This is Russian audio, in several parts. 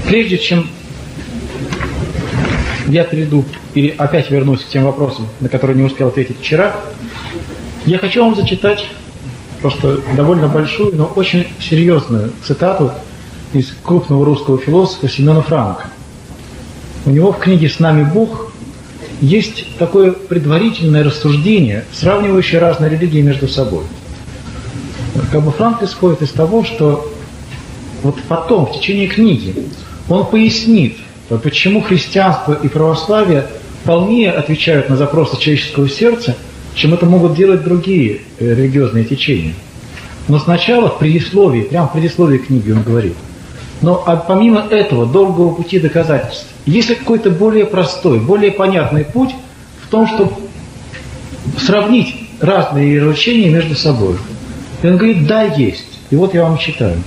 Прежде чем я перейду или опять вернусь к тем вопросам, на которые не успел ответить вчера, я хочу вам зачитать просто довольно большую, но очень серьезную цитату из крупного русского философа Семена Франка. У него в книге «С нами Бог» есть такое предварительное рассуждение, сравнивающее разные религии между собой. Как бы Франк исходит из того, что вот потом, в течение книги, он пояснит, почему христианство и православие полнее отвечают на запросы человеческого сердца, чем это могут делать другие религиозные течения. Но сначала в предисловии, прямо в предисловии книги он говорит, но помимо этого долгого пути доказательств, есть ли какой-то более простой, более понятный путь в том, чтобы сравнить разные вероучения между собой? И он говорит, да, есть. И вот я вам читаю.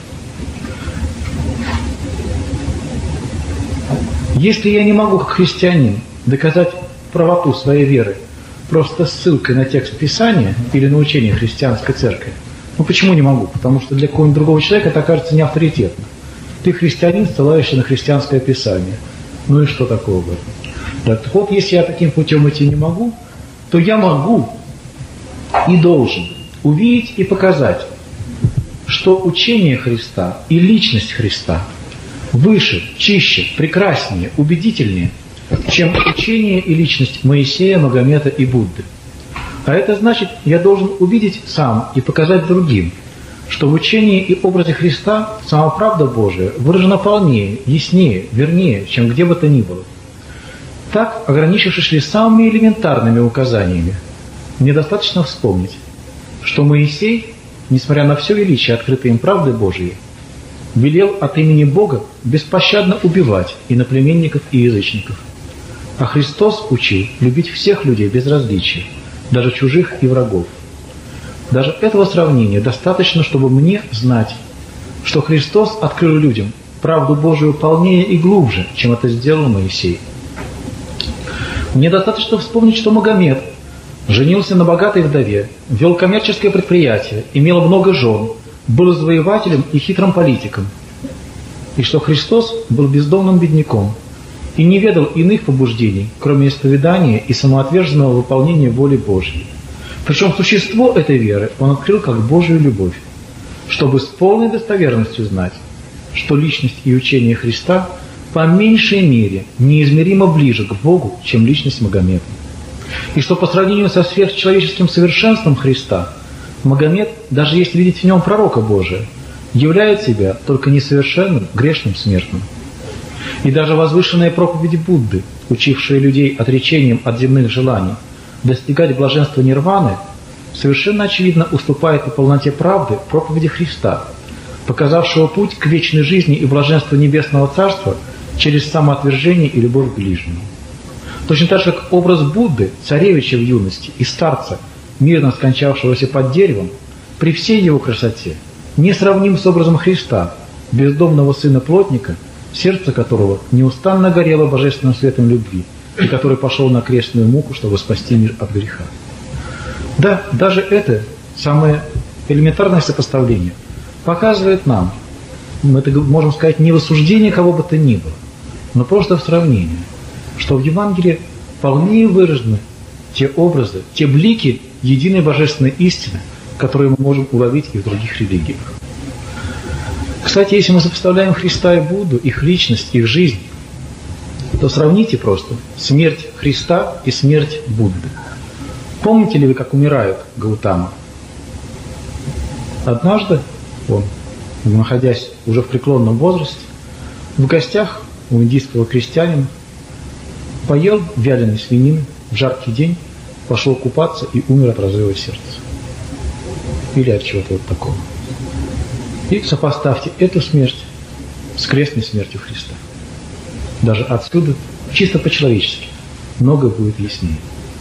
Если я не могу, как христианин, доказать правоту своей веры просто ссылкой на текст Писания или на учение христианской церкви, ну почему не могу? Потому что для какого-нибудь другого человека это окажется неавторитетно. Ты христианин, ссылаешься на христианское Писание. Ну и что такого? Так вот, если я таким путем идти не могу, то я могу и должен увидеть и показать, что учение Христа и личность Христа выше, чище, прекраснее, убедительнее, чем учение и личность Моисея, Магомета и Будды. А это значит, я должен увидеть сам и показать другим, что в учении и образе Христа сама правда Божия выражена полнее, яснее, вернее, чем где бы то ни было. Так, ограничившись лишь самыми элементарными указаниями, мне достаточно вспомнить, что Моисей, несмотря на все величие открытой им правды Божией, велел от имени Бога беспощадно убивать иноплеменников и язычников. А Христос учил любить всех людей без различия, даже чужих и врагов. Даже этого сравнения достаточно, чтобы мне знать, что Христос открыл людям правду Божию полнее и глубже, чем это сделал Моисей. Мне достаточно вспомнить, что Магомед женился на богатой вдове, вел коммерческое предприятие, имел много жен, был завоевателем и хитрым политиком, и что Христос был бездомным бедняком и не ведал иных побуждений, кроме исповедания и самоотверженного выполнения воли Божьей. Причем существо этой веры он открыл как Божию любовь, чтобы с полной достоверностью знать, что личность и учение Христа по меньшей мере неизмеримо ближе к Богу, чем личность Магомета. И что по сравнению со сверхчеловеческим совершенством Христа, Магомед, даже если видеть в нем пророка Божия, являет себя только несовершенным, грешным смертным. И даже возвышенная проповедь Будды, учившая людей отречением от земных желаний, достигать блаженства нирваны, совершенно очевидно уступает по полноте правды проповеди Христа, показавшего путь к вечной жизни и блаженству Небесного Царства через самоотвержение и любовь к ближнему. Точно так же, как образ Будды, царевича в юности и старца, мирно скончавшегося под деревом, при всей его красоте, не сравним с образом Христа, бездомного сына плотника, сердце которого неустанно горело божественным светом любви, и который пошел на крестную муку, чтобы спасти мир от греха. Да, даже это самое элементарное сопоставление показывает нам, мы это можем сказать не в осуждении кого бы то ни было, но просто в сравнении, что в Евангелии полнее выражены те образы, те блики единой божественной истины, которые мы можем уловить и в других религиях. Кстати, если мы сопоставляем Христа и Будду, их личность, их жизнь, то сравните просто смерть Христа и смерть Будды. Помните ли вы, как умирает Гаутама? Однажды он, находясь уже в преклонном возрасте, в гостях у индийского крестьянина, поел вяленой свинины в жаркий день, пошел купаться и умер от разрыва сердца. Или от чего-то вот такого. И сопоставьте эту смерть с крестной смертью Христа. Даже отсюда, чисто по-человечески, многое будет яснее.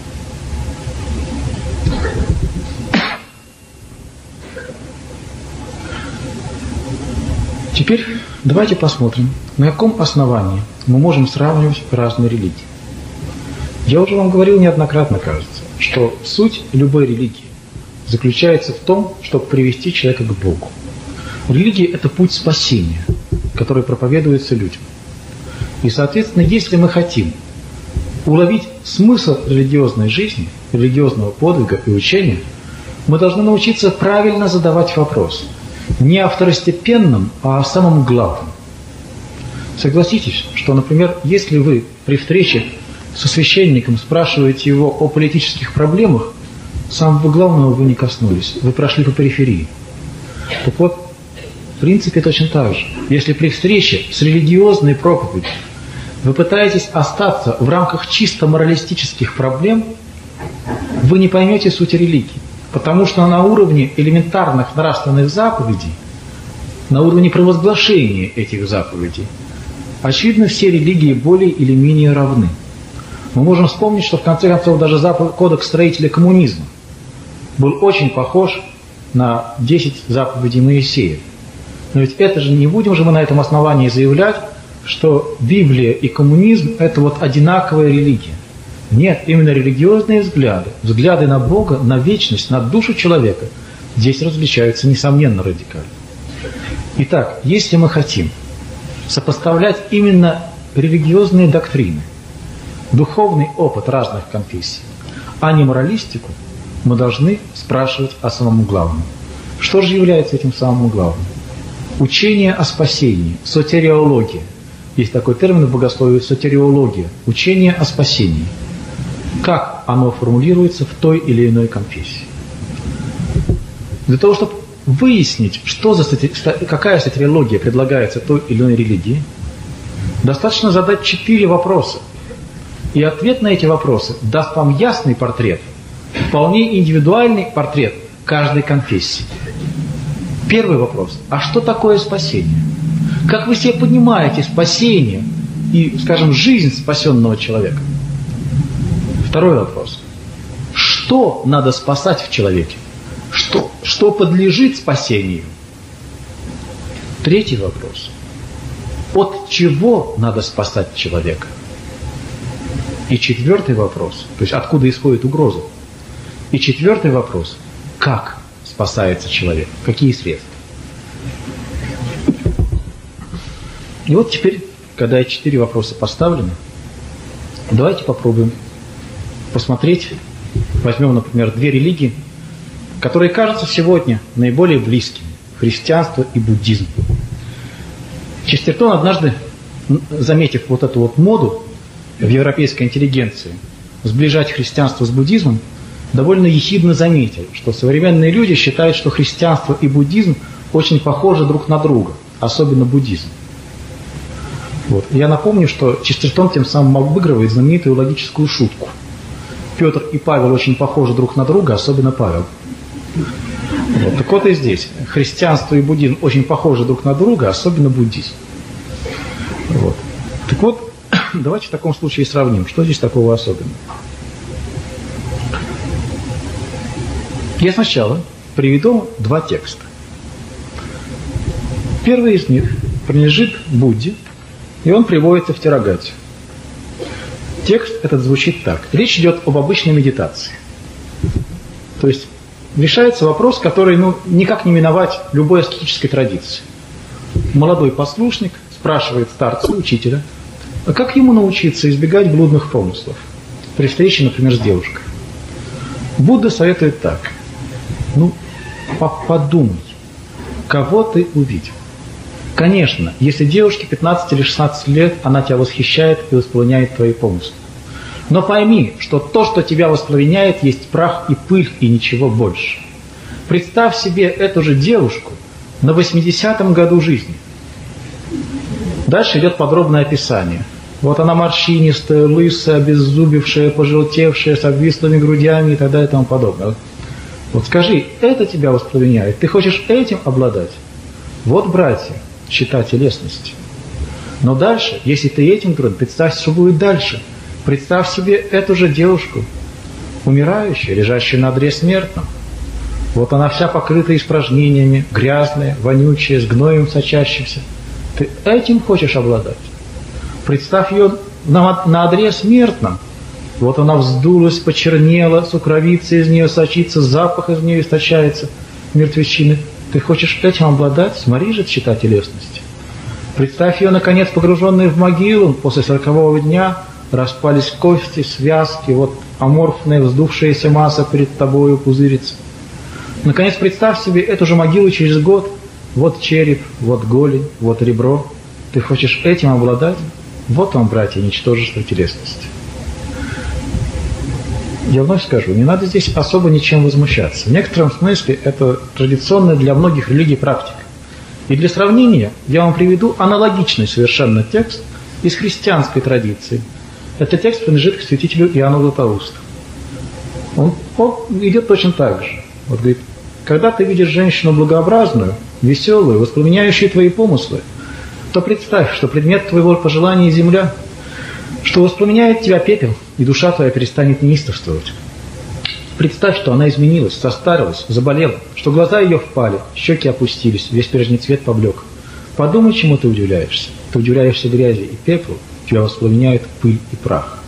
Теперь давайте посмотрим, на каком основании мы можем сравнивать разные религии. Я уже вам говорил неоднократно, кажется, что суть любой религии заключается в том, чтобы привести человека к Богу. Религия – это путь спасения, который проповедуется людям. И, соответственно, если мы хотим уловить смысл религиозной жизни, религиозного подвига и учения, мы должны научиться правильно задавать вопрос. Не о второстепенном, а о самом главном. Согласитесь, что, например, если вы при встрече со священником спрашиваете его о политических проблемах, самого главного вы не коснулись, вы прошли по периферии. Так вот, в принципе, точно так же. Если при встрече с религиозной проповедью вы пытаетесь остаться в рамках чисто моралистических проблем, вы не поймете сути религии. Потому что на уровне элементарных нравственных заповедей, на уровне провозглашения этих заповедей, очевидно, все религии более или менее равны. Мы можем вспомнить, что в конце концов даже кодекс строителя коммунизма был очень похож на 10 заповедей Моисея. Но ведь это же не будем же мы на этом основании заявлять, что Библия и коммунизм – это вот одинаковая религия. Нет, именно религиозные взгляды, взгляды на Бога, на вечность, на душу человека здесь различаются несомненно радикально. Итак, если мы хотим сопоставлять именно религиозные доктрины, духовный опыт разных конфессий, а не моралистику, мы должны спрашивать о самом главном. Что же является этим самым главным? Учение о спасении, сотериология. Есть такой термин в богословии – сотериология, учение о спасении. Как оно формулируется в той или иной конфессии? Для того, чтобы выяснить, какая сотериология предлагается той или иной религии, достаточно задать 4 вопроса. И ответ на эти вопросы даст вам ясный портрет, вполне индивидуальный портрет каждой конфессии. Первый вопрос. А что такое спасение? Как вы себе понимаете спасение и, скажем, жизнь спасенного человека? Второй вопрос. Что надо спасать в человеке? Что подлежит спасению? Третий вопрос. От чего надо спасать человека? И четвертый вопрос. То есть откуда исходит угроза? И четвертый вопрос. Как спасается человек? Какие средства? И вот теперь, когда эти 4 вопроса поставлены, давайте попробуем посмотреть, возьмем, например, 2 религии, которые кажутся сегодня наиболее близкими – христианство и буддизм. Честертон однажды, заметив вот эту вот моду в европейской интеллигенции сближать христианство с буддизмом, довольно ехидно заметил, что современные люди считают, что христианство и буддизм очень похожи друг на друга, особенно буддизм. Вот. Я напомню, что Честертон тем самым обыгрывает знаменитую логическую шутку. Петр и Павел очень похожи друг на друга, особенно Павел. Вот. Так вот и здесь. Христианство и буддизм очень похожи друг на друга, особенно буддизм. Вот. Так вот, давайте в таком случае сравним, что здесь такого особенного. Я сначала приведу 2 текста. Первый из них принадлежит Будде, и он приводится в Тирагате. Текст этот звучит так. Речь идет об обычной медитации. То есть решается вопрос, который никак не миновать любой аскетической традиции. Молодой послушник спрашивает старца, учителя, а как ему научиться избегать блудных помыслов при встрече, например, с девушкой? Будда советует так. Подумай, кого ты увидел. Конечно, если девушке 15 или 16 лет, она тебя восхищает и воспламеняет твои помыслы. Но пойми, что то, что тебя воспламеняет, есть прах и пыль, и ничего больше. Представь себе эту же девушку на 80-м году жизни. Дальше идет подробное описание. Вот она морщинистая, лысая, обеззубившая, пожелтевшая, с обвислыми грудями и так далее и тому подобное. Вот скажи, это тебя воспламеняет? Ты хочешь этим обладать? Вот, братья, чита телесности. Но дальше, если ты этим труден, представь, что будет дальше. Представь себе эту же девушку, умирающую, лежащую на одре смертном. Вот она вся покрыта испражнениями, грязная, вонючая, с гноем сочащимся. Ты этим хочешь обладать? Представь ее на одре смертном. Вот она вздулась, почернела, сукровица из нее сочится, запах из нее источается, мертвечины. Ты хочешь этим обладать? Смотри же, чита телесности. Представь ее, наконец, погруженной в могилу, после 40-го дня распались кости, связки, вот аморфная вздувшаяся масса перед тобою пузырится. Наконец, представь себе эту же могилу через год. Вот череп, вот голень, вот ребро. Ты хочешь этим обладать? Вот вам, братья, ничтожество телесности. Я вновь скажу, не надо здесь особо ничем возмущаться. В некотором смысле это традиционная для многих религий практика. И для сравнения я вам приведу аналогичный совершенно текст из христианской традиции. Этот текст принадлежит к святителю Иоанну Златоусту. Он идет точно так же. Вот говорит, когда ты видишь женщину благообразную, веселую, воспламеняющую твои помыслы, то представь, что предмет твоего пожелания земля, что воспламеняет тебя пепел, и душа твоя перестанет неистовствовать. Представь, что она изменилась, состарилась, заболела, что глаза ее впали, щеки опустились, весь прежний цвет поблек. Подумай, чему ты удивляешься. Ты удивляешься грязи и пеплу, тебя воспламеняет пыль и прах.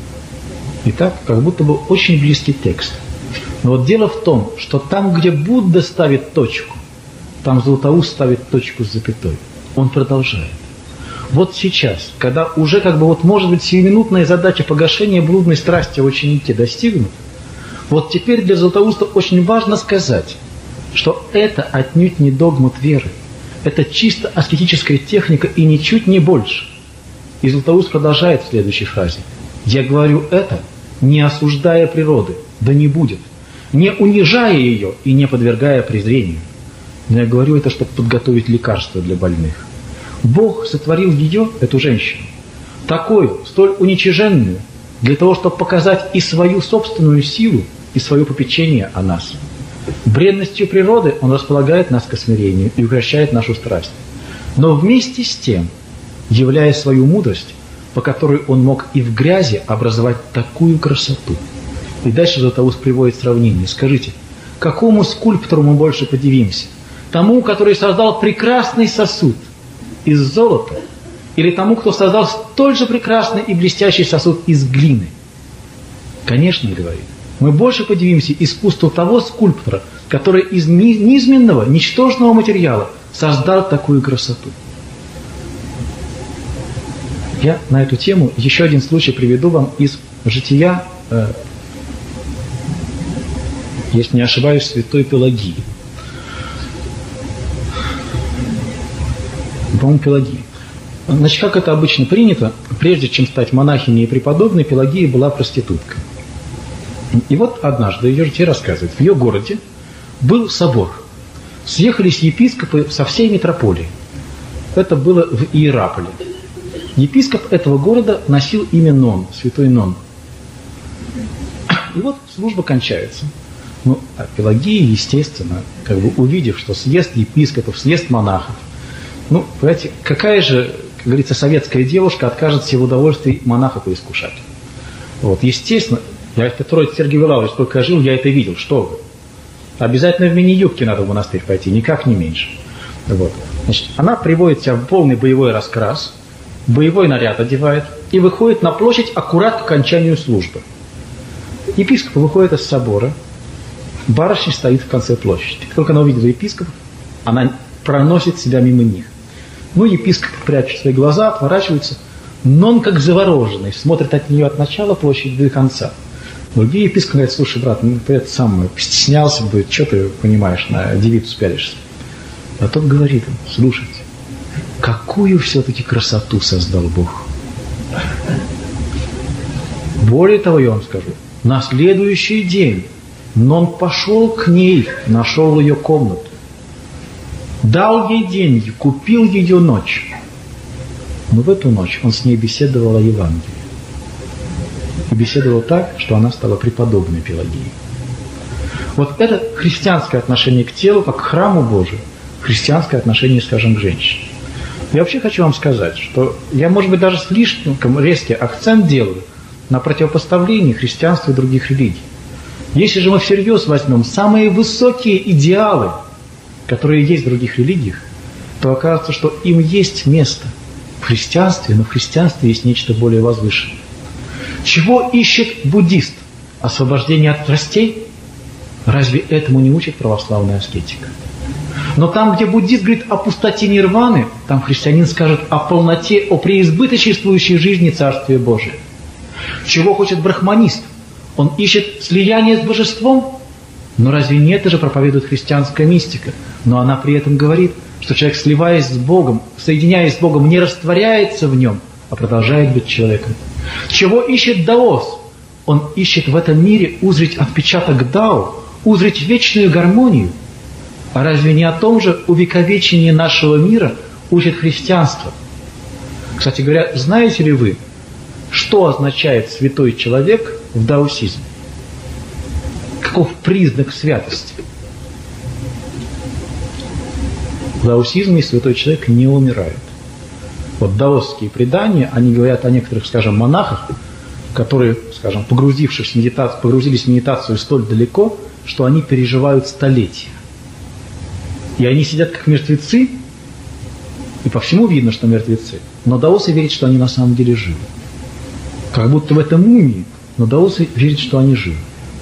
Итак, как будто бы очень близкий текст. Но вот дело в том, что там, где Будда ставит точку, там Златоуст ставит точку с запятой. Он продолжает. Вот сейчас, когда уже может быть сиюминутная задача погашения блудной страсти в ученике достигнута, вот теперь для Златоуста очень важно сказать, что это отнюдь не догмат веры. Это чисто аскетическая техника и ничуть не больше. И Златоуст продолжает в следующей фразе. «Я говорю это, не осуждая природы, да не будет, не унижая ее и не подвергая презрению. Но я говорю это, чтобы подготовить лекарство для больных. Бог сотворил ее, эту женщину, такую, столь уничиженную, для того, чтобы показать и свою собственную силу, и свое попечение о нас. Бренностью природы Он располагает нас к смирению и укрощает нашу страсть. Но вместе с тем, являя свою мудрость, по которой Он мог и в грязи образовать такую красоту». И дальше Златоуст приводит сравнение. Скажите, какому скульптору мы больше подивимся? Тому, который создал прекрасный сосуд из золота, или тому, кто создал столь же прекрасный и блестящий сосуд из глины? Конечно, говорит, мы больше подивимся искусству того скульптора, который из низменного, ничтожного материала создал такую красоту. Я на эту тему еще один случай приведу вам из жития, если не ошибаюсь, святой Пелагии. По-моему, Пелагии. Значит, как это обычно принято, прежде чем стать монахиней и преподобной, Пелагия была проституткой. И вот однажды ее житие рассказывает. В ее городе был собор. Съехались епископы со всей метрополии. Это было в Иераполе. Епископ этого города носил имя Нон, святой Нон. И вот служба кончается. Ну, а Пелагия, естественно, увидев, что съезд епископов, съезд монахов, понимаете, какая же, как говорится, советская девушка откажется в удовольствии монаха поискушать? Вот, естественно, я в Троице Сергий Владимирович, сколько я жил, я это видел. Что вы? Обязательно в мини-юбке надо в монастырь пойти, никак не меньше. Вот. Значит, она приводит себя в полный боевой раскрас, боевой наряд одевает и выходит на площадь аккурат к окончанию службы. Епископ выходит из собора, барышня стоит в конце площади. Как только она увидела епископа, она проносит себя мимо них. Епископ прячет свои глаза, отворачивается, но он как завороженный, смотрит от нее от начала площади до конца. Другие епископы говорят: слушай, брат, ты это самое, постеснялся бы, что ты понимаешь, на девицу пялишься. А тот говорит им: слушайте, какую все-таки красоту создал Бог. Более того, я вам скажу, на следующий день он пошел к ней, нашел ее комнату, дал ей деньги, купил ее ночь. Но в эту ночь он с ней беседовал о Евангелии. И беседовал так, что она стала преподобной Пелагией. Вот это христианское отношение к телу, как к храму Божию, христианское отношение, скажем, к женщине. Я вообще хочу вам сказать, что я, может быть, даже слишком резкий акцент делаю на противопоставлении христианства и других религий. Если же мы всерьез возьмем самые высокие идеалы, которые есть в других религиях, то окажется, что им есть место в христианстве, но в христианстве есть нечто более возвышенное. Чего ищет буддист? Освобождение от страстей? Разве этому не учит православная аскетика? Но там, где буддист говорит о пустоте нирваны, там христианин скажет о полноте, о преизбыточествующей жизни Царствия Божия. Чего хочет брахманист? Он ищет слияние с божеством? Но разве не это же проповедует христианская мистика? Но она при этом говорит, что человек, сливаясь с Богом, соединяясь с Богом, не растворяется в нем, а продолжает быть человеком. Чего ищет даос? Он ищет в этом мире узрить отпечаток дао, узрить вечную гармонию. А разве не о том же увековечении нашего мира учит христианство? Кстати говоря, знаете ли вы, что означает святой человек в даосизме? Каков признак святости? В даосизме святой человек не умирает. Вот даосские предания, они говорят о некоторых, скажем, монахах, которые, скажем, погрузились в медитацию столь далеко, что они переживают столетия. И они сидят как мертвецы, и по всему видно, что мертвецы. Но даосы верят, что они на самом деле живы. Как будто в этом мумии, но даосы верят, что они живы.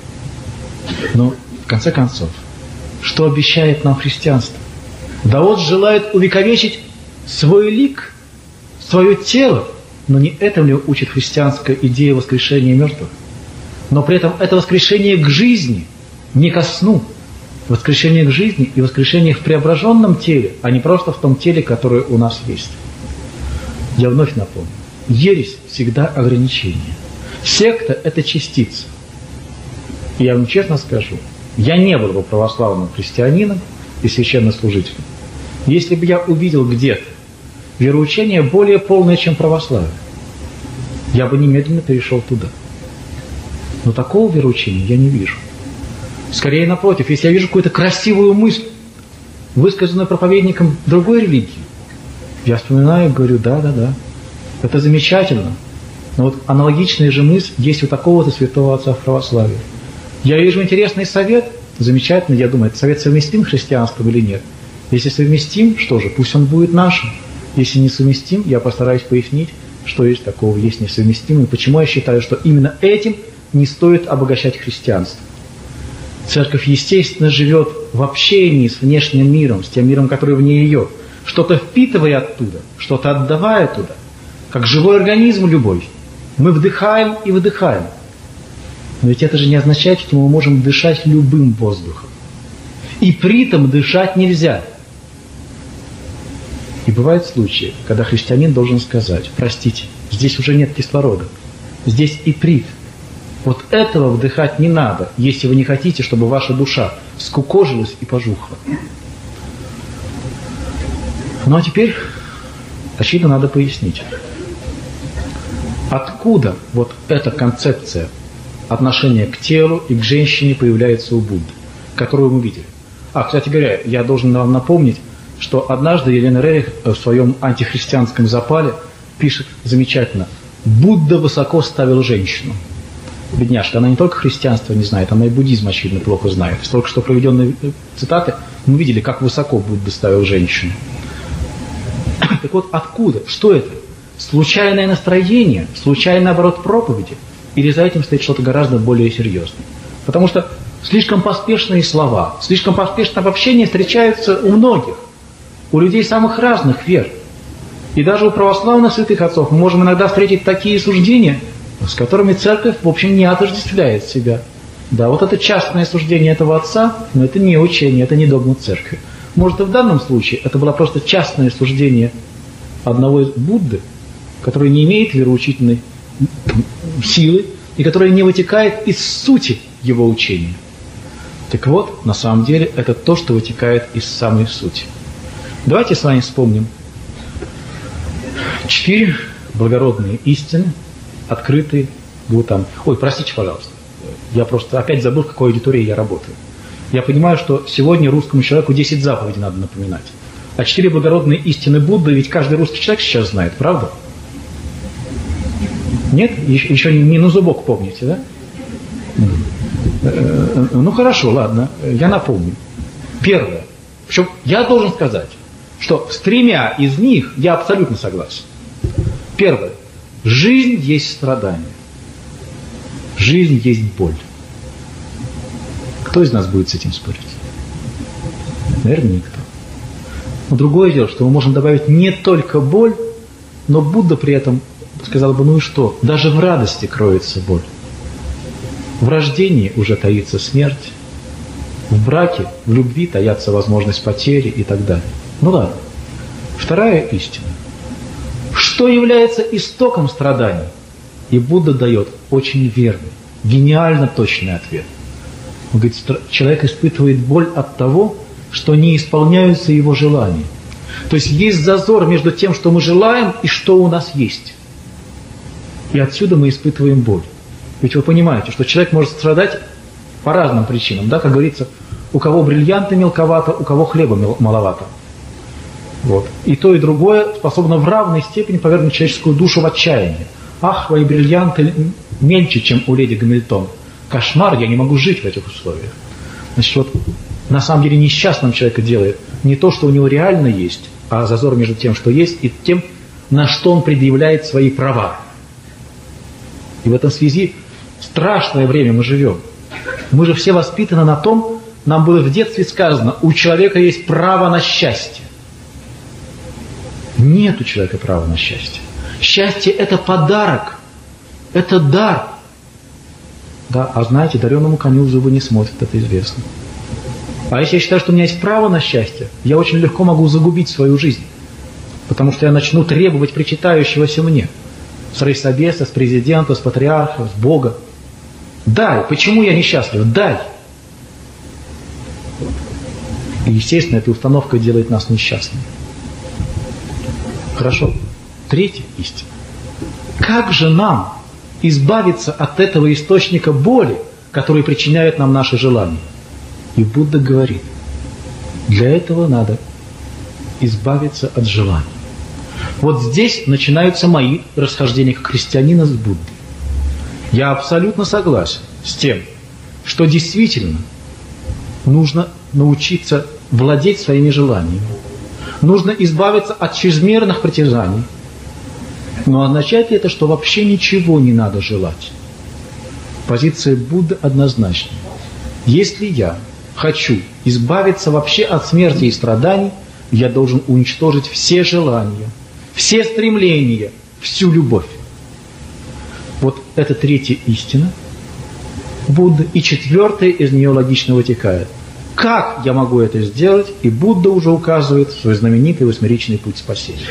Но, в конце концов, что обещает нам христианство? Даос желает увековечить свой лик, свое тело, но не этому ли учит христианская идея воскрешения мертвых? Но при этом это воскрешение к жизни, не ко сну. Воскрешение к жизни и воскрешение в преображенном теле, а не просто в том теле, которое у нас есть. Я вновь напомню. Ересь всегда ограничение. Секта – это частица. И я вам честно скажу, я не был бы православным христианином и священнослужителем, если бы я увидел где-то вероучение более полное, чем православие. Я бы немедленно перешел туда. Но такого вероучения я не вижу. Скорее напротив, если я вижу какую-то красивую мысль, высказанную проповедником другой религии, я вспоминаю и говорю, да, это замечательно. Но вот аналогичная же мысль есть у такого-то святого отца в православии. Я вижу интересный совет, замечательно, я думаю, этот совет совместим с христианством или нет. Если совместим, что же, пусть он будет нашим. Если не совместим, я постараюсь пояснить, что есть такого, есть несовместимым, и почему я считаю, что именно этим не стоит обогащать христианство. Церковь, естественно, живет в общении с внешним миром, с тем миром, который вне ее, что-то впитывая оттуда, что-то отдавая туда, как живой организм любой. Мы вдыхаем и выдыхаем. Но ведь это же не означает, что мы можем дышать любым воздухом. И при этом дышать нельзя. И бывают случаи, когда христианин должен сказать, простите, здесь уже нет кислорода, здесь иприт. Вот этого вдыхать не надо, если вы не хотите, чтобы ваша душа скукожилась и пожухла. Ну а теперь, очевидно, надо пояснить. Откуда вот эта концепция отношения к телу и к женщине появляется у Будды, которую мы видели? Кстати говоря, я должен вам напомнить, что однажды Елена Рерих в своем антихристианском запале пишет замечательно: «Будда высоко ставил женщину». Бедняжка, она не только христианство не знает, она и буддизм, очевидно, плохо знает. Из только что проведенные цитаты мы видели, как высоко Будда ставил женщину. Так вот, откуда? Что это? Случайное настроение? Случайный оборот проповеди? Или за этим стоит что-то гораздо более серьезное? Потому что слишком поспешные слова, слишком поспешное обобщение встречаются у многих, у людей самых разных вер. И даже у православных святых отцов мы можем иногда встретить такие суждения, с которыми церковь, в общем, не отождествляет себя. Да, вот это частное суждение этого отца, но это не учение, это не догма церкви. Может, и в данном случае это было просто частное суждение одного из Будды, который не имеет вероучительной силы и которое не вытекает из сути его учения. Так вот, на самом деле, это то, что вытекает из самой сути. Давайте с вами вспомним 4 благородные истины, открытые Гаутамой. Ой, простите, пожалуйста, я просто опять забыл, в какой аудитории я работаю. Я понимаю, что сегодня русскому человеку 10 заповедей надо напоминать. А 4 благородные истины Будды ведь каждый русский человек сейчас знает, правда? Нет? Еще не на зубок помните, да? Ну хорошо, ладно, я напомню. Первое. Причем я должен сказать, что с 3 из них я абсолютно согласен. Первое. Жизнь есть страдание. Жизнь есть боль. Кто из нас будет с этим спорить? Наверное, никто. Но другое дело, что мы можем добавить не только боль, но Будда при этом сказал бы, ну и что? Даже в радости кроется боль. В рождении уже таится смерть. В браке, в любви таятся возможность потери и так далее. Ну ладно. Вторая истина. Что является истоком страданий? И Будда дает очень верный, гениально точный ответ. Он говорит, человек испытывает боль от того, что не исполняются его желания. То есть есть зазор между тем, что мы желаем, и что у нас есть. И отсюда мы испытываем боль. Ведь вы понимаете, что человек может страдать по разным причинам. Да? Как говорится, у кого бриллианты мелковато, у кого хлеба маловато. Вот. И то, и другое способно в равной степени повергнуть человеческую душу в отчаяние. Ах, мои бриллианты меньше, чем у леди Гамильтон. Кошмар, я не могу жить в этих условиях. Значит, вот на самом деле несчастным человека делает не то, что у него реально есть, а зазор между тем, что есть, и тем, на что он предъявляет свои права. И в этом связи страшное время мы живем. Мы же все воспитаны на том, нам было в детстве сказано, у человека есть право на счастье. Нет у человека права на счастье. Счастье – это подарок, это дар. Да, а знаете, дареному коню в зубы не смотрят, это известно. А если я считаю, что у меня есть право на счастье, я очень легко могу загубить свою жизнь. Потому что я начну требовать причитающегося мне. С райсобеса, с президента, с патриарха, с Бога. Дай, почему я несчастлив? Дай. И, естественно, эта установка делает нас несчастными. Хорошо. Третья истина. Как же нам избавиться от этого источника боли, который причиняет нам наши желания? И Будда говорит, для этого надо избавиться от желаний. Вот здесь начинаются мои расхождения как христианина с Буддой. Я абсолютно согласен с тем, что действительно нужно научиться владеть своими желаниями. Нужно избавиться от чрезмерных притязаний. Но означает ли это, что вообще ничего не надо желать? Позиция Будды однозначна. Если я хочу избавиться вообще от смерти и страданий, я должен уничтожить все желания, все стремления, всю любовь. Вот это третья истина Будды. И четвертая из нее логично вытекает. Как я могу это сделать? И Будда уже указывает свой знаменитый восьмеричный путь спасения.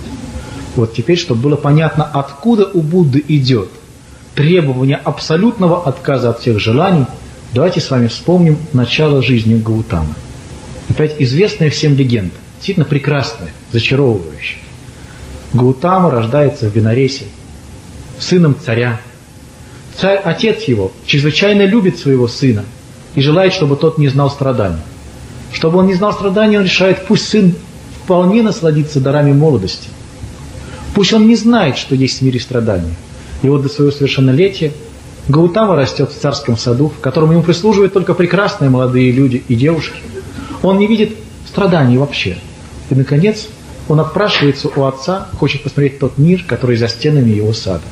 Вот теперь, чтобы было понятно, откуда у Будды идет требование абсолютного отказа от всех желаний, давайте с вами вспомним начало жизни Гаутамы. Опять известная всем легенда, действительно прекрасная, зачаровывающая. Гаутама рождается в Бенаресе, сыном царя. Царь, отец его, чрезвычайно любит своего сына и желает, чтобы тот не знал страданий. Чтобы он не знал страданий, он решает, пусть сын вполне насладится дарами молодости. Пусть он не знает, что есть в мире страдания. И вот до своего совершеннолетия Гаутама растет в царском саду, в котором ему прислуживают только прекрасные молодые люди и девушки. Он не видит страданий вообще. И, наконец, он отпрашивается у отца, хочет посмотреть тот мир, который за стенами его сада.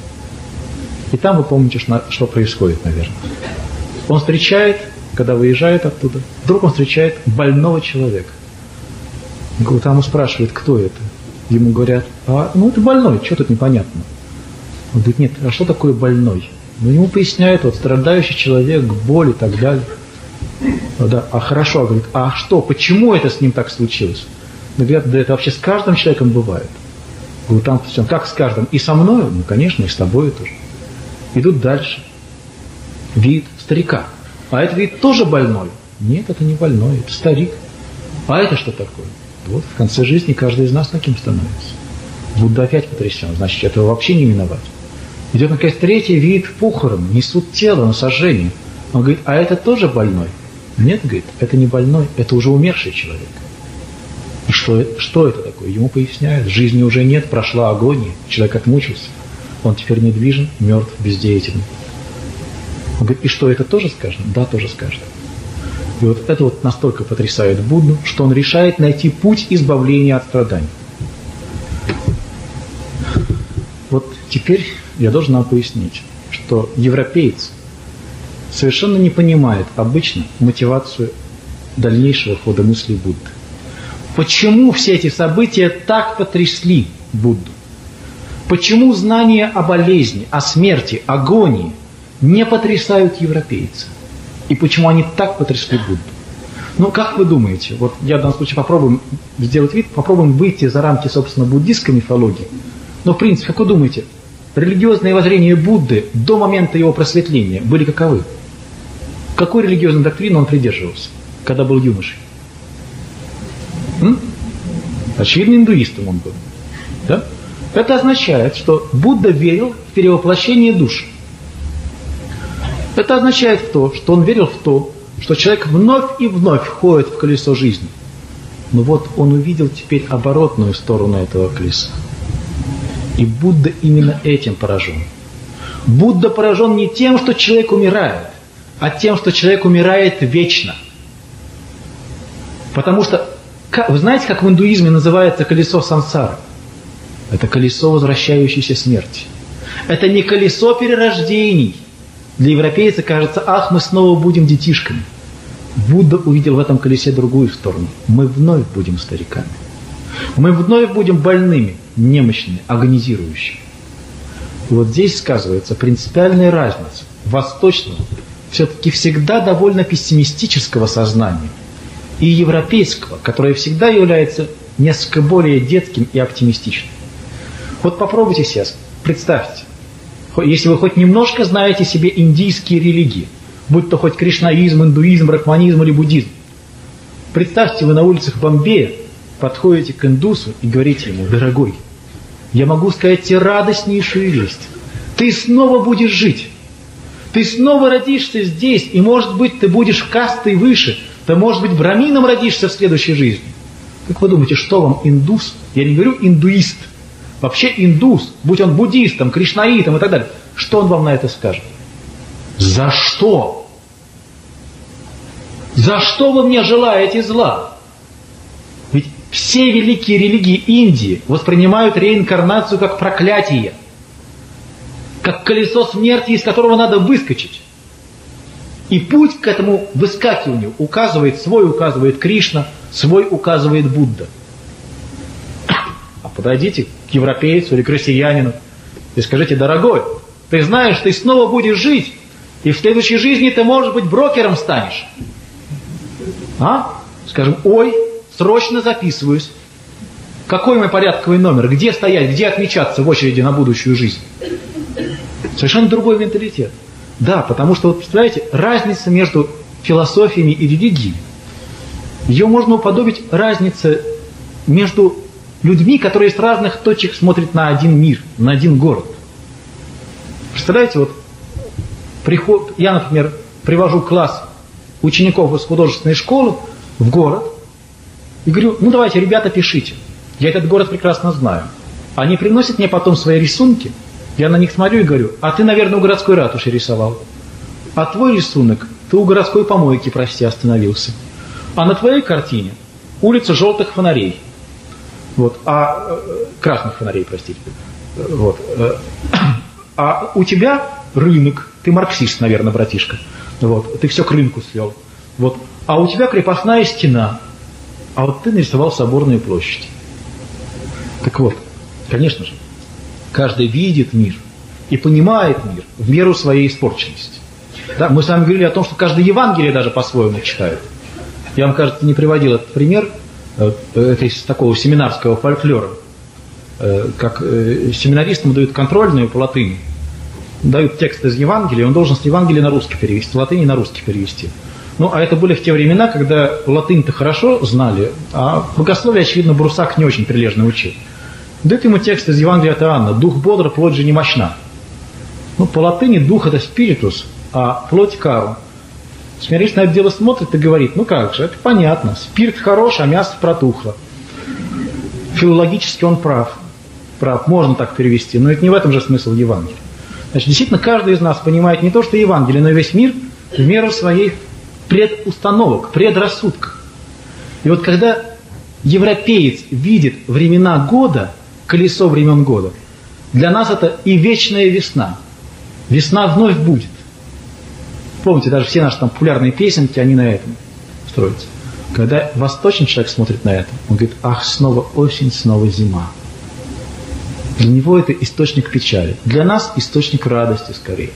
И там вы помните, что происходит, наверное. Он встречает, когда выезжает оттуда, вдруг он встречает больного человека. Гаутама спрашивает, кто это? Ему говорят, это больной, что тут непонятно? Он говорит, нет, а что такое больной? Ему поясняют, страдающий человек, боль и так далее. Да, хорошо, говорит, что, почему это с ним так случилось? Говорят, да это вообще с каждым человеком бывает. Гаутама, как с каждым? И со мной? Конечно, и с тобой тоже. Идут дальше. Вид старика. А этот вид тоже больной? Нет, это не больной, это старик. А это что такое? Вот в конце жизни каждый из нас таким становится. Будда опять потрясен, значит, этого вообще не миновать. Идет, наконец, третий вид похорон, несут тело на сожжение. Он говорит, а это тоже больной? Нет, говорит, это не больной, это уже умерший человек. И что это такое? Ему поясняют, жизни уже нет, прошла агония, человек отмучился, он теперь недвижен, мертв, бездеятелен. Он говорит, и что, это тоже скажем? Да, тоже скажем. И вот это настолько потрясает Будду, что он решает найти путь избавления от страданий. Вот теперь я должен вам пояснить, что европеец совершенно не понимает обычно мотивацию дальнейшего хода мыслей Будды. Почему все эти события так потрясли Будду? Почему знания о болезни, о смерти, агонии не потрясают европейца? И почему они так потрясли Будду? Ну, как вы думаете, вот я в данном случае попробуем сделать вид, попробуем выйти за рамки, собственно, буддистской мифологии. Но, в принципе, как вы думаете, религиозные воззрения Будды до момента его просветления были каковы? Какой религиозной доктрины он придерживался, когда был юношей? Очевидно, индуистом он был. Да? Это означает, что Будда верил в перевоплощение душ. Это означает то, что он верил в то, что человек вновь и вновь входит в колесо жизни. Но вот он увидел теперь оборотную сторону этого колеса. И Будда именно этим поражен. Будда поражен не тем, что человек умирает, а тем, что человек умирает вечно. Потому что, вы знаете, как в индуизме называется колесо сансары? Это колесо возвращающейся смерти. Это не колесо перерождений. Для европейца кажется, ах, мы снова будем детишками. Будда увидел в этом колесе другую сторону. Мы вновь будем стариками. Мы вновь будем больными, немощными, агонизирующими. И вот здесь сказывается принципиальная разница восточного, все-таки всегда довольно пессимистического сознания, и европейского, которое всегда является несколько более детским и оптимистичным. Вот попробуйте сейчас, представьте, если вы хоть немножко знаете себе индийские религии, будь то хоть кришнаизм, индуизм, брахманизм или буддизм, представьте, вы на улицах Бомбея подходите к индусу и говорите ему: дорогой, я могу сказать тебе радостнейшую весть. Ты снова будешь жить. Ты снова родишься здесь, и, может быть, ты будешь кастой выше. Ты, может быть, брамином родишься в следующей жизни. Как вы думаете, что вам индус? Я не говорю индуист. Вообще индус, будь он буддистом, кришнаитом и так далее, что он вам на это скажет? За что? За что вы мне желаете зла? Ведь все великие религии Индии воспринимают реинкарнацию как проклятие, как колесо смерти, из которого надо выскочить. И путь к этому выскакиванию свой указывает Кришна, свой указывает Будда. А подойдите к европейцу или к россиянину и скажите: дорогой, ты знаешь, ты снова будешь жить, и в следующей жизни ты, может быть, брокером станешь. Скажем: ой, срочно записываюсь. Какой мой порядковый номер? Где стоять? Где отмечаться в очереди на будущую жизнь? Совершенно другой менталитет. Да, потому что, вот представляете, разница между философиями и религией, ее можно уподобить разнице между людьми, которые с разных точек смотрят на один мир, на один город. Представляете, вот я, например, привожу класс учеников из художественной школы в город и говорю: ну давайте, ребята, пишите. Я этот город прекрасно знаю. Они приносят мне потом свои рисунки, я на них смотрю и говорю: а ты, наверное, у городской ратуши рисовал. А твой рисунок, ты у городской помойки, прости, остановился. А на твоей картине улица желтых фонарей. Вот, красных фонарей, простите. Вот. А у тебя рынок, ты марксист, наверное, братишка. Вот, ты все к рынку свел. Вот. А у тебя крепостная стена. А вот ты нарисовал соборную площадь. Так вот, конечно же, каждый видит мир и понимает мир в меру своей испорченности. Да, мы с вами говорили о том, что каждое Евангелие даже по-своему читает. Я вам, кажется, не приводил этот пример. Это из такого семинарского фольклора. Как семинаристам дают контрольную по латыни. Дают текст из Евангелия, он должен с Евангелия на русский перевести, с латыни на русский перевести. Ну, а это были в те времена, когда латынь-то хорошо знали, а богословие, очевидно, Брусак не очень прилежно учил. Дает ему текст из Евангелия от Иоанна: «Дух бодр, плоть же немощна». Ну, по латыни дух — это спиритус, а плоть — кару. Семинарист на это дело смотрит и говорит: ну как же, это понятно, спирт хорош, а мясо протухло. Филологически он прав, можно так перевести, но это не в этом же смысл Евангелия. Значит, действительно, каждый из нас понимает не то, что Евангелие, но и весь мир в меру своих предустановок, предрассудков. И вот когда европеец видит времена года, колесо времен года, для нас это и вечная весна. Весна вновь будет. Помните, даже все наши там популярные песенки, они на этом строятся. Когда восточный человек смотрит на это, он говорит: ах, снова осень, снова зима. Для него это источник печали. Для нас источник радости скорее.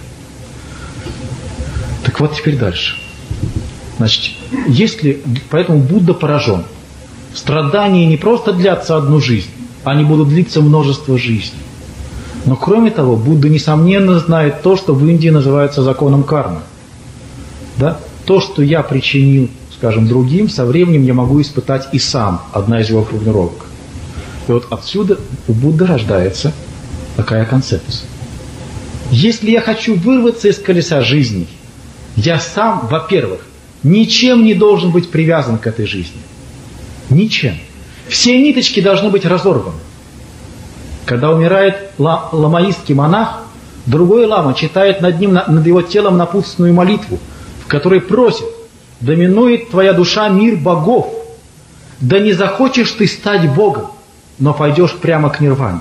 Так вот, теперь дальше. Значит, поэтому Будда поражен. Страдания не просто длятся одну жизнь, они будут длиться множество жизней. Но кроме того, Будда, несомненно, знает то, что в Индии называется законом кармы. Да? То, что я причинил, скажем, другим, со временем я могу испытать и сам. Одна из его формулировок. И вот отсюда у Будды рождается такая концепция. Если я хочу вырваться из колеса жизни, я сам, во-первых, ничем не должен быть привязан к этой жизни. Ничем. Все ниточки должны быть разорваны. Когда умирает ламаистский монах, другой лама читает над его телом напутственную молитву, в которой просит: «Доминует твоя душа мир богов, да не захочешь ты стать Богом, но пойдешь прямо к нирване».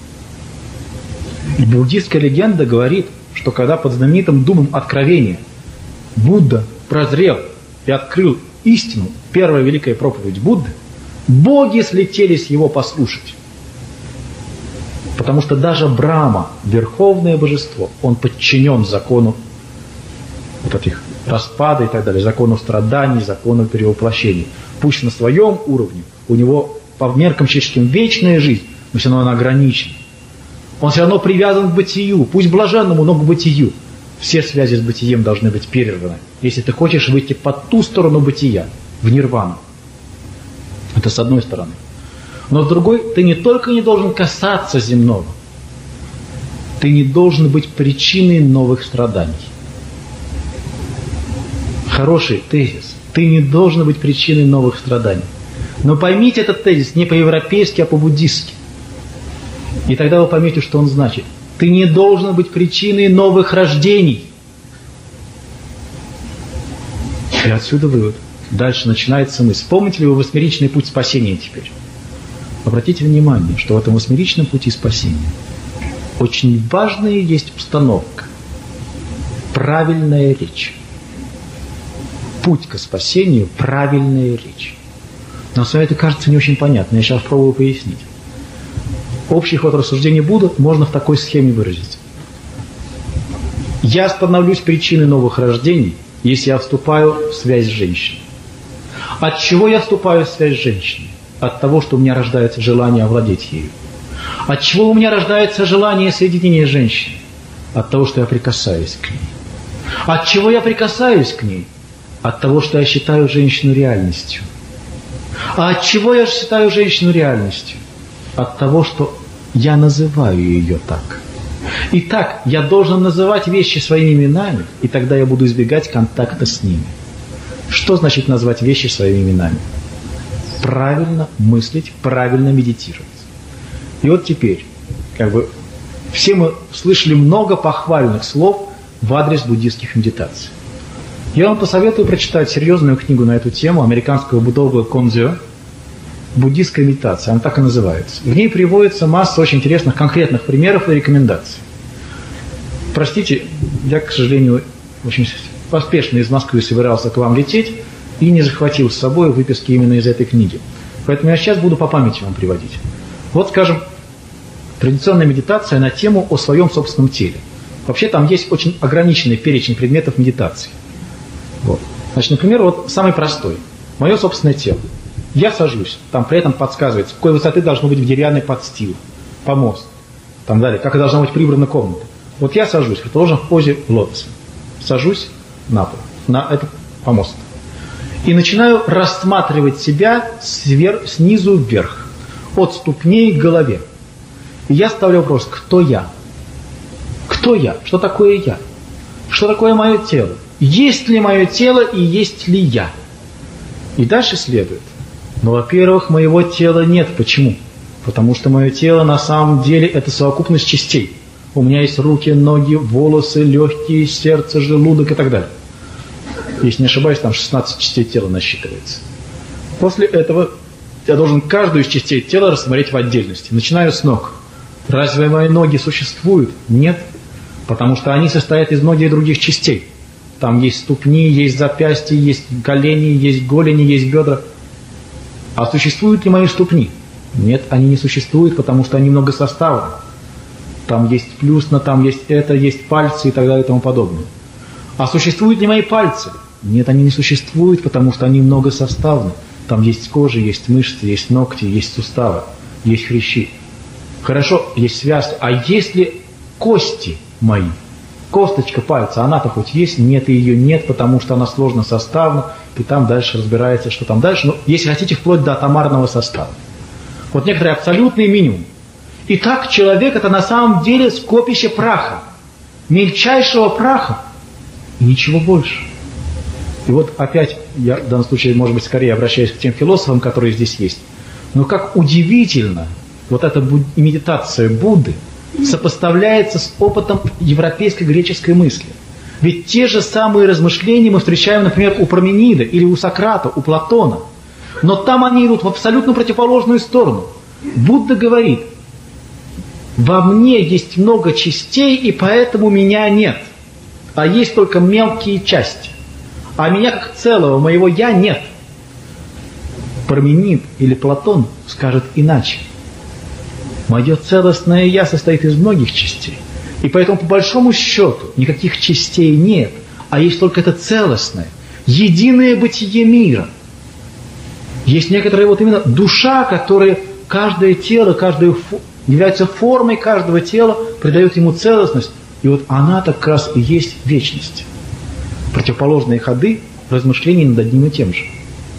И буддистская легенда говорит, что когда под знаменитым думом Откровения Будда прозрел и открыл истину, первая великая проповедь Будды, боги слетелись его послушать. Потому что даже Брахма, верховное божество, он подчинен закону вот этих распада и так далее, закону страданий, закону перевоплощений. Пусть на своем уровне у него по меркам человеческим вечная жизнь, но все равно она ограничена. Он все равно привязан к бытию, пусть блаженному, но к бытию. Все связи с бытием должны быть перерваны, если ты хочешь выйти по ту сторону бытия, в нирвану. Это с одной стороны. Но с другой, ты не только не должен касаться земного, ты не должен быть причиной новых страданий. Хороший тезис. Ты не должен быть причиной новых страданий. Но поймите этот тезис не по-европейски, а по-буддистски. И тогда вы поймете, что он значит. Ты не должен быть причиной новых рождений. И отсюда вывод. Дальше начинается мысль. Помните ли вы восьмеричный путь спасения теперь? Обратите внимание, что в этом восьмеричном пути спасения очень важная есть установка. Правильная речь. Путь к спасению – правильная речь. Нам с вами это кажется не очень понятно. Я сейчас пробую пояснить. Общий ход рассуждения Будды можно в такой схеме выразить. Я становлюсь причиной новых рождений, если я вступаю в связь с женщиной. От чего я вступаю в связь с женщиной? От того, что у меня рождается желание овладеть ею. От чего у меня рождается желание соединения с женщиной? От того, что я прикасаюсь к ней. От чего я прикасаюсь к ней? От того, что я считаю женщину реальностью. А от чего я считаю женщину реальностью? От того, что я называю ее так. Итак, я должен называть вещи своими именами, и тогда я буду избегать контакта с ними. Что значит назвать вещи своими именами? Правильно мыслить, правильно медитировать. И вот теперь, все мы слышали много похвальных слов в адрес буддистских медитаций. Я вам посоветую прочитать серьезную книгу на эту тему американского буддолога Кондзё «Буддистская медитация», она так и называется. В ней приводится масса очень интересных конкретных примеров и рекомендаций. Простите, я, к сожалению, очень поспешно из Москвы собирался к вам лететь и не захватил с собой выписки именно из этой книги. Поэтому я сейчас буду по памяти вам приводить. Вот, скажем, традиционная медитация на тему о своем собственном теле. Вообще там есть очень ограниченный перечень предметов медитации. Вот. Значит, например, вот самый простой. Мое собственное тело. Я сажусь, там при этом подсказывается, какой высоты должно быть в деревянный подстил, помост, там далее, как должна быть прибрана комната. Вот я сажусь, предположим, в позе лотоса. Сажусь на пол, на этот помост. И начинаю рассматривать себя снизу вверх, от ступней к голове. И я ставлю вопрос, кто я? Кто я? Что такое я? Что такое мое тело? Есть ли мое тело и есть ли я? И дальше следует. Но, во-первых, моего тела нет. Почему? Потому что мое тело на самом деле это совокупность частей. У меня есть руки, ноги, волосы, легкие, сердце, желудок и так далее. Если не ошибаюсь, там 16 частей тела насчитывается. После этого я должен каждую из частей тела рассмотреть в отдельности. Начинаю с ног. Разве мои ноги существуют? Нет. Потому что они состоят из многих других частей. Там есть ступни, есть запястья, есть колени, есть голени, есть бедра. А существуют ли мои ступни? Нет, они не существуют, потому что они многосоставны. Там есть плюсно, там есть это, есть пальцы и так далее и тому подобное. А существуют ли мои пальцы? Нет, они не существуют, потому что они многосоставны. Там есть кожа, есть мышцы, есть ногти, есть суставы, есть хрящи. Хорошо, есть связки. А есть ли кости мои? Косточка пальца, она-то хоть есть? Нет, ее нет, потому что она сложно составна, и там дальше разбирается, что там дальше. Но если хотите, вплоть до атомарного состава. Вот некоторый абсолютный минимум. Итак, человек — это на самом деле скопище праха, мельчайшего праха, и ничего больше. И вот опять, я в данном случае, может быть, скорее обращаюсь к тем философам, которые здесь есть. Но как удивительно вот эта медитация Будды сопоставляется с опытом европейской греческой мысли. Ведь те же самые размышления мы встречаем, например, у Парменида или у Сократа, у Платона. Но там они идут в абсолютно противоположную сторону. Будда говорит: во мне есть много частей, и поэтому меня нет. А есть только мелкие части. А меня как целого, моего «я» нет. Парменид или Платон скажет иначе. Мое целостное «я» состоит из многих частей. И поэтому, по большому счету, никаких частей нет, а есть только это целостное, единое бытие мира. Есть некоторая вот именно душа, которая каждое тело, является формой каждого тела, придает ему целостность. И вот она как раз и есть вечность. Противоположные ходы размышлений над одним и тем же.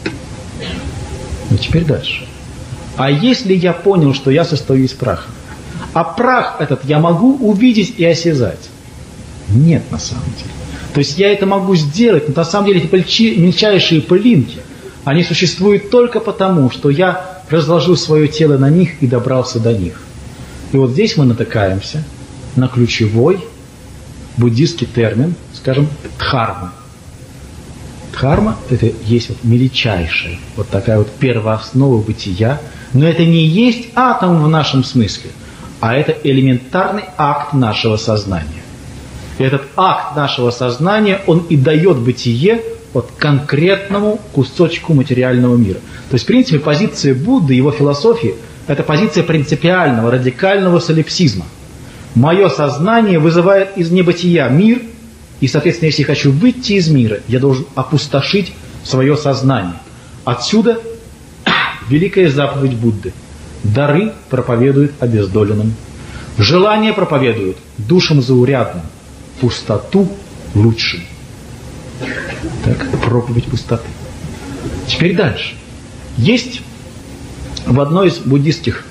Но теперь дальше. А если я понял, что я состою из праха, а прах этот я могу увидеть и осязать? Нет, на самом деле. То есть я это могу сделать, но на самом деле эти мельчайшие пылинки, они существуют только потому, что я разложил свое тело на них и добрался до них. И вот здесь мы натыкаемся на ключевой буддийский термин, скажем, дхарма. Дхарма – это есть вот мельчайшая, вот такая вот первооснова бытия, но это не есть атом в нашем смысле, а это элементарный акт нашего сознания. И этот акт нашего сознания, он и дает бытие вот конкретному кусочку материального мира. То есть, в принципе, позиция Будды, его философии – это позиция принципиального, радикального солипсизма. Мое сознание вызывает из небытия мир, и, соответственно, если я хочу выйти из мира, я должен опустошить свое сознание. Отсюда великая заповедь Будды. Дары проповедуют обездоленным. Желания проповедуют душам заурядным. Пустоту лучшим. Так, проповедь пустоты. Теперь дальше. Есть в одном из буддийских,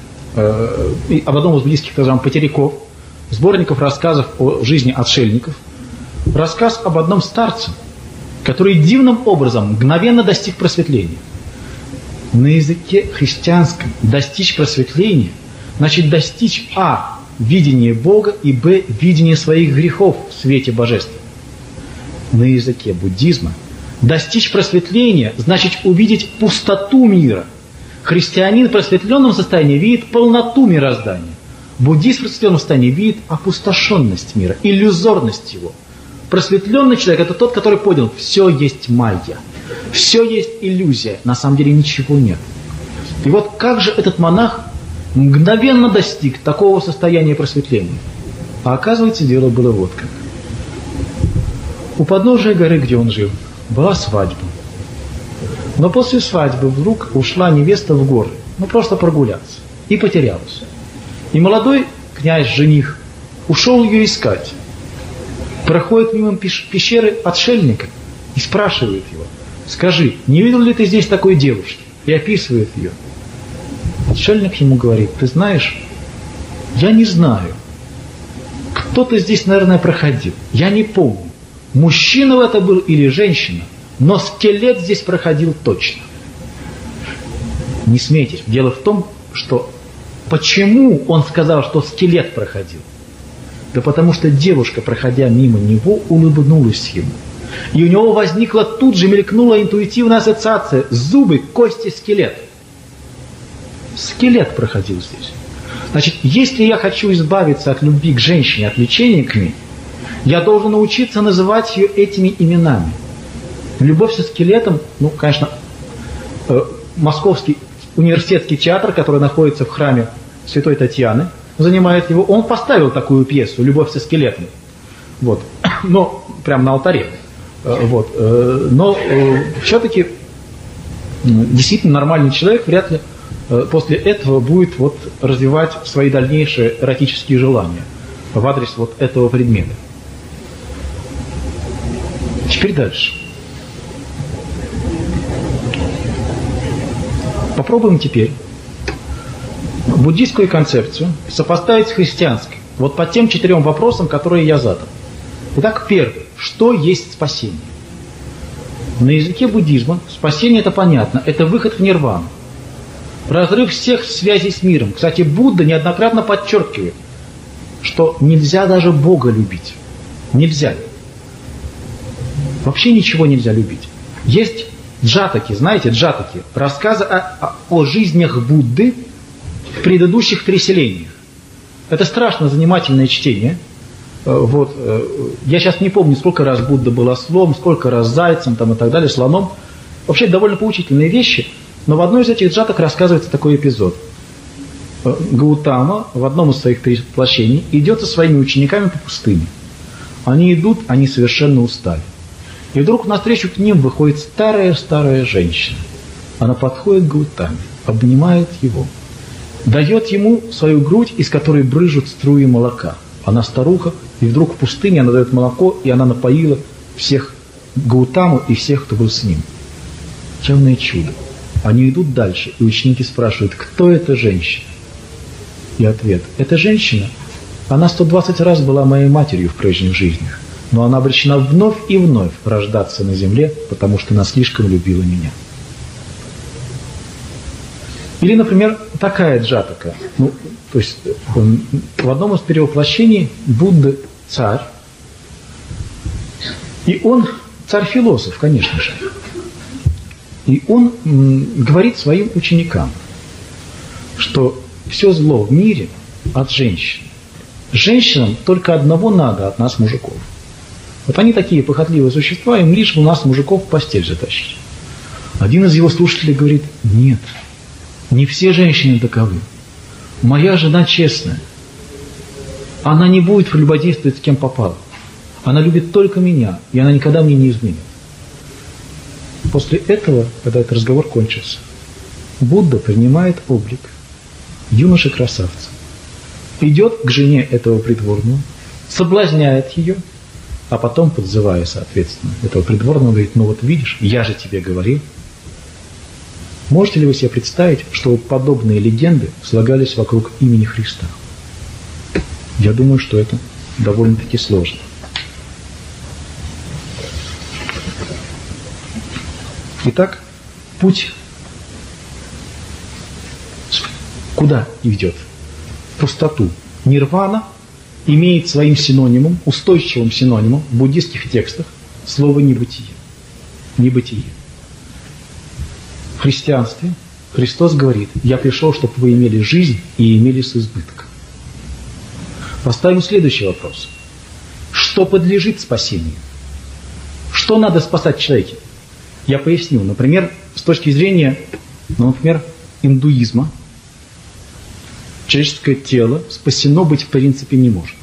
потеряков, сборников рассказов о жизни отшельников, рассказ об одном старце, который дивным образом мгновенно достиг просветления. На языке христианском достичь просветления значит достичь а. видения Бога и б. видения своих грехов в свете божества. На языке буддизма достичь просветления значит увидеть пустоту мира. Христианин в просветленном состоянии видит полноту мироздания. Буддист в просветленном состоянии видит опустошенность мира, иллюзорность его. Просветленный человек – это тот, который понял, все есть майя, все есть иллюзия, на самом деле ничего нет. И вот как же этот монах мгновенно достиг такого состояния просветления? А оказывается, дело было вот как. У подножия горы, где он жил, была свадьба. Но после свадьбы вдруг ушла невеста в горы, просто прогуляться, и потерялась. И молодой князь-жених ушел ее искать. Проходит мимо пещеры отшельника и спрашивает его: скажи, не видел ли ты здесь такой девушки? И описывает ее. Отшельник ему говорит: ты знаешь, я не знаю. Кто-то здесь, наверное, проходил. Я не помню, мужчина это был или женщина, но скелет здесь проходил точно. Не смейтесь, дело в том, что почему он сказал, что скелет проходил? Да потому что девушка, проходя мимо него, улыбнулась ему. И у него возникла, тут же мелькнула интуитивная ассоциация: зубы, кости, скелет. Скелет проходил здесь. Значит, если я хочу избавиться от любви к женщине, от влечения к ней, Я должен научиться называть ее этими именами. «Любовь со скелетом», ну, конечно, Московский университетский театр, который находится в храме Святой Татьяны, занимает его, он поставил такую пьесу «Любовь со скелетом». Вот. Но прямо на алтаре. Вот. Но все-таки действительно нормальный человек вряд ли после этого будет вот развивать свои дальнейшие эротические желания в адрес вот этого предмета. Теперь дальше. Попробуем теперь буддийскую концепцию сопоставить с христианской. Вот по тем 4 вопросам, которые я задал. Итак, первый. Что есть спасение? На языке буддизма спасение это понятно. Это выход в нирвану. Разрыв всех связей с миром. Кстати, Будда неоднократно подчеркивает, что нельзя даже Бога любить. Нельзя. Вообще ничего нельзя любить. Есть джатаки, знаете, джатаки. Рассказы о жизнях Будды в предыдущих переселениях. Это страшно занимательное чтение. Вот. Я сейчас не помню, сколько раз Будда был ослом, сколько раз зайцем там, и так далее, слоном. Вообще довольно поучительные вещи. Но в одной из этих джаток рассказывается такой эпизод. Гаутама в одном из своих перевоплощений идет со своими учениками по пустыне. Они идут, они совершенно устали. И вдруг навстречу к ним выходит старая-старая женщина. Она подходит к Гаутаме, обнимает его, дает ему свою грудь, из которой брызжут струи молока. Она старуха, и вдруг в пустыне она дает молоко, и она напоила всех Гаутаму и всех, кто был с ним. Явное чудо. Они идут дальше, и ученики спрашивают, кто эта женщина? И ответ, эта женщина, она 120 раз была моей матерью в прежних жизнях, но она обречена вновь и вновь рождаться на земле, потому что она слишком любила меня. Или, например, такая джатака. Ну, то есть в одном из перевоплощений Будда царь, и он царь-философ, конечно же. И он говорит своим ученикам, что все зло в мире от женщин. Женщинам только одного надо от нас, мужиков. Вот они такие похотливые существа, им лишь у нас, мужиков, в постель затащить. Один из его слушателей говорит, нет, не все женщины таковы. Моя жена честная. Она не будет прелюбодействовать с кем попало. Она любит только меня, и она никогда мне не изменит. После этого, когда этот разговор кончился, Будда принимает облик юноши-красавца, идет к жене этого придворного, соблазняет ее, а потом, подзывая, соответственно, этого придворного, говорит, ну вот видишь, я же тебе говорил. Можете ли вы себе представить, что подобные легенды слагались вокруг имени Христа? Я думаю, что это довольно-таки сложно. Итак, путь куда ведет? В пустоту. Нирвана имеет своим синонимом, устойчивым синонимом в буддийских текстах слово небытие. Небытие. В христианстве Христос говорит, я пришел, чтобы вы имели жизнь и имели с избытком. Поставим следующий вопрос. Что подлежит спасению? Что надо спасать в человеке? Я поясню. Например, с точки зрения, индуизма, человеческое тело спасено быть в принципе не может.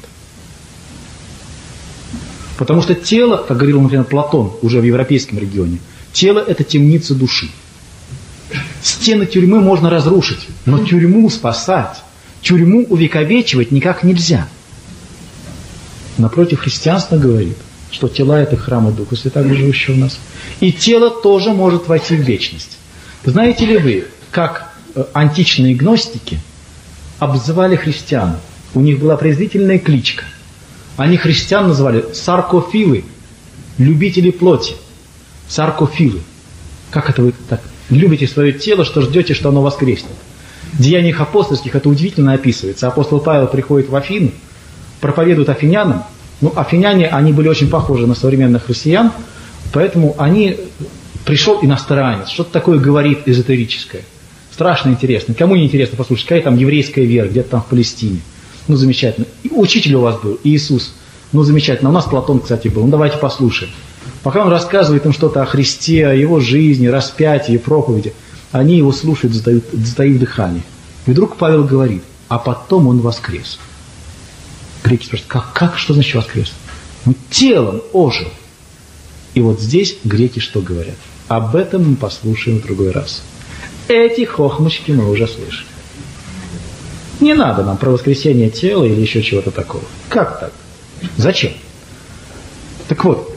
Потому что тело, как говорил, например, Платон уже в европейском регионе, тело – это темница души. Стены тюрьмы можно разрушить, но тюрьму спасать, тюрьму увековечивать никак нельзя. Напротив, христианство говорит, что тела – это храмы Духа Святаго, живущего в нас. И тело тоже может войти в вечность. Знаете ли вы, как античные гностики обзывали христиан? У них была презрительная кличка. Они христиан называли саркофилы, любители плоти. Саркофилы. Как это вы так любите свое тело, что ждете, что оно воскреснет? В Деяниях апостольских это удивительно описывается. Апостол Павел приходит в Афины, проповедует афинянам. Афиняне, они были очень похожи на современных христиан, поэтому пришел иностранец, что-то такое говорит эзотерическое. Страшно интересно. Кому не интересно послушать, какая там еврейская вера, где-то там в Палестине. Замечательно. И учитель у вас был, Иисус. Ну, замечательно. У нас Платон, кстати, был. Ну, давайте послушаем. Пока он рассказывает им что-то о Христе, о его жизни, распятии, проповеди, они его слушают, затаив дыхание. И вдруг Павел говорит, а потом он воскрес. Греки спрашивают, как, что значит воскрес? Ну, телом ожил. И вот здесь греки что говорят? Об этом мы послушаем в другой раз. Эти хохмочки мы уже слышали. Не надо нам про воскресение тела или еще чего-то такого. Как так? Зачем? Так вот,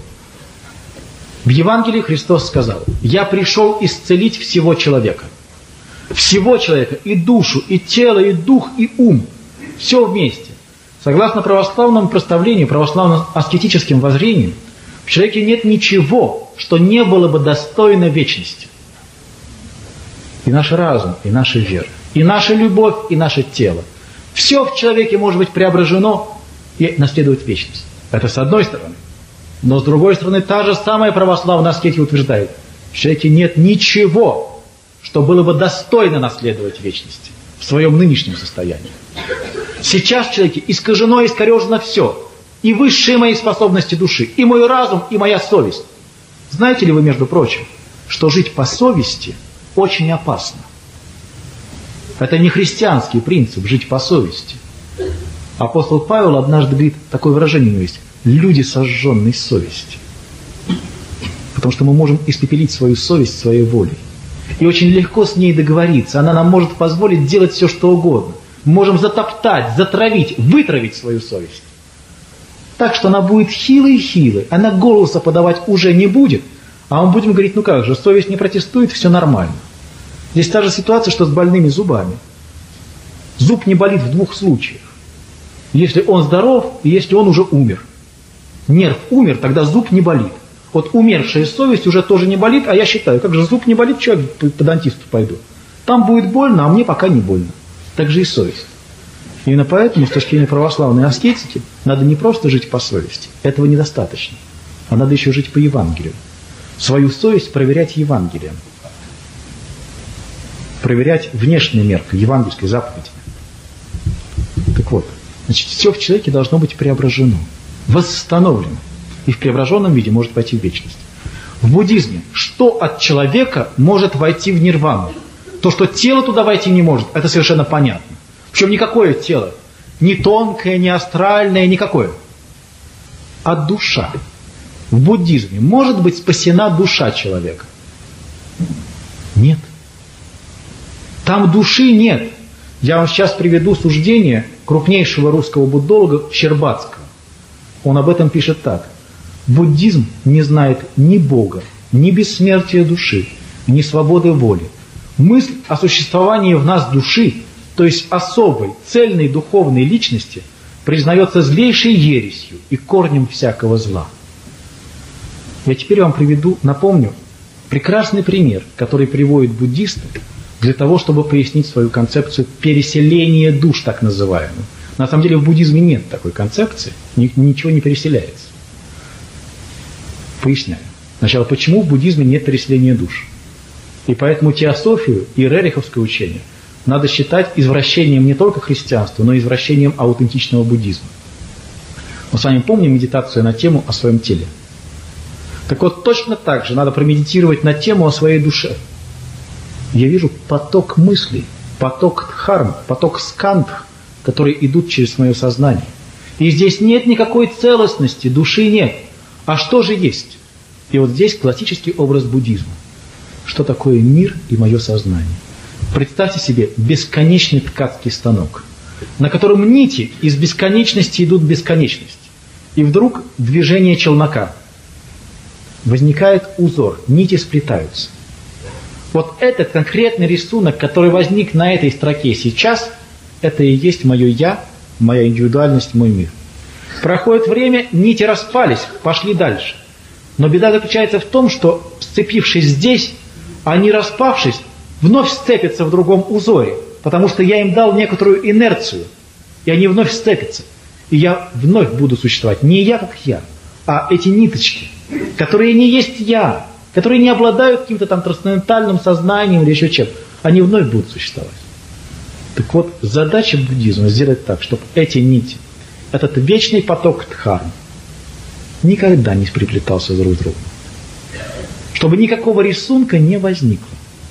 в Евангелии Христос сказал, я пришел исцелить всего человека. Всего человека, и душу, и тело, и дух, и ум. Все вместе. Согласно православному представлению, православным аскетическим воззрениям, в человеке нет ничего, что не было бы достойно вечности. И наш разум, и наша вера, и наша любовь, и наше тело. Все в человеке может быть преображено и наследовать вечность. Это с одной стороны. Но с другой стороны, та же самая православная аскетика утверждает, в человеке нет ничего, что было бы достойно наследовать вечность в своем нынешнем состоянии. Сейчас в человеке искажено и искорежено все. И высшие мои способности души, и мой разум, и моя совесть. Знаете ли вы, между прочим, что жить по совести очень опасно? Это не христианский принцип жить по совести. Апостол Павел однажды говорит, такое выражение у него есть, люди сожженной совести. Потому что мы можем испепелить свою совесть своей волей. И очень легко с ней договориться. Она нам может позволить делать все, что угодно. Мы можем затоптать, затравить, вытравить свою совесть. Так что она будет хилой-хилой. Она голоса подавать уже не будет. А мы будем говорить, ну как же, совесть не протестует, все нормально. Здесь та же ситуация, что с больными зубами. Зуб не болит в двух случаях. Если он здоров и если он уже умер. Нерв умер, тогда зуб не болит. Вот умершая совесть уже тоже не болит, а я считаю, как же зуб не болит, что я по дантисту пойду. Там будет больно, а мне пока не больно. Так же и совесть. Именно поэтому, с точки зрения православной аскетики, надо не просто жить по совести. Этого недостаточно. А надо еще жить по Евангелию. Свою совесть проверять Евангелием. Проверять внешней меркой, евангельской заповеди. Так вот, значит, все в человеке должно быть преображено, восстановлено. И в преображенном виде может войти в вечность. В буддизме, что от человека может войти в нирвану? То, что тело туда войти не может, это совершенно понятно. Причем никакое тело, ни тонкое, ни астральное, никакое. А душа. В буддизме может быть спасена душа человека? Нет. Там души нет. Я вам сейчас приведу суждение крупнейшего русского буддолога Щербацкого. Он об этом пишет так. Буддизм не знает ни Бога, ни бессмертия души, ни свободы воли. Мысль о существовании в нас души, то есть особой, цельной духовной личности, признается злейшей ересью и корнем всякого зла. Я теперь вам напомню, прекрасный пример, который приводят буддисты для того, чтобы пояснить свою концепцию переселения душ, так называемую. На самом деле в буддизме нет такой концепции, ничего не переселяется. Поясняю. Сначала, почему в буддизме нет переселения душ? И поэтому теософию и рериховское учение надо считать извращением не только христианства, но и извращением аутентичного буддизма. Мы с вами помним медитацию на тему о своем теле. Так вот, точно так же надо промедитировать на тему о своей душе. Я вижу поток мыслей, поток дхарм, поток скандх, которые идут через мое сознание. И здесь нет никакой целостности, души нет. А что же есть? И вот здесь классический образ буддизма. Что такое мир и мое сознание? Представьте себе бесконечный ткацкий станок, на котором нити из бесконечности идут в бесконечность. И вдруг движение челнока. Возникает узор, нити сплетаются. Вот этот конкретный рисунок, который возник на этой строке сейчас, это и есть мое «я», моя индивидуальность, мой мир. Проходит время, нити распались, пошли дальше. Но беда заключается в том, что, сцепившись здесь, они, распавшись, вновь сцепятся в другом узоре, потому что я им дал некоторую инерцию, и они вновь сцепятся. И я вновь буду существовать. Не я как я, а эти ниточки, которые не есть я, которые не обладают каким-то там трансцендентальным сознанием или еще чем, они вновь будут существовать. Так вот, задача буддизма сделать так, чтобы эти нити, этот вечный поток дхарм, никогда не приплетался друг к другу. Чтобы никакого рисунка не возникло.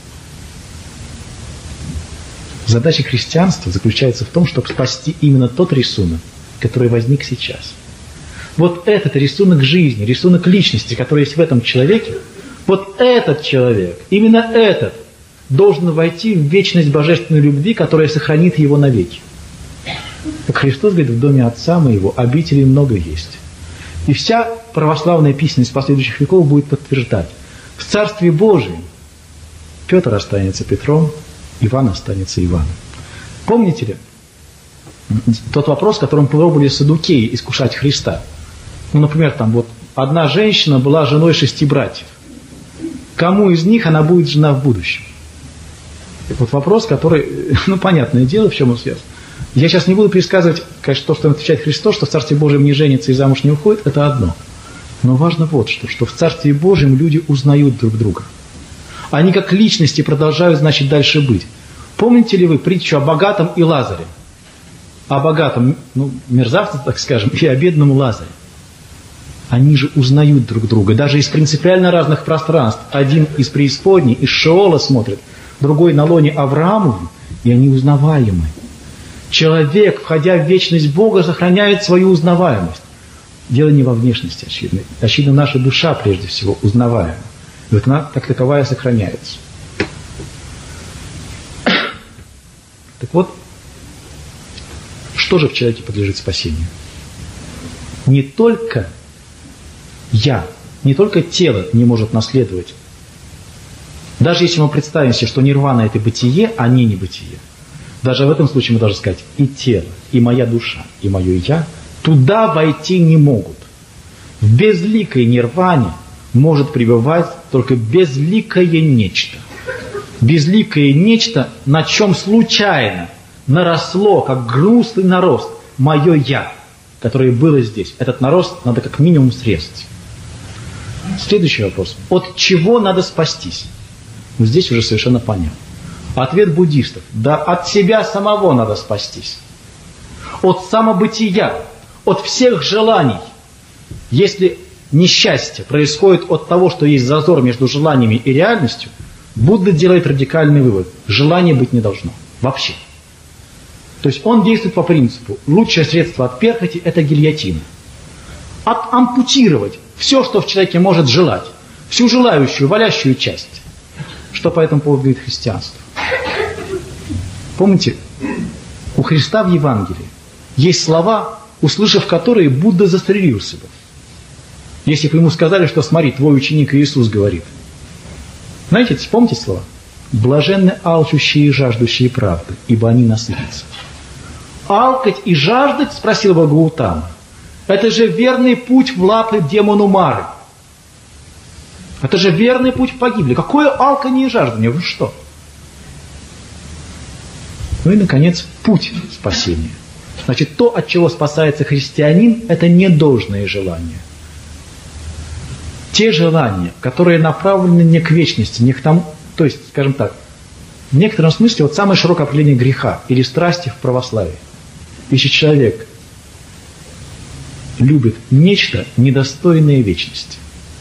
Задача христианства заключается в том, чтобы спасти именно тот рисунок, который возник сейчас. Вот этот рисунок жизни, рисунок личности, который есть в этом человеке, вот этот человек, именно этот, должен войти в вечность божественной любви, которая сохранит его навеки. Как Христос говорит, в доме Отца моего обителей много есть. И вся православная письменность последующих веков будет подтверждать. В Царстве Божьем Петр останется Петром, Иван останется Иваном. Помните ли тот вопрос, которым пробовали саддукеи искушать Христа? Ну, например, там вот одна женщина была женой 6 братьев. Кому из них она будет жена в будущем? Вот вопрос, который, ну, понятное дело, в чем он связан. Я сейчас не буду пересказывать, конечно, то, что отвечает Христос, что в Царстве Божьем не женится и замуж не уходит, это одно. Но важно вот что в Царстве Божьем люди узнают друг друга. Они как личности продолжают, значит, дальше быть. Помните ли вы притчу о богатом и Лазаре? О богатом, ну, мерзавце, так скажем, и о бедном Лазаре. Они же узнают друг друга, даже из принципиально разных пространств. Один из преисподней, из Шеола смотрит, другой на лоне Авраамову, и они узнаваемы. Человек, входя в вечность Бога, сохраняет свою узнаваемость. Дело не во внешности, очевидно. Очевидно, наша душа, прежде всего, узнаваема. И вот она, как таковая, сохраняется. Так вот, что же в человеке подлежит спасению? Не только я, не только тело не может наследовать. Даже если мы представим себе, что нирвана – это бытие, а не небытие, даже в этом случае мы должны сказать, и тело, и моя душа, и мое я туда войти не могут. В безликой нирване может пребывать только безликое нечто. Безликое нечто, на чем случайно наросло, как грустный нарост, мое я, которое было здесь. Этот нарост надо как минимум срезать. Следующий вопрос. От чего надо спастись? Ну, здесь уже совершенно понятно. Ответ буддистов. Да от себя самого надо спастись. От самобытия, от всех желаний. Если несчастье происходит от того, что есть зазор между желаниями и реальностью, Будда делает радикальный вывод. Желания быть не должно. Вообще. То есть он действует по принципу. Лучшее средство от перхоти – это гильотина. Ампутировать все, что в человеке может желать. Всю желающую, валящую часть. Что по этому поводу говорит христианство? Помните, у Христа в Евангелии есть слова, услышав которые, Будда застрелился бы. Если бы ему сказали, что смотри, твой ученик Иисус говорит. Знаете, помните слова? Блаженны алчущие и жаждущие правды, ибо они насытятся. Алкать и жаждать, спросил бы Гаутама, это же верный путь в лапы демону Мары. Это же верный путь в погибель. Какое алканье и жаждание? Вы что? Ну и, наконец, путь спасения. Значит, то, от чего спасается христианин, это не должное желание. Те желания, которые направлены не к вечности, не к тому, то есть, скажем так, в некотором смысле вот самое широкое определение греха или страсти в православии. Если человек любит нечто недостойное вечности,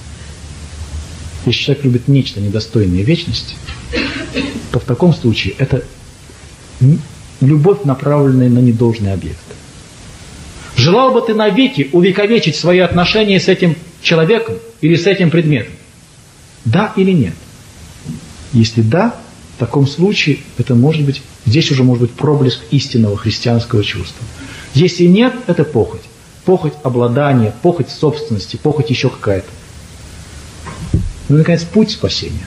если человек любит нечто недостойное вечности, то в таком случае это любовь, направленная на недолжный объект. Желал бы ты навеки увековечить свои отношения с этим человеком или с этим предметом? Да или нет? Если да, в таком случае это может быть, здесь уже может быть проблеск истинного христианского чувства. Если нет, это похоть. Похоть обладания, похоть собственности, похоть еще какая-то. Ну и, наконец, путь спасения.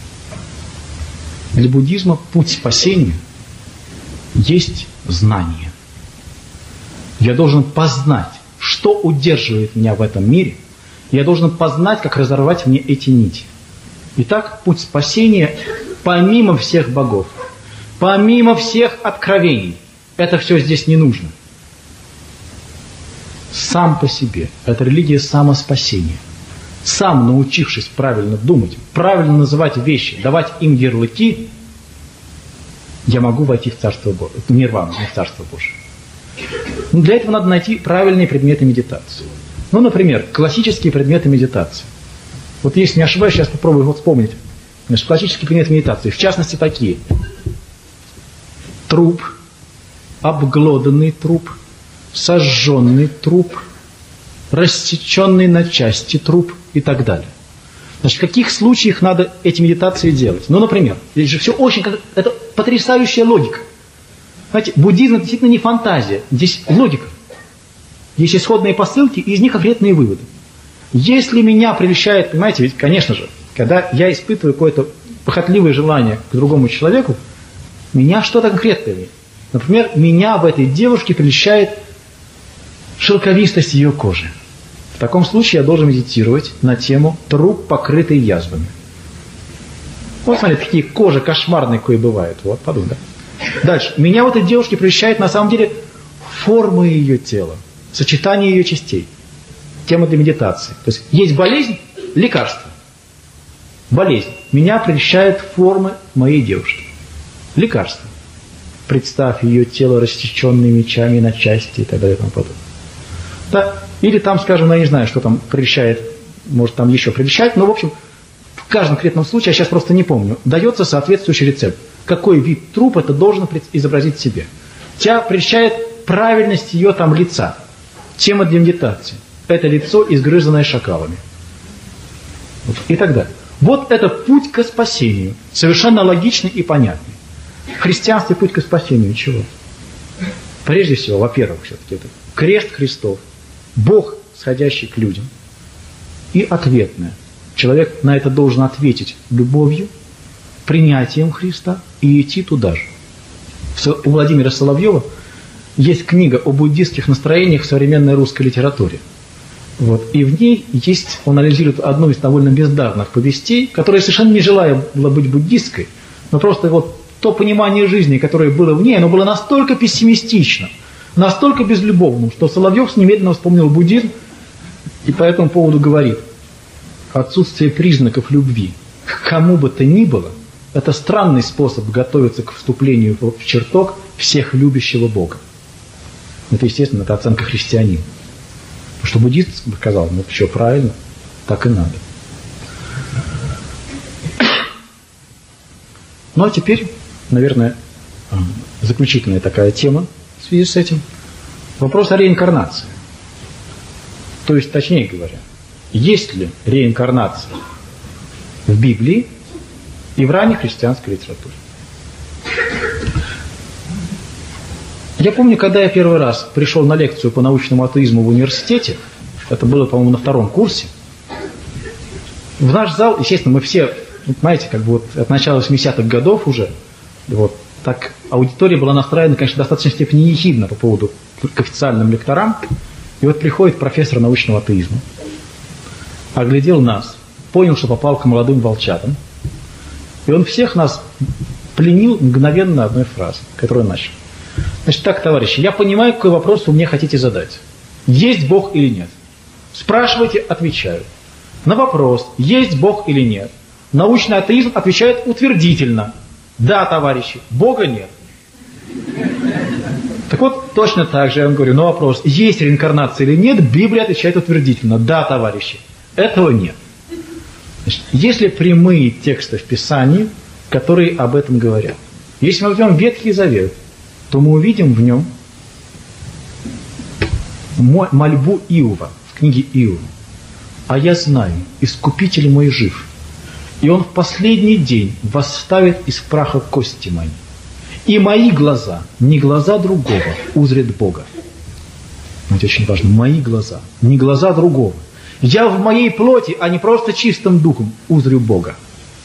Для буддизма путь спасения есть знание. Я должен познать, что удерживает меня в этом мире. Я должен познать, как разорвать мне эти нити. Итак, путь спасения помимо всех богов, помимо всех откровений. Это все здесь не нужно. Сам по себе. Это религия самоспасения. Сам научившись правильно думать, правильно называть вещи, давать им ярлыки, я могу войти в Царство Божие, в нирвану, не в Царство Божие. Но для этого надо найти правильные предметы медитации. Ну, например, классические предметы медитации. Вот если не ошибаюсь, сейчас попробую вот вспомнить. Значит, классические предметы медитации, в частности, такие. Труп, обглоданный труп, сожженный труп, рассеченный на части труп и так далее. Значит, в каких случаях надо эти медитации делать? Ну, например, здесь же все очень... Это потрясающая логика. Знаете, буддизм это действительно не фантазия, здесь логика. Есть исходные посылки, и из них конкретные выводы. Если меня прельщает, понимаете, ведь, конечно же, когда я испытываю какое-то похотливое желание к другому человеку, меня что-то конкретное. Например, меня в этой девушке прельщает шелковистость ее кожи. В таком случае я должен медитировать на тему труп, покрытый язвами. Вот, смотрите, такие кожи кошмарные, кое бывают. Вот, подумай, да? Дальше. Меня в этой девушке прельщает, на самом деле, форма ее тела, сочетание ее частей. Тема для медитации. То есть, есть болезнь, лекарство. Болезнь. Меня прельщает формы моей девушки. Лекарство. Представь ее тело, рассеченное мечами на части и так далее и тому подобное. Да? Или там, скажем, я не знаю, что там прельщает, может там еще прельщать, но в общем, в каждом конкретном случае, я сейчас просто не помню, дается соответствующий рецепт. Какой вид трупа это должен изобразить себе. Тебя прельщает правильность ее там лица. Тема для медитации. Это лицо, изгрызанное шакалами. И так далее. Вот это путь к спасению. Совершенно логичный и понятный. В христианстве путь к спасению чего? Прежде всего, во-первых, все-таки это крест Христов, Бог, сходящий к людям, и ответное. Человек на это должен ответить любовью, принятием Христа и идти туда же. У Владимира Соловьева есть книга о буддистских настроениях в современной русской литературе. Вот. И в ней есть, он анализирует одну из довольно бездарных повестей, которая совершенно не желая была быть буддистской, но просто вот то понимание жизни, которое было в ней, оно было настолько пессимистично, настолько безлюбовным, что Соловьев немедленно вспомнил буддизм и по этому поводу говорит: отсутствие признаков любви к кому бы то ни было – это странный способ готовиться к вступлению в чертог всех любящего Бога. Это, естественно, это оценка христианина. Потому что буддист сказал, ну все правильно, так и надо. Ну а теперь, наверное, заключительная такая тема в связи с этим. Вопрос о реинкарнации. То есть, точнее говоря, есть ли реинкарнация в Библии и в ранней христианской литературе? Я помню, когда я первый раз пришел на лекцию по научному атеизму в университете, это было, по-моему, на 2-м курсе, в наш зал, естественно, мы все, понимаете, как бы вот от начала 80-х годов уже, вот, так аудитория была настроена, конечно, в достаточной степени ехидно по поводу к официальным лекторам. И вот приходит профессор научного атеизма, оглядел нас, понял, что попал к молодым волчатам, и он всех нас пленил мгновенно одной фразой, которую начал. Значит, так, товарищи, я понимаю, какой вопрос вы мне хотите задать. Есть Бог или нет? Спрашивайте, отвечаю. На вопрос, есть Бог или нет, научный атеизм отвечает утвердительно. Да, товарищи, Бога нет. Так вот, точно так же я вам говорю, на вопрос, есть реинкарнация или нет, Библия отвечает утвердительно. Да, товарищи, этого нет. Значит, есть ли прямые тексты в Писании, которые об этом говорят? Если мы возьмем Ветхий Завет, то мы увидим в нем мольбу Иова, в книге Иова. «А я знаю, Искупитель мой жив, и он в последний день восставит из праха кости мои. И мои глаза, не глаза другого, узрят Бога». Это очень важно. Мои глаза, не глаза другого. Я в моей плоти, а не просто чистым духом, узрю Бога.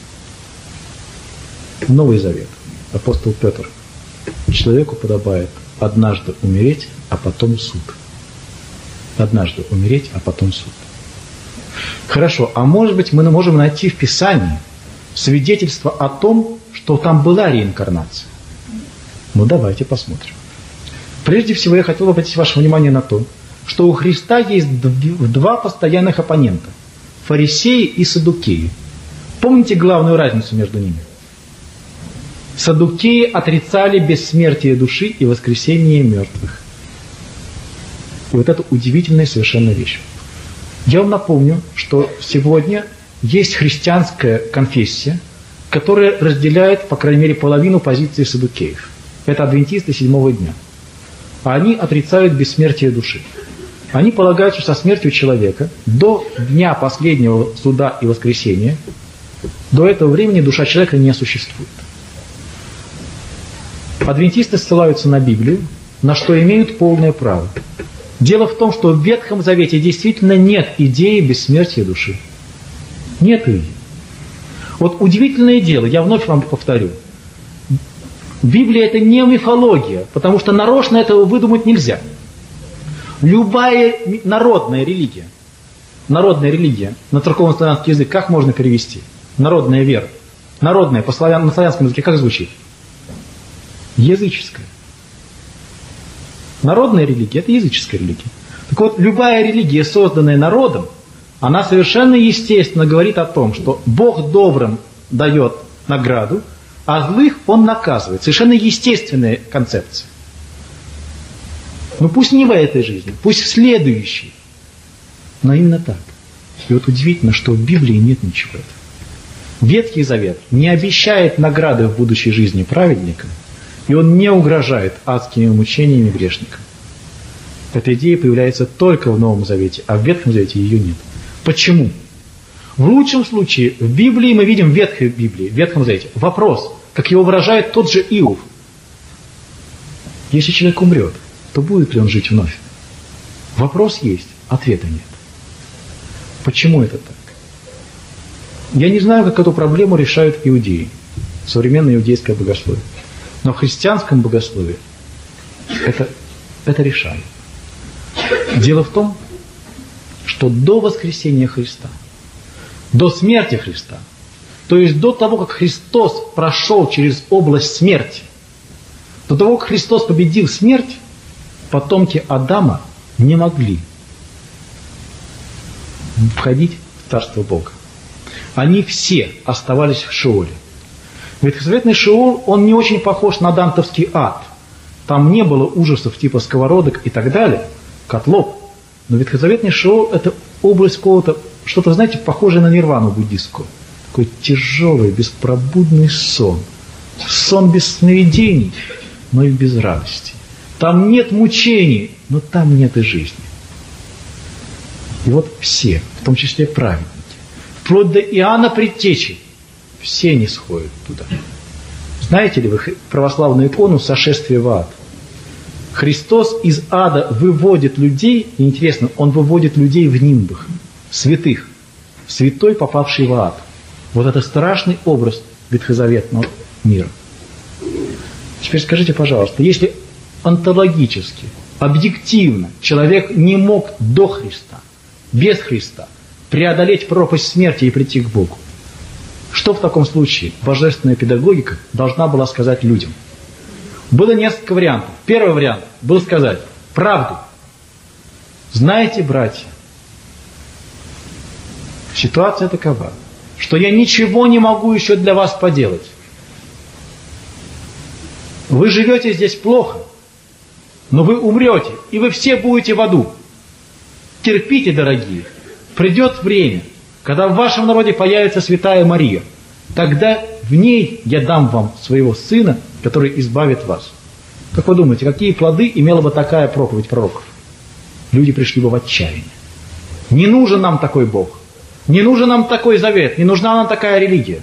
Новый Завет. Апостол Петр. Человеку подобает однажды умереть, а потом суд. Однажды умереть, а потом суд. Хорошо, а может быть мы можем найти в Писании свидетельство о том, что там была реинкарнация? Ну давайте посмотрим. Прежде всего я хотел бы обратить ваше внимание на то, что у Христа есть два постоянных оппонента – фарисеи и саддукеи. Помните главную разницу между ними? Саддукеи отрицали бессмертие души и воскресение мертвых. И вот это удивительная совершенно вещь. Я вам напомню, что сегодня есть христианская конфессия, которая разделяет, по крайней мере, половину позиции саддукеев. Это адвентисты седьмого дня. А они отрицают бессмертие души. Они полагают, что со смертью человека до дня последнего суда и воскресения, до этого времени душа человека не существует. Адвентисты ссылаются на Библию, на что имеют полное право. Дело в том, что в Ветхом Завете действительно нет идеи бессмертия души. Нет ее. Вот удивительное дело, я вновь вам повторю. Библия это не мифология, потому что нарочно этого выдумать нельзя. Любая народная религия на церковно-славянский язык как можно перевести? Народная вера. Народная, на славянском языке как звучит? Языческая. Народная религия – это языческая религия. Так вот, любая религия, созданная народом, она совершенно естественно говорит о том, что Бог добрым дает награду, а злых Он наказывает. Совершенно естественная концепция. Ну пусть не в этой жизни, пусть в следующей. Но именно так. И вот удивительно, что в Библии нет ничего этого. Ветхий Завет не обещает награды в будущей жизни праведникам, и он не угрожает адскими мучениями грешникам. Эта идея появляется только в Новом Завете, а в Ветхом Завете ее нет. Почему? В лучшем случае в Библии мы видим, в Ветхой Библии, в Ветхом Завете, вопрос, как его выражает тот же Иов. Если человек умрет, то будет ли он жить вновь? Вопрос есть, ответа нет. Почему это так? Я не знаю, как эту проблему решают иудеи, современное иудейское богословие. Но в христианском богословии это решают. Дело в том, что до воскресения Христа, до смерти Христа, то есть до того, как Христос прошел через область смерти, до того, как Христос победил смерть, потомки Адама не могли входить в Царство Бога. Они все оставались в Шеоле. Ветхозаветный Шеол, он не очень похож на дантовский ад. Там не было ужасов типа сковородок и так далее, котлов. Но ветхозаветный Шеол – это область какого-то, что-то, знаете, похожее на нирвану буддистскую. Такой тяжелый, беспробудный сон. Сон без сновидений, но и без радости. Там нет мучений, но там нет и жизни. И вот все, в том числе праведники, вплоть до Иоанна Предтечи, все не сходят туда. Знаете ли вы православную икону «Сошествие в ад»? Христос из ада выводит людей, и интересно, Он выводит людей в нимбах, святых, святой, попавший в ад. Вот это страшный образ ветхозаветного мира. Теперь скажите, пожалуйста, если онтологически, объективно человек не мог до Христа, без Христа, преодолеть пропасть смерти и прийти к Богу, что в таком случае божественная педагогика должна была сказать людям? Было несколько вариантов. Первый вариант был сказать правду. Знаете, братья, ситуация такова, что я ничего не могу еще для вас поделать. Вы живете здесь плохо, но вы умрете, и вы все будете в аду. Терпите, дорогие, придет время, когда в вашем народе появится святая Мария. Тогда в ней я дам вам своего сына, который избавит вас. Как вы думаете, какие плоды имела бы такая проповедь пророков? Люди пришли бы в отчаяние. Не нужен нам такой Бог. Не нужен нам такой завет. Не нужна нам такая религия.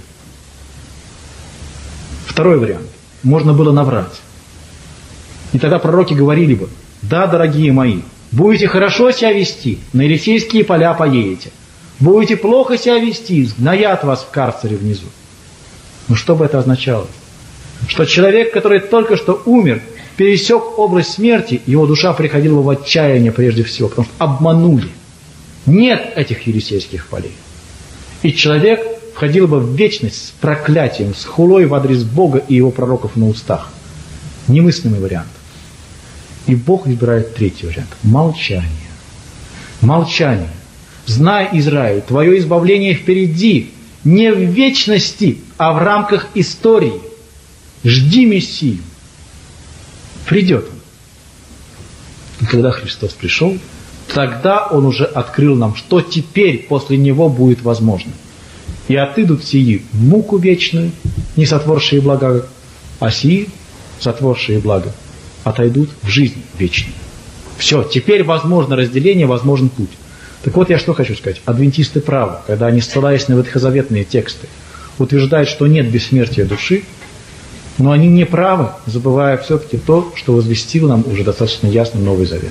Второй вариант. Можно было наврать. И тогда пророки говорили бы: да, дорогие мои, будете хорошо себя вести, на Елисейские поля поедете. Будете плохо себя вести, сгноят вас в карцере внизу. Но что бы это означало? Что человек, который только что умер, пересек область смерти, его душа приходила в отчаяние прежде всего, потому что обманули. Нет этих Елисейских полей. И человек входил бы в вечность с проклятием, с хулой в адрес Бога и его пророков на устах. Немыслимый вариант. И Бог избирает третий вариант. Молчание. Молчание. Знай, Израиль, твое избавление впереди, не в вечности, а в рамках истории. Жди Мессию. Придет он. И когда Христос пришел, Тогда он уже открыл нам, что теперь после него будет возможно. И отыдут сии в муку вечную, не сотворшие блага, а сии, сотворшие блага, отойдут в жизнь вечную. Все, теперь возможно разделение, возможен путь. Так вот, я что хочу сказать. Адвентисты правы, когда они, ссылаясь на ветхозаветные тексты, утверждают, что нет бессмертия души, но они не правы, забывая все-таки то, что возвестил нам уже достаточно ясно Новый Завет.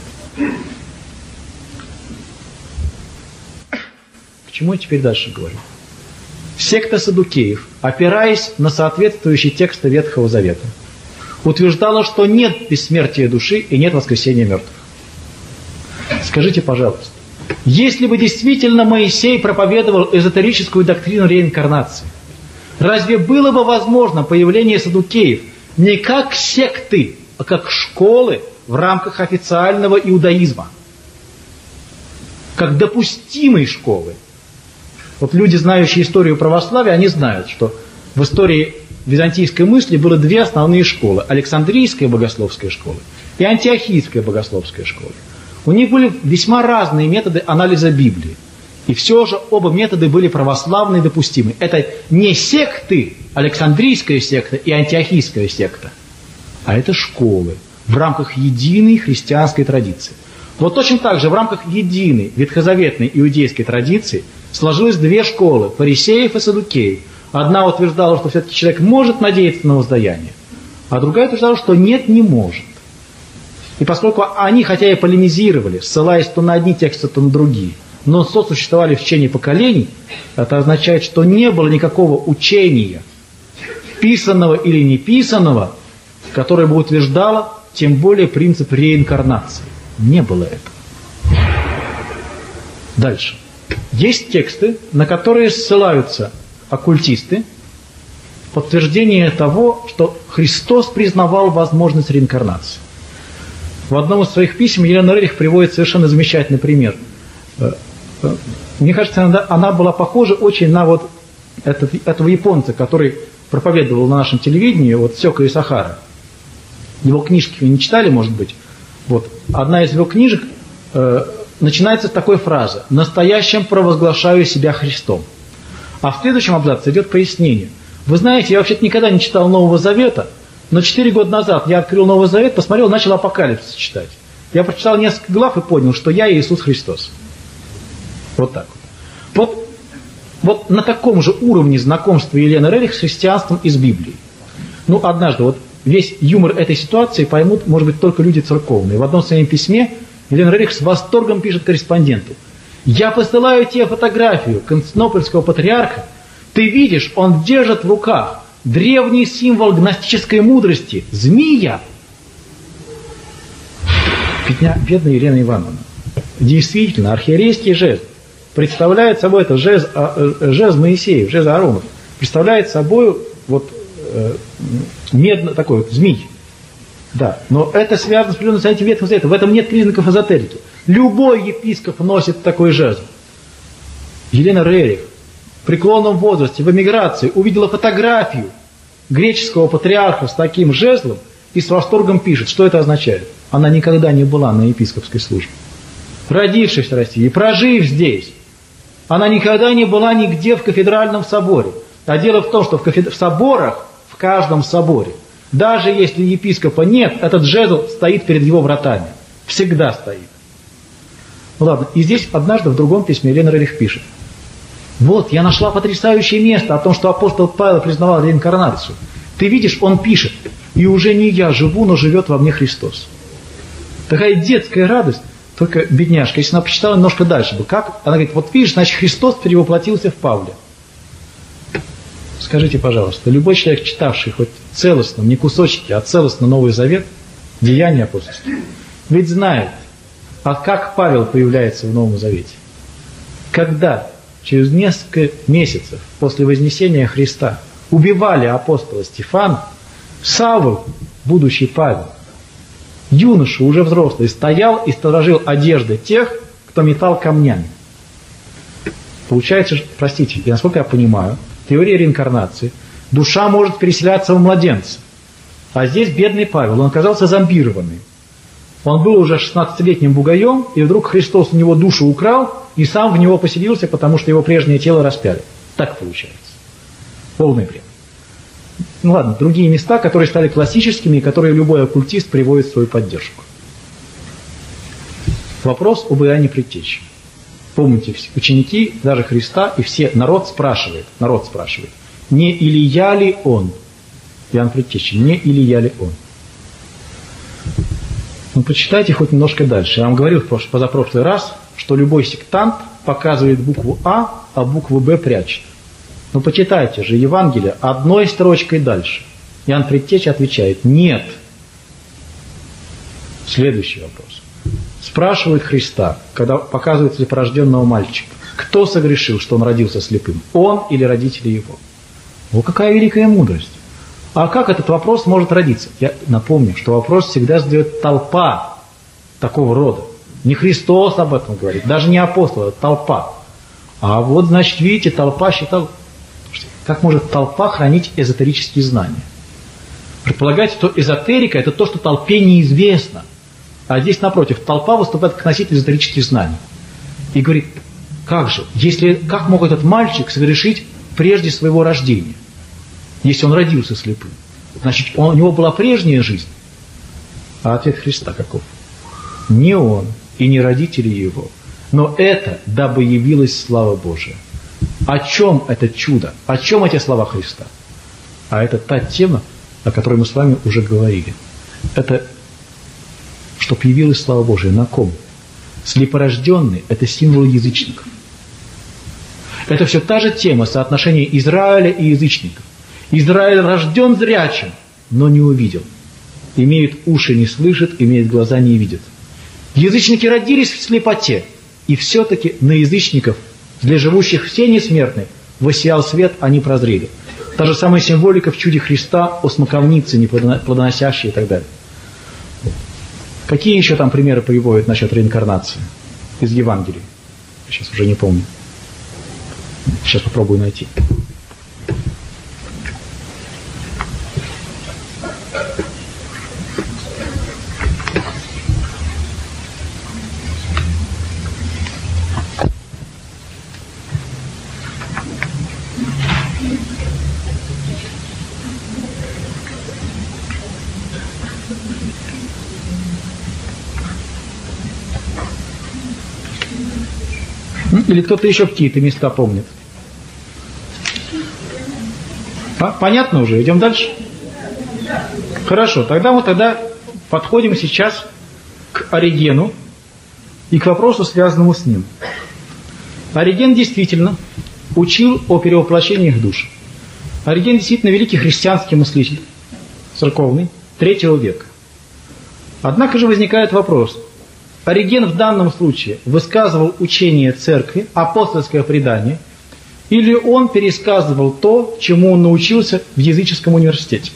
К чему я теперь дальше говорю? Секта саддукеев, опираясь на соответствующие тексты Ветхого Завета, утверждала, что нет бессмертия души и нет воскресения мертвых. Скажите, пожалуйста, если бы действительно Моисей проповедовал эзотерическую доктрину реинкарнации, разве было бы возможно появление саддукеев не как секты, а как школы в рамках официального иудаизма? Как допустимой школы? Вот люди, знающие историю православия, они знают, что в истории византийской мысли было две основные школы. Александрийская богословская школа и Антиохийская богословская школа. У них были весьма разные методы анализа Библии. И все же оба метода были православные и допустимы. Это не секты, Александрийская секта и Антиохийская секта, а это школы в рамках единой христианской традиции. Вот точно так же в рамках единой ветхозаветной иудейской традиции сложилось две школы – фарисеев и саддукеев. Одна утверждала, что все-таки человек может надеяться на воздаяние, а другая утверждала, что нет, не может. И поскольку они, хотя и полемизировали, ссылаясь то на одни тексты, то на другие, но сосуществовали в течение поколений, это означает, что не было никакого учения, писанного или неписанного, которое бы утверждало, тем более, принцип реинкарнации. Не было этого. Дальше. Есть тексты, на которые ссылаются оккультисты, в подтверждение того, что Христос признавал возможность реинкарнации. В одном из своих писем Елена Рерих приводит совершенно замечательный пример. Мне кажется, она была похожа очень на вот этого японца, который проповедовал на нашем телевидении, вот Сёка Исахара. Его книжки вы не читали, может быть? Вот. Одна из его книжек начинается с такой фразы: «Настоящим провозглашаю себя Христом». А в следующем абзаце идет пояснение. Вы знаете, я вообще-то никогда не читал Нового Завета, но 4 года назад я открыл Новый Завет, посмотрел, начал Апокалипсис читать. Я прочитал несколько глав и понял, что я Иисус Христос. Вот так вот. Вот на таком же уровне знакомства Елены Рерих с христианством и с Библией. Ну, однажды, вот весь юмор этой ситуации поймут, может быть, только люди церковные. В одном своем письме Елена Рерих с восторгом пишет корреспонденту: «Я посылаю тебе фотографию константинопольского патриарха. Ты видишь, он держит в руках древний символ гностической мудрости – змея». Бедная Елена Ивановна. Действительно, архиерейский жезл представляет собой, это жезл Моисеев, жезл Ааронов, представляет собой вот медный такой вот змей. Да, но это связано с определенным занятием Ветхого Завета. В этом нет признаков эзотерики. Любой епископ носит такой жезл. Елена Рерих в преклонном возрасте, в эмиграции, увидела фотографию греческого патриарха с таким жезлом и с восторгом пишет, что это означает. Она никогда не была на епископской службе. Родившись в России, прожив здесь, она никогда не была нигде в кафедральном соборе. А дело в том, что в соборах, в каждом соборе, даже если епископа нет, этот жезл стоит перед его вратами. Всегда стоит. Ну ладно, и здесь однажды в другом письме Елена Рерих пишет: «Вот, я нашла потрясающее место о том, что апостол Павел признавал реинкарнацию. Ты видишь, он пишет: и уже не я живу, но живет во мне Христос». Такая детская радость, только бедняжка, если она почитала немножко дальше бы, как? Она говорит: вот видишь, значит, Христос перевоплотился в Павле. Скажите, пожалуйста, любой человек, читавший хоть целостно, не кусочки, а целостно Новый Завет, Деяния апостольские, ведь знает, а как Павел появляется в Новом Завете. Когда через несколько месяцев после вознесения Христа убивали апостола Стефана, Савл, будущий Павел, юноша, уже взрослый, стоял и сторожил одежды тех, кто метал камнями. Получается, простите, и насколько я понимаю, теория реинкарнации, душа может переселяться в младенца. А здесь бедный Павел, он оказался зомбированный. Он был уже 16-летним бугаем, и вдруг Христос у него душу украл и сам в него поселился, потому что его прежнее тело распяли. Так получается. Полный бред. Ну ладно, другие места, которые стали классическими и которые любой оккультист приводит в свою поддержку. Вопрос об Иоанне Предтече. Помните, ученики даже Христа и все, народ спрашивает, не Илия ли он? Иоанн Предтеча, не Илия ли он? Ну, почитайте хоть немножко дальше. Я вам говорил в позапрошлый раз, что любой сектант показывает букву А, а букву Б прячет. Ну, почитайте же Евангелие одной строчкой дальше. Иоанн Предтеча отвечает: нет. Следующий вопрос. Спрашивают Христа, когда показывают слепорожденного мальчика: кто согрешил, что он родился слепым? Он или родители его? О, какая великая мудрость! А как этот вопрос может родиться? Я напомню, что вопрос всегда задает толпа такого рода. Не Христос об этом говорит, даже не апостол, это толпа. А вот, значит, видите, толпа считала... Как может толпа хранить эзотерические знания? Предполагается, что эзотерика – это то, что толпе неизвестно. А здесь, напротив, толпа выступает как носитель эзотерических знаний. И говорит: как же, как мог этот мальчик согрешить прежде своего рождения? Если он родился слепым, значит, у него была прежняя жизнь. А ответ Христа каков? Не он и не родители его, но это, дабы явилась слава Божия. О чем это чудо? О чем эти слова Христа? А это та тема, о которой мы с вами уже говорили. Это, чтоб явилась слава Божия. На ком? Слепорожденный – это символ язычников. Это все та же тема соотношения Израиля и язычников. Израиль рожден зрячим, но не увидел. Имеет уши, не слышит, имеет глаза, не видит. Язычники родились в слепоте, и все-таки на язычников, для живущих все несмертные, воссиял свет, они прозрели. Та же самая символика в чуде Христа о смоковнице, неплодоносящей и так далее. Какие еще там примеры приводят насчет реинкарнации из Евангелия? Сейчас уже не помню. Сейчас попробую найти. Или кто-то еще какие-то места помнит? Понятно уже? Идем дальше? Хорошо, тогда мы подходим сейчас к Оригену и к вопросу, связанному с ним. Ориген действительно учил о перевоплощениях душ. Ориген действительно великий христианский мыслитель, церковный, III века. Однако же возникает вопрос. Ориген в данном случае высказывал учение церкви, апостольское предание, или он пересказывал то, чему он научился в языческом университете?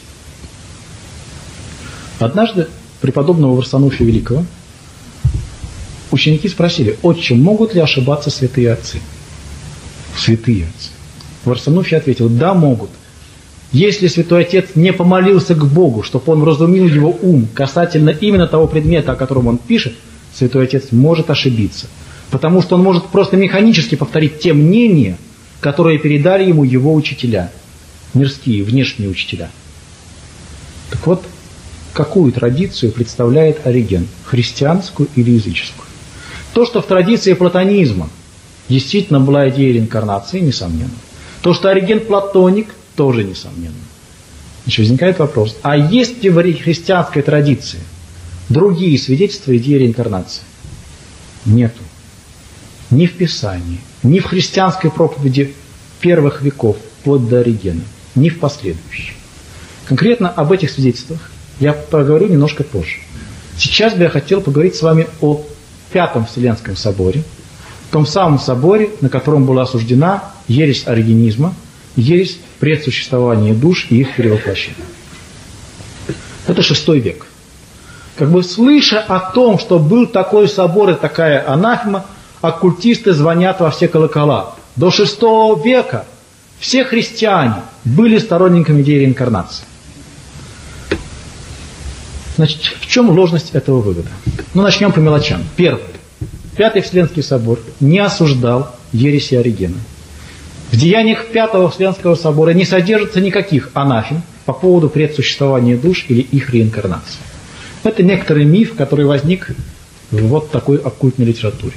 Однажды преподобного Варсонофия Великого ученики спросили: отче, могут ли ошибаться святые отцы? Святые отцы. Варсонофий ответил: да, могут. Если святой отец не помолился к Богу, чтобы он вразумил его ум касательно именно того предмета, о котором он пишет, святой отец может ошибиться, потому что он может просто механически повторить те мнения, которые передали ему его учителя, мирские, внешние учителя. Так вот, какую традицию представляет Ориген, христианскую или языческую? То, что в традиции платонизма действительно была идея реинкарнации, несомненно. То, что Ориген платоник, тоже несомненно. Значит, возникает вопрос, а есть ли в христианской традиции другие свидетельства идеи реинкарнации? Нету. Ни в Писании, ни в христианской проповеди первых веков, вплоть до Оригена, ни в последующих. Конкретно об этих свидетельствах я поговорю немножко позже. Сейчас бы я хотел поговорить с вами о Пятом Вселенском соборе, том самом соборе, на котором была осуждена ересь оригенизма, ересь предсуществования душ и их перевоплощения. Это VI век. Как бы слыша о том, что был такой собор и такая анафема, оккультисты звонят во все колокола. До VI века все христиане были сторонниками идеи реинкарнации. Значит, в чем ложность этого вывода? Ну, начнем по мелочам. Первое. Пятый Вселенский собор не осуждал ереси Оригена. В деяниях Пятого Вселенского собора не содержится никаких анафем по поводу предсуществования душ или их реинкарнации. Это некоторый миф, который возник в вот такой оккультной литературе.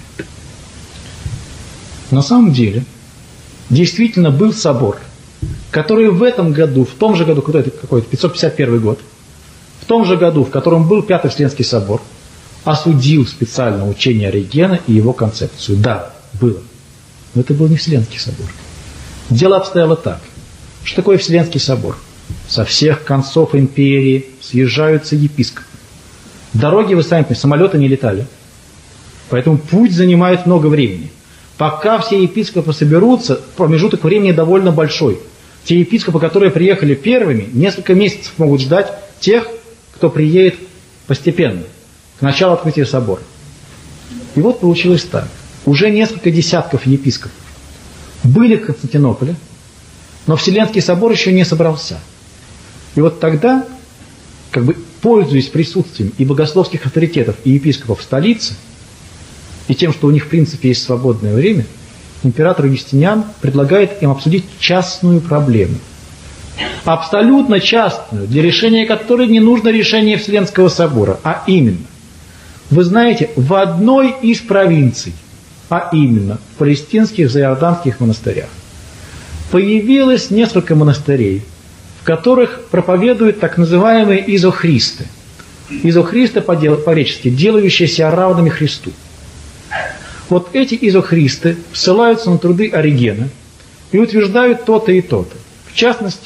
На самом деле, действительно был собор, который в этом году, в том же году, какой-то 551 год, в том же году, в котором был Пятый Вселенский собор, осудил специально учение Оригена и его концепцию. Да, было. Но это был не Вселенский собор. Дело обстояло так. Что такое Вселенский собор? Со всех концов империи съезжаются епископы. Дороги, вы сами понимаете, самолеты не летали. Поэтому путь занимает много времени. Пока все епископы соберутся, промежуток времени довольно большой. Те епископы, которые приехали первыми, несколько месяцев могут ждать тех, кто приедет постепенно, к началу открытия собора. И вот получилось так. Уже несколько десятков епископов были в Константинополе, но Вселенский собор еще не собрался. И вот тогда, пользуясь присутствием и богословских авторитетов, и епископов в столице, и тем, что у них в принципе есть свободное время, император Юстиниан предлагает им обсудить частную проблему. Абсолютно частную, для решения которой не нужно решение Вселенского собора, а именно, вы знаете, в одной из провинций, а именно в палестинских заиорданских монастырях, появилось несколько монастырей, в которых проповедуют так называемые изохристы. Изохристы по-гречески, делающиеся равными Христу. Вот эти изохристы ссылаются на труды Оригена и утверждают то-то и то-то. В частности,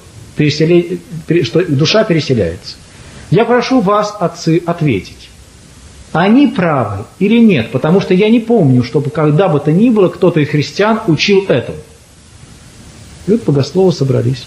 что душа переселяется. Я прошу вас, отцы, ответить, они правы или нет, потому что я не помню, чтобы когда бы то ни было кто-то из христиан учил этому. И вот богословы собрались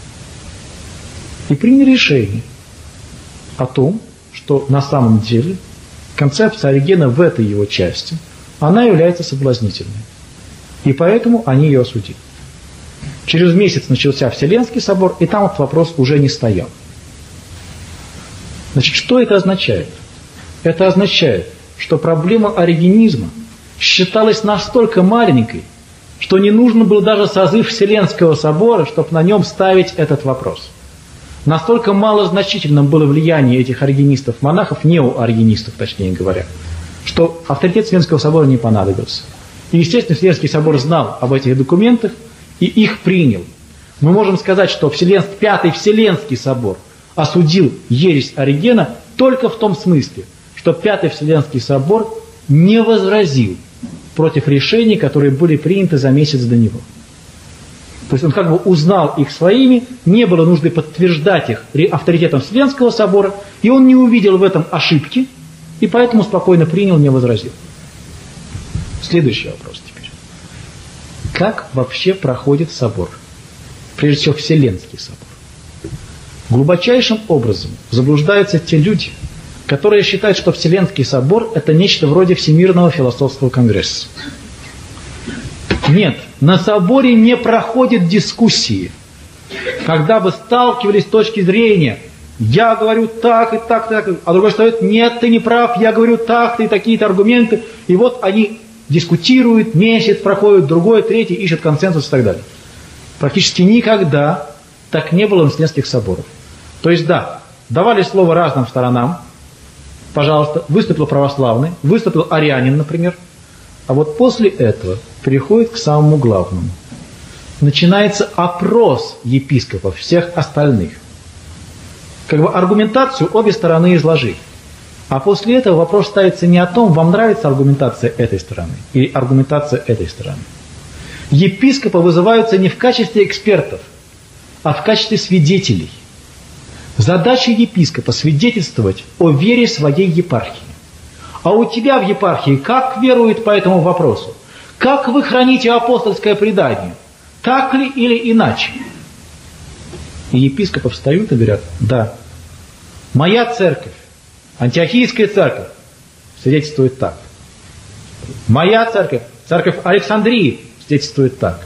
и приняли решение о том, что на самом деле концепция Оригена в этой его части, она является соблазнительной. И поэтому они ее осудили. Через месяц начался Вселенский собор, и там этот вопрос уже не стоял. Значит, что это означает? Это означает, что проблема оригенизма считалась настолько маленькой, что не нужно было даже созыв Вселенского собора, чтобы на нем ставить этот вопрос. Настолько малозначительным было влияние этих оригенистов-монахов, неооригенистов, точнее говоря, что авторитет Вселенского собора не понадобился. И, естественно, Вселенский собор знал об этих документах и их принял. Мы можем сказать, что Пятый Вселенский собор осудил ересь Оригена только в том смысле, что Пятый Вселенский собор не возразил против решений, которые были приняты за месяц до него. То есть он узнал их своими, не было нужды подтверждать их авторитетом Вселенского собора, и он не увидел в этом ошибки, и поэтому спокойно принял, не возразил. Следующий вопрос теперь. Как вообще проходит собор? Прежде всего, Вселенский собор. Глубочайшим образом заблуждаются те люди, которые считают, что Вселенский собор – это нечто вроде Всемирного философского конгресса. Нет, на соборе не проходят дискуссии, когда бы сталкивались точки зрения. Я говорю так и так, а другой говорит, нет, ты не прав, я говорю так-то и такие-то аргументы. И вот они дискутируют, месяц проходит, другой, третий, ищут консенсус и так далее. Практически никогда так не было на Вселенских соборах. То есть да, давали слово разным сторонам, пожалуйста, выступил православный, выступил арианин, например, а вот после этого переходит к самому главному. Начинается опрос епископов, всех остальных. Аргументацию обе стороны изложили. А после этого вопрос ставится не о том, вам нравится аргументация этой стороны или аргументация этой стороны. Епископы вызываются не в качестве экспертов, а в качестве свидетелей. Задача епископа свидетельствовать о вере своей епархии. А у тебя в епархии как веруют по этому вопросу? Как вы храните апостольское предание? Так ли или иначе? И епископы встают и говорят, да, моя церковь, Антиохийская церковь, свидетельствует так. Моя церковь, церковь Александрии, свидетельствует так.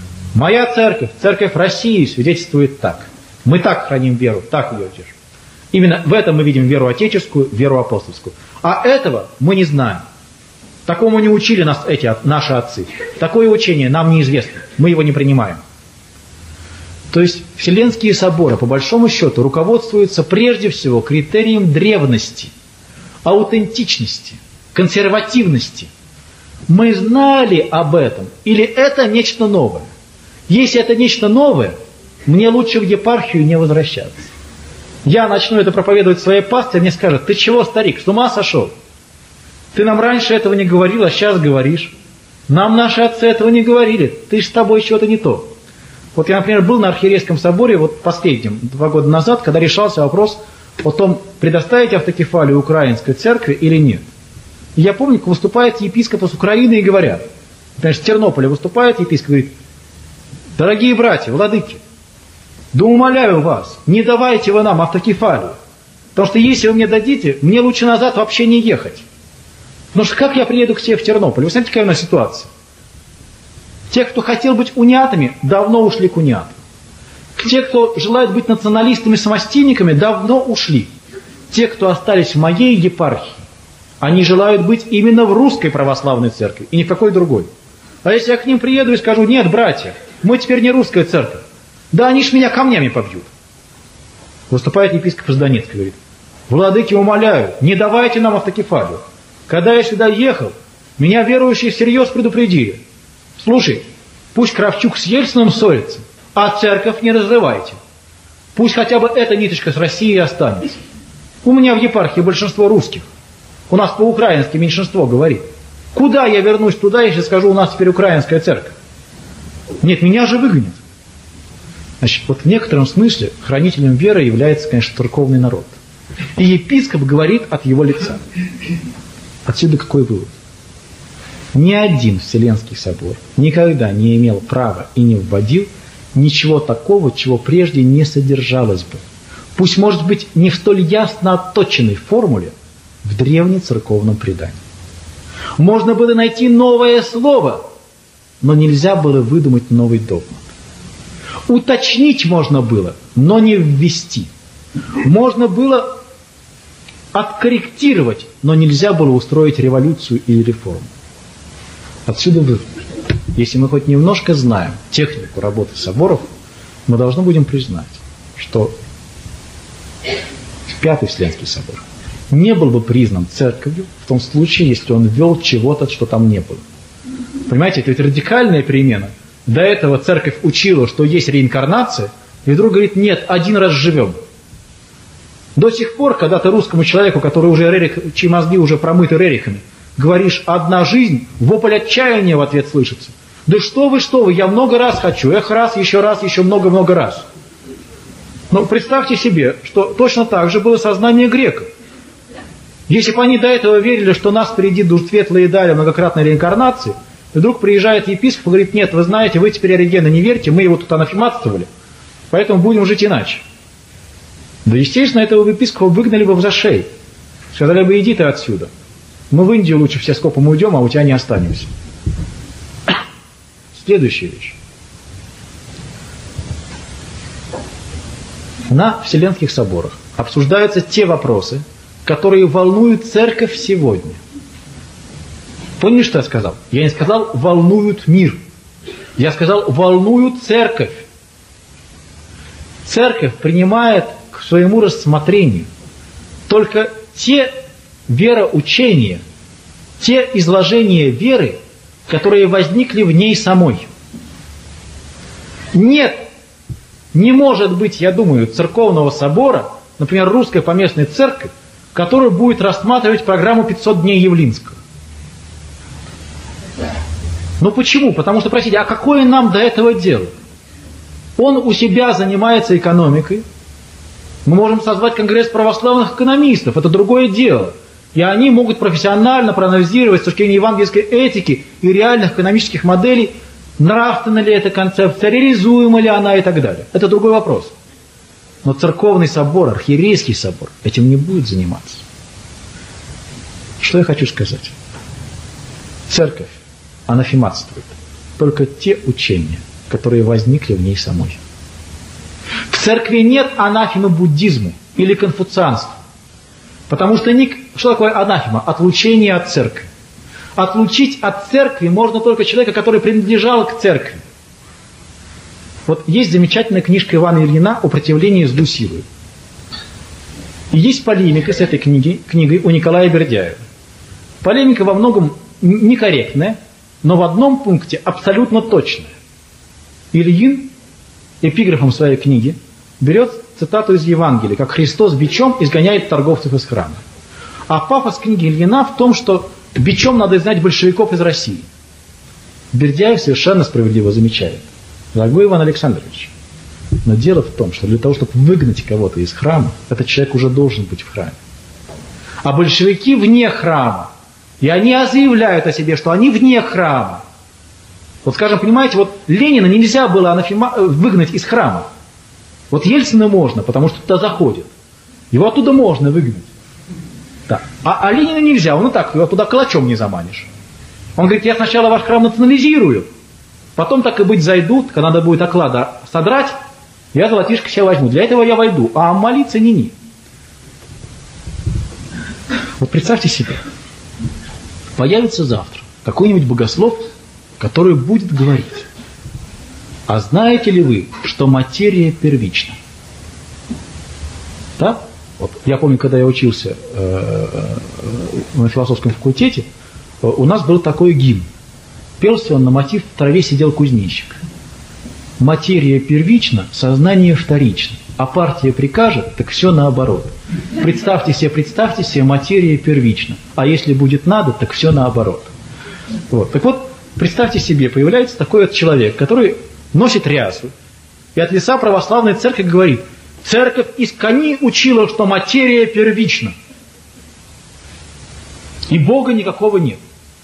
Моя церковь, церковь России, свидетельствует так. Мы так храним веру, так ее держим. Именно в этом мы видим веру отеческую, веру апостольскую. А этого мы не знаем. Такому не учили нас наши отцы. Такое учение нам неизвестно. Мы его не принимаем. То есть Вселенские соборы, по большому счету, руководствуются прежде всего критерием древности, аутентичности, консервативности. Мы знали об этом, или это нечто новое? Если это нечто новое, мне лучше в епархию не возвращаться. Я начну это проповедовать своей пастве, мне скажут: ты чего, старик, с ума сошел? Ты нам раньше этого не говорил, а сейчас говоришь. Нам наши отцы этого не говорили, ты ж с тобой чего-то не то. Вот я, например, был на Архиерейском соборе, вот последнем, 2 года назад, когда решался вопрос о том, предоставить автокефалию украинской церкви или нет. И я помню, как выступает епископ из Украины и говорят, например, с Тернополя выступает епископ и говорит: дорогие братья, владыки, да умоляю вас, не давайте вы нам автокефалию. Потому что если вы мне дадите, мне лучше назад вообще не ехать. Потому что как я приеду к себе в Тернополь? Вы знаете, какая у нас ситуация? Те, кто хотел быть униатами, давно ушли к униатам. Те, кто желает быть националистами-самостийниками, давно ушли. Те, кто остались в моей епархии, они желают быть именно в русской православной церкви, и ни в какой другой. А если я к ним приеду и скажу: нет, братья, мы теперь не русская церковь, да они ж меня камнями побьют. Выступает епископ из Донецка, говорит: владыки, умоляю, не давайте нам автокефалию. Когда я сюда ехал, меня верующие всерьез предупредили: слушай, пусть Кравчук с Ельциным ссорится, а церковь не разрывайте. Пусть хотя бы эта ниточка с Россией останется. У меня в епархии большинство русских. У нас по-украински меньшинство говорит. Куда я вернусь туда, если скажу: у нас теперь украинская церковь? Нет, меня же выгонят. Значит, вот в некотором смысле хранителем веры является, конечно, церковный народ. И епископ говорит от его лица. Отсюда какой вывод? Ни один Вселенский собор никогда не имел права и не вводил ничего такого, чего прежде не содержалось бы. Пусть, может быть, не в столь ясно отточенной формуле в древнецерковном предании. Можно было найти новое слово, но нельзя было выдумать новый догмат. Уточнить можно было, но не ввести. Можно было откорректировать, но нельзя было устроить революцию или реформу. Отсюда вывод. Если мы хоть немножко знаем технику работы соборов, мы должны будем признать, что Пятый Вселенский собор не был бы признан церковью в том случае, если он ввел чего-то, что там не было. Понимаете, это ведь радикальная перемена. До этого церковь учила, что есть реинкарнация, и вдруг говорит: нет, один раз живем. До сих пор, когда ты русскому человеку, который уже чьи мозги уже промыты рерихами, говоришь: одна жизнь, вопль отчаяния в ответ слышится. Да что вы, я много раз хочу, раз, еще много-много раз. Но представьте себе, что точно так же было сознание греков. Если бы они до этого верили, что нас впереди душ светлые дали многократной реинкарнации, и вдруг приезжает епископ и говорит: нет, вы знаете, вы теперь Оригена не верьте, мы его тут анафематствовали, поэтому будем жить иначе. Да, естественно, этого епископа выгнали бы в зашей. Сказали бы: иди ты отсюда. Мы в Индию лучше все скопом уйдем, а у тебя не останемся. Следующая вещь. На Вселенских соборах обсуждаются те вопросы, которые волнуют церковь сегодня. Поняли, что я сказал? Я не сказал «волнуют мир». Я сказал «волнуют церковь». Церковь принимает к своему рассмотрению только те вероучения, те изложения веры, которые возникли в ней самой. Нет, не может быть, я думаю, церковного собора, например, русской поместной церкви, которая будет рассматривать программу 500 дней Явлинского. Ну почему? Потому что, простите, а какое нам до этого дело? Он у себя занимается экономикой. Мы можем созвать конгресс православных экономистов, это другое дело. И они могут профессионально проанализировать с точки зрения евангельской этики и реальных экономических моделей, нравственна ли эта концепция, реализуема ли она и так далее. Это другой вопрос. Но церковный собор, архиерейский собор этим не будет заниматься. Что я хочу сказать? Церковь анафематствует только те учения, которые возникли в ней самой. В церкви нет анафемы буддизму, или конфуцианство. Потому что что такое анафема? Отлучение от церкви. Отлучить от церкви можно только человека, который принадлежал к церкви. Вот есть замечательная книжка Ивана Ильина «О противлении злу силой». И есть полемика с этой книгой у Николая Бердяева. Полемика во многом некорректная, но в одном пункте абсолютно точная. Ильин эпиграфом своей книги берет цитату из Евангелия, как Христос бичом изгоняет торговцев из храма. А пафос книги Ильина в том, что бичом надо изгнать большевиков из России. Бердяев совершенно справедливо замечает: дорогой Иван Александрович, но дело в том, что для того, чтобы выгнать кого-то из храма, этот человек уже должен быть в храме. А большевики вне храма. И они заявляют о себе, что они вне храма. Вот, скажем, понимаете, вот Ленина нельзя было выгнать из храма. Вот Ельцина можно, потому что туда заходит. Его оттуда можно выгнать. Да. А Ленина нельзя, он и так, его туда калачом не заманишь. Он говорит: я сначала ваш храм национализирую, потом, так и быть, зайдут, когда надо будет оклада содрать, я золотишко себе возьму. Для этого я войду, а молиться ни-ни. Вот представьте себе, появится завтра какой-нибудь богослов, который будет говорить: а знаете ли вы, что материя первична? Да? Вот, я помню, когда я учился на философском факультете, у нас был такой гимн. Пелся он на мотив «В траве сидел кузнечик». Материя первична, сознание вторично. А партия прикажет, так все наоборот. Представьте себе, материя первична. А если будет надо, так все наоборот. Вот. Так вот, представьте себе, появляется такой вот человек, который носит рясу, и от лица православной церкви говорит: церковь искони учила, что материя первична, и Бога никакого нет.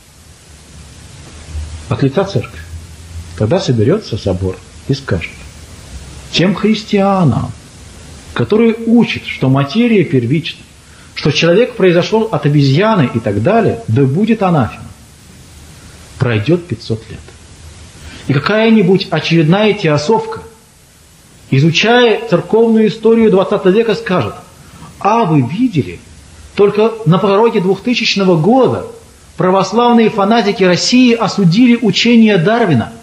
От лица церкви. Тогда соберется собор и скажет: тем христианам, которые учат, что материя первична, что человек произошел от обезьяны и так далее, да будет анафема. Пройдет 500 лет. И какая-нибудь очередная теософка, изучая церковную историю 20 века, скажет: а вы видели, только на пороге 2000 года православные фанатики России осудили учение Дарвина.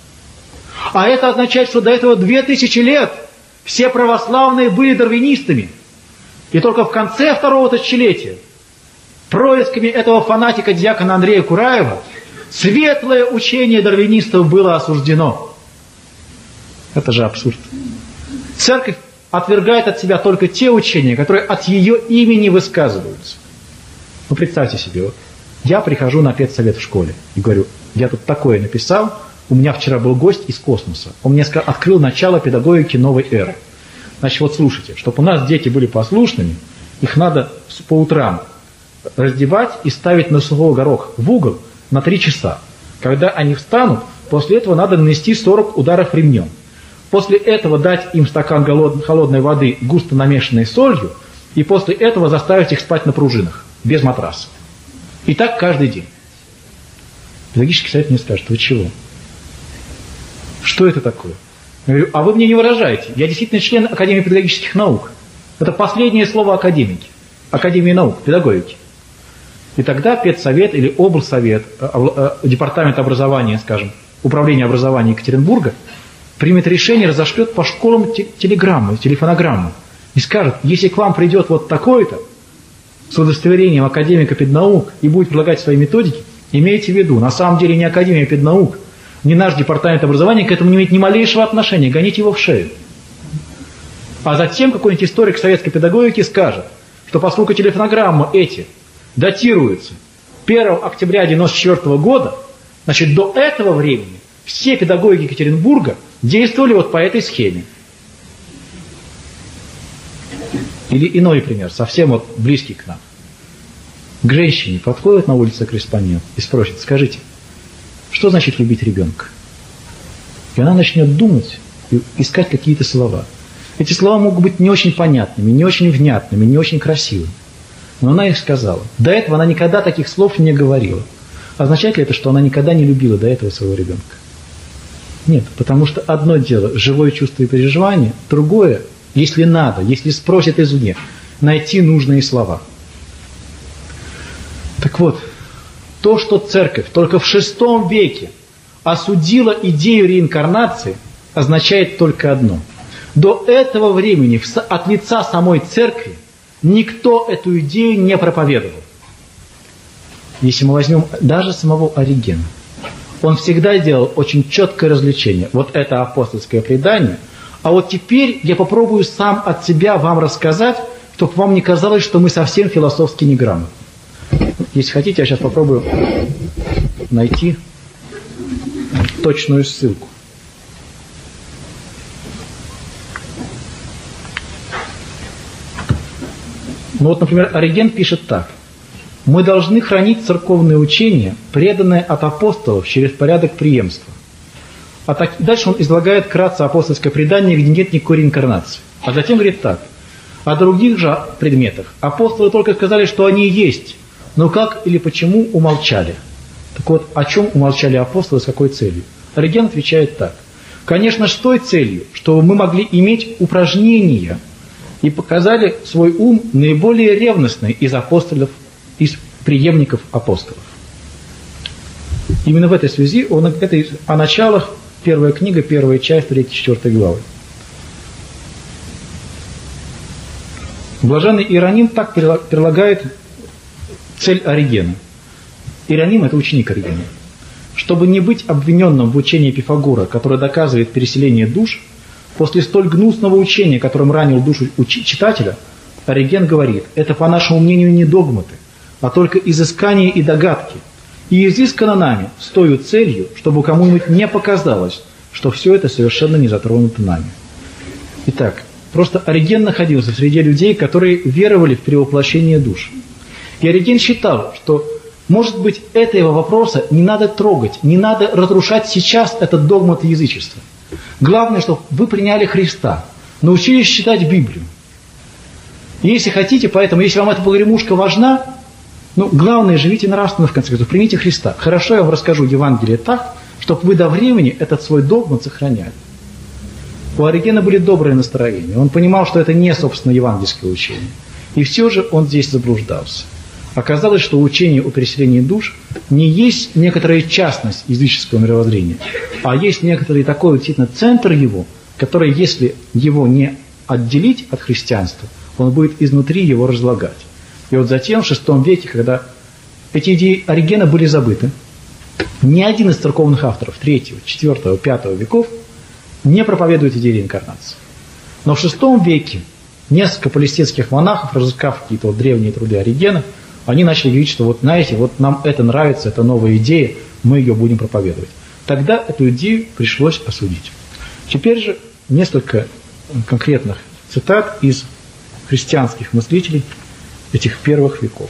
А это означает, что до этого 2000 лет все православные были дарвинистами. И только в конце второго тысячелетия происками этого фанатика диакона Андрея Кураева светлое учение дарвинистов было осуждено. Это же абсурд. Церковь отвергает от себя только те учения, которые от ее имени высказываются. Ну, представьте себе, вот, я прихожу на педсовет в школе и говорю: я тут такое написал, у меня вчера был гость из космоса, он мне открыл начало педагогики новой эры. Значит, вот слушайте, чтобы у нас дети были послушными, их надо по утрам раздевать и ставить на сухой горох в угол на 3 часа. Когда они встанут, после этого надо нанести 40 ударов ремнем. После этого дать им стакан холодной воды, густо намешанной солью, и после этого заставить их спать на пружинах, без матраса. И так каждый день. Педагогический совет мне скажет: вы чего? Что это такое? Я говорю: а вы мне не выражаете. Я действительно член Академии педагогических наук. Это последнее слово академики. Академии наук, педагогики. И тогда педсовет или облсовет, департамент образования, скажем, управление образования Екатеринбурга примет решение, разошлет по школам телеграмму, телефонограмму и скажет: если к вам придет вот такой-то с удостоверением академика педнаук и будет предлагать свои методики, имейте в виду, на самом деле ни Академия педнаук, ни наш департамент образования к этому не имеет ни малейшего отношения, гоните его в шею. А затем какой-нибудь историк советской педагогики скажет, что поскольку телефонограммы эти датируются 1 октября 1994 года, значит, до этого времени все педагоги Екатеринбурга действовали вот по этой схеме. Или иной пример, совсем вот близкий к нам. К женщине подходит на улице корреспондент и спросит: скажите, что значит любить ребенка? И она начнет думать и искать какие-то слова. Эти слова могут быть не очень понятными, не очень внятными, не очень красивыми. Но она их сказала. До этого она никогда таких слов не говорила. Означает ли это, что она никогда не любила до этого своего ребенка? Нет, потому что одно дело – живое чувство и переживание, другое если надо, если спросят извне, найти нужные слова. Так вот, то, что церковь только в VI веке осудила идею реинкарнации, означает только одно. До этого времени от лица самой церкви никто эту идею не проповедовал. Если мы возьмем даже самого Оригена, он всегда делал очень четкое различение. Вот это апостольское предание, а вот теперь я попробую сам от себя вам рассказать, чтобы вам не казалось, что мы совсем философски неграмотны. Если хотите, я сейчас попробую найти точную ссылку. Ну вот, например, Ориген пишет так. Мы должны хранить церковное учение, преданное от апостолов через порядок преемства. Дальше он излагает кратко апостольское предание, где нет никакой реинкарнации. А затем говорит так. О других же предметах апостолы только сказали, что они есть, но как или почему умолчали. Так вот, о чем умолчали апостолы, с какой целью? Ориген отвечает так. Конечно, с той целью, чтобы мы могли иметь упражнения и показали свой ум наиболее ревностный из апостолов, из преемников апостолов. Именно в этой связи о началах, первая книга, первая часть, 3-4 главы. Блаженный Иероним так прилагает цель Оригена. Иероним – это ученик Оригена. Чтобы не быть обвиненным в учении Пифагора, которое доказывает переселение душ, после столь гнусного учения, которым ранил душу читателя, Ориген говорит, это, по нашему мнению, не догматы, а только изыскания и догадки, и изыскано нами с той целью, чтобы кому-нибудь не показалось, что все это совершенно не затронуто нами. Итак, просто Ориген находился среди людей, которые веровали в перевоплощение душ. И Ориген считал, что, может быть, этого вопроса не надо трогать, не надо разрушать сейчас этот догмат язычества. Главное, чтобы вы приняли Христа, научились читать Библию. И если хотите, поэтому, если вам эта погремушка важна, главное, живите нравственно, в конце концов, примите Христа. Хорошо, я вам расскажу Евангелие так, чтобы вы до времени этот свой догмат сохраняли. У Оригена были добрые настроения. Он понимал, что это не, собственно, евангельское учение. И все же он здесь заблуждался. Оказалось, что учение о переселении душ не есть некоторая частность языческого мировоззрения, а есть некоторый такой действительно центр его, который, если его не отделить от христианства, он будет изнутри его разлагать. И вот затем, в VI веке, когда эти идеи Оригена были забыты, ни один из церковных авторов III, IV, V веков не проповедует идею реинкарнации. Но в VI веке несколько палестинских монахов, разыскав какие-то древние труды Оригена, они начали говорить, что вот знаете, вот нам это нравится, это новая идея, мы ее будем проповедовать. Тогда эту идею пришлось осудить. Теперь же несколько конкретных цитат из христианских мыслителей этих первых веков.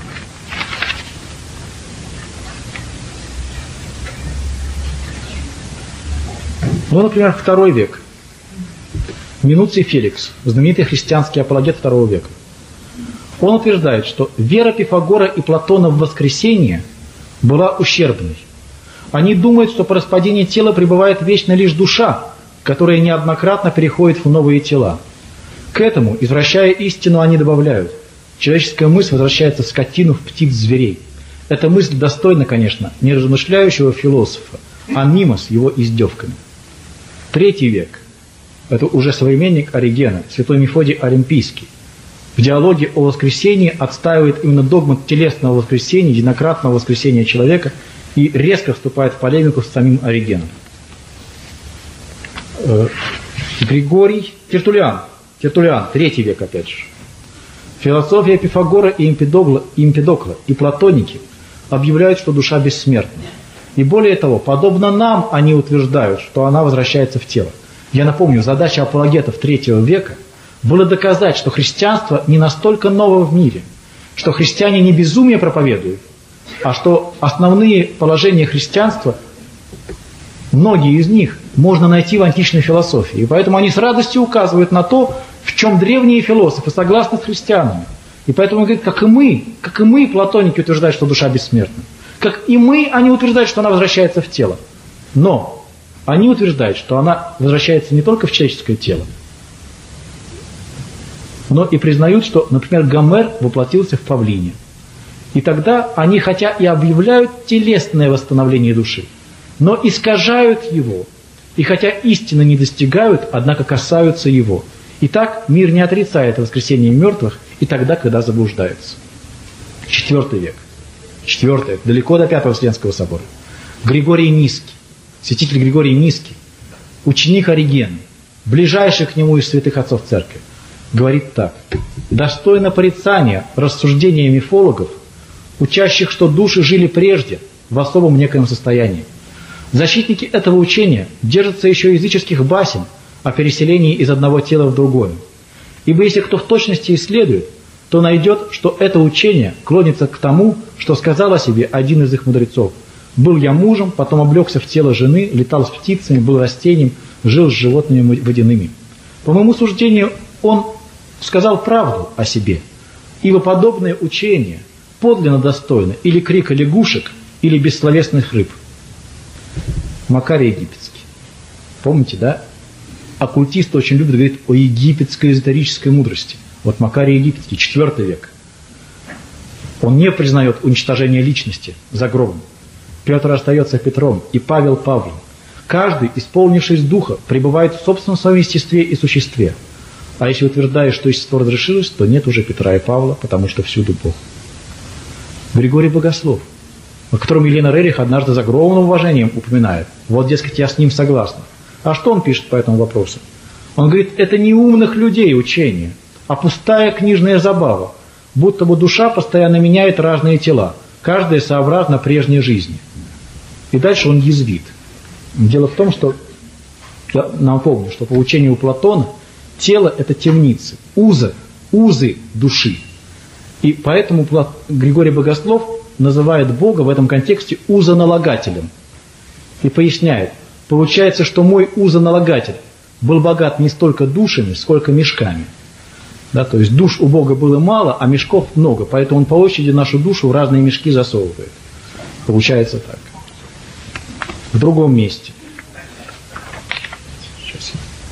Например, II век. Минуций Феликс, знаменитый христианский апологет II века. Он утверждает, что вера Пифагора и Платона в воскресение была ущербной. Они думают, что по распадению тела пребывает вечно лишь душа, которая неоднократно переходит в новые тела. К этому, извращая истину, они добавляют: человеческая мысль возвращается в скотину, в птиц, зверей. Эта мысль достойна, конечно, не размышляющего философа, а мимо с его издевками. III век. Это уже современник Оригена, святой Мефодий Олимпийский. В диалоге о воскресении отстаивает именно догмат телесного воскресения, единократного воскресения человека и резко вступает в полемику с самим Оригеном. Григорий Тертуллиан, III век опять же. Философия Пифагора и Эмпидокла и платоники объявляют, что душа бессмертна. И более того, подобно нам, они утверждают, что она возвращается в тело. Я напомню, задача апологетов III века было доказать, что христианство не настолько ново в мире, что христиане не безумие проповедуют, а что основные положения христианства, многие из них, можно найти в античной философии. И поэтому они с радостью указывают на то, в чем древние философы согласны с христианами. И поэтому говорят, как и мы, платоники, утверждают, что душа бессмертна. Как и мы, они утверждают, что она возвращается в тело. Но они утверждают, что она возвращается не только в человеческое тело, но и признают, что, например, Гомер воплотился в павлине. И тогда они хотя и объявляют телесное восстановление души, но искажают его, и хотя истины не достигают, однако касаются его. Итак, мир не отрицает воскресение мертвых и тогда, когда заблуждаются. IV век. IV век, далеко до Пятого Вселенского собора. Григорий Низкий, святитель Григорий Низкий, ученик Оригена, ближайший к нему из святых отцов церкви, говорит так: достойно порицания рассуждения мифологов, учащих, что души жили прежде в особом некоем состоянии. Защитники этого учения держатся еще языческих басен о переселении из одного тела в другое. Ибо если кто в точности исследует, то найдет, что это учение клонится к тому, что сказал о себе один из их мудрецов: «Был я мужем, потом облегся в тело жены, летал с птицами, был растением, жил с животными водяными». По моему суждению, он сказал правду о себе, ибо подобное учение подлинно достойно или крика лягушек, или бессловесных рыб. Макарий Египетский. Помните, да? Оккультисты очень любят говорить о египетской эзотерической мудрости. Вот Макарий Египетский, IV век. Он не признает уничтожение личности за гробом. Петр остается Петром, и Павел Павлом. Каждый, исполнившись духа, пребывает в собственном своем естестве и существе. А если утверждаешь, что естество разрешилось, то нет уже Петра и Павла, потому что всюду Бог. Григорий Богослов, о котором Елена Рерих однажды с огромным уважением упоминает. Вот, дескать, я с ним согласна. А что он пишет по этому вопросу? Он говорит: это не умных людей учение, а пустая книжная забава, будто бы душа постоянно меняет разные тела, каждая сообразно прежней жизни. И дальше он язвит. Дело в том, что, я напомню, что по учению Платона тело – это темницы, узы души. И поэтому Григорий Богослов называет Бога в этом контексте узоналагателем. И поясняет: получается, что мой узоналагатель был богат не столько душами, сколько мешками. Да, то есть душ у Бога было мало, а мешков много, поэтому он по очереди нашу душу в разные мешки засовывает. Получается так. В другом месте. Сейчас.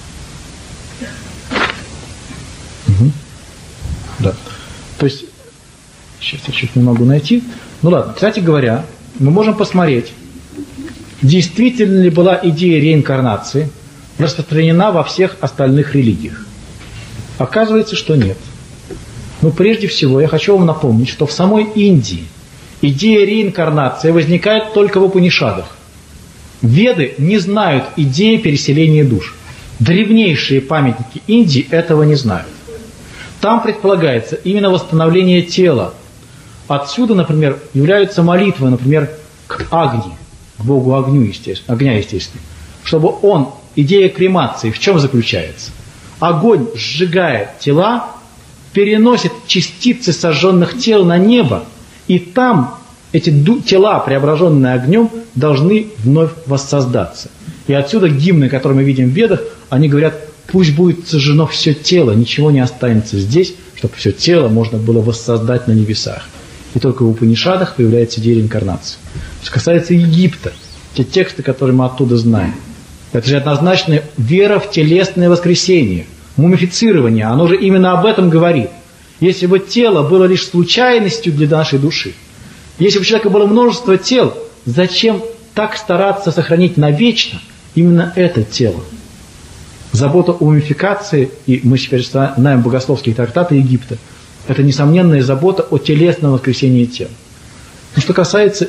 Угу. Да. То есть, сейчас я чуть не могу найти. Ну ладно, кстати говоря, мы можем посмотреть, действительно ли была идея реинкарнации распространена во всех остальных религиях. Оказывается, что нет. Но прежде всего я хочу вам напомнить, что в самой Индии идея реинкарнации возникает только в Упанишадах. Веды не знают идеи переселения душ. Древнейшие памятники Индии этого не знают. Там предполагается именно восстановление тела. Отсюда, например, являются молитвы, например, к Агни, к Богу огня, естественно. Чтобы он, идея кремации, в чем заключается? Огонь, сжигая тела, переносит частицы сожженных тел на небо, и там эти тела, преображенные огнем, должны вновь воссоздаться. И отсюда гимны, которые мы видим в Ведах, они говорят: пусть будет сожжено все тело, ничего не останется здесь, чтобы все тело можно было воссоздать на небесах. И только в Упанишадах появляется идея реинкарнации. Что касается Египта, те тексты, которые мы оттуда знаем, это же однозначная вера в телесное воскресение, мумифицирование, оно же именно об этом говорит. Если бы тело было лишь случайностью для нашей души, если бы у человека было множество тел, зачем так стараться сохранить навечно именно это тело? Забота о мумификации, и мы теперь знаем богословские трактаты Египта, это несомненная забота о телесном воскресении тела. Но что касается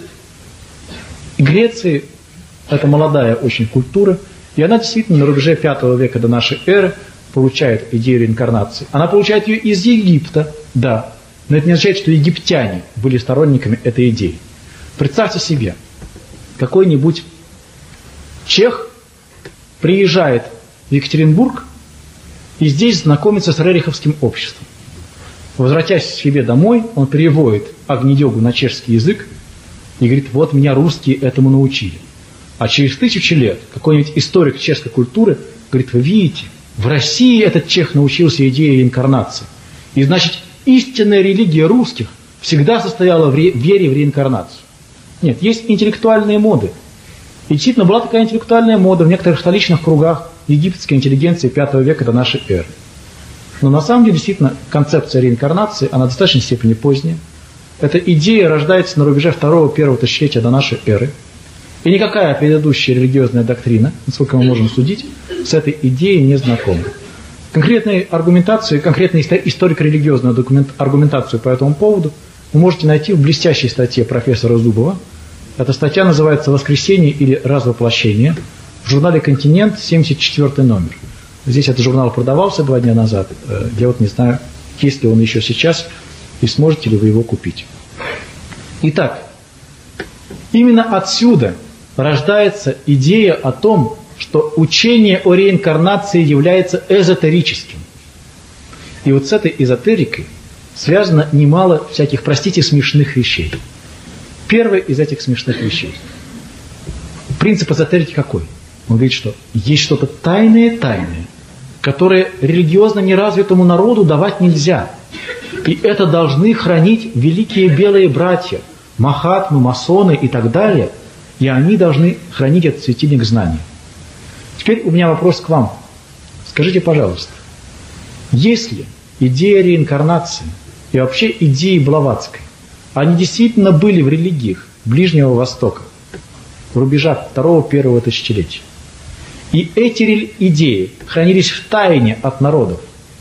Греции, это молодая очень культура, и она действительно на рубеже V века до нашей эры получает идею реинкарнации. Она получает ее из Египта, да, но это не означает, что египтяне были сторонниками этой идеи. Представьте себе, какой-нибудь чех приезжает в Екатеринбург и здесь знакомится с рериховским обществом. Возвратясь к себе домой, он переводит Агни-йогу на чешский язык и говорит: вот меня русские этому научили. А через 1000 лет какой-нибудь историк чешской культуры говорит: вы видите, в России этот чех научился идее реинкарнации. И значит, истинная религия русских всегда состояла в вере в реинкарнацию. Нет, есть интеллектуальные моды. И действительно была такая интеллектуальная мода в некоторых столичных кругах египетской интеллигенции V века до нашей эры. Но на самом деле, действительно, концепция реинкарнации, она в достаточной степени поздняя. Эта идея рождается на рубеже 2-1 тысячелетия до нашей эры. И никакая предыдущая религиозная доктрина, насколько мы можем судить, с этой идеей не знакома. Конкретные аргументации, конкретную историко-религиозную аргументацию по этому поводу вы можете найти в блестящей статье профессора Зубова. Эта статья называется «Воскресение или развоплощение» в журнале «Континент», 74 номер. Здесь этот журнал продавался 2 дня назад. Я вот не знаю, есть ли он еще сейчас, и сможете ли вы его купить. Итак, именно отсюда рождается идея о том, что учение о реинкарнации является эзотерическим. И вот с этой эзотерикой связано немало всяких, простите, смешных вещей. Первый из этих смешных вещей. Принцип эзотерики какой? Он говорит, что есть что-то тайное, которое религиозно неразвитому народу давать нельзя. И это должны хранить великие белые братья, махатмы, масоны и так далее. И они должны хранить этот светильник знаний. Теперь у меня вопрос к вам. Скажите, пожалуйста, если идея реинкарнации и вообще идеи Блаватской, они действительно были в религиях Ближнего Востока, в рубежах 2-1 тысячелетия, и эти идеи хранились в тайне от народов,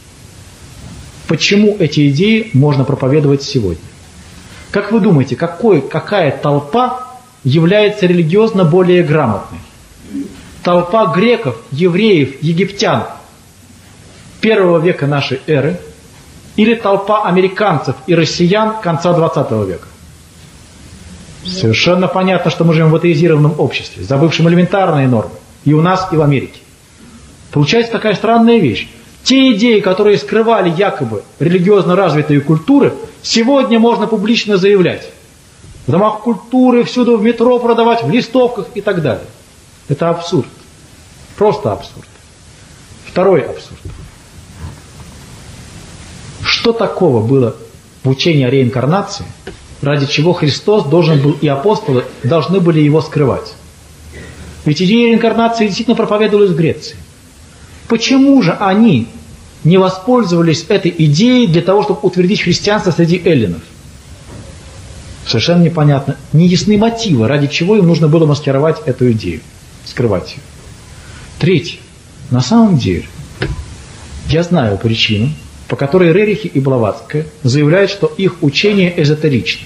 почему эти идеи можно проповедовать сегодня? Как вы думаете, какая толпа является религиозно более грамотной? Толпа греков, евреев, египтян 1 века нашей эры или толпа американцев и россиян конца 20 века? Совершенно понятно, что мы живем в атеизированном обществе, забывшем элементарные нормы. И у нас, и в Америке. Получается такая странная вещь. Те идеи, которые скрывали якобы религиозно развитые культуры, сегодня можно публично заявлять. В домах культуры, всюду в метро продавать, в листовках и так далее. Это абсурд. Просто абсурд. Второй абсурд. Что такого было в учении о реинкарнации, ради чего Христос должен был и апостолы должны были его скрывать? Ведь идея реинкарнации действительно проповедовалась в Греции. Почему же они не воспользовались этой идеей для того, чтобы утвердить христианство среди эллинов? Совершенно непонятно. Не ясны мотивы, ради чего им нужно было маскировать эту идею, скрывать ее. Третье. На самом деле, я знаю причину, по которой Рерихи и Блаватская заявляют, что их учение эзотерично.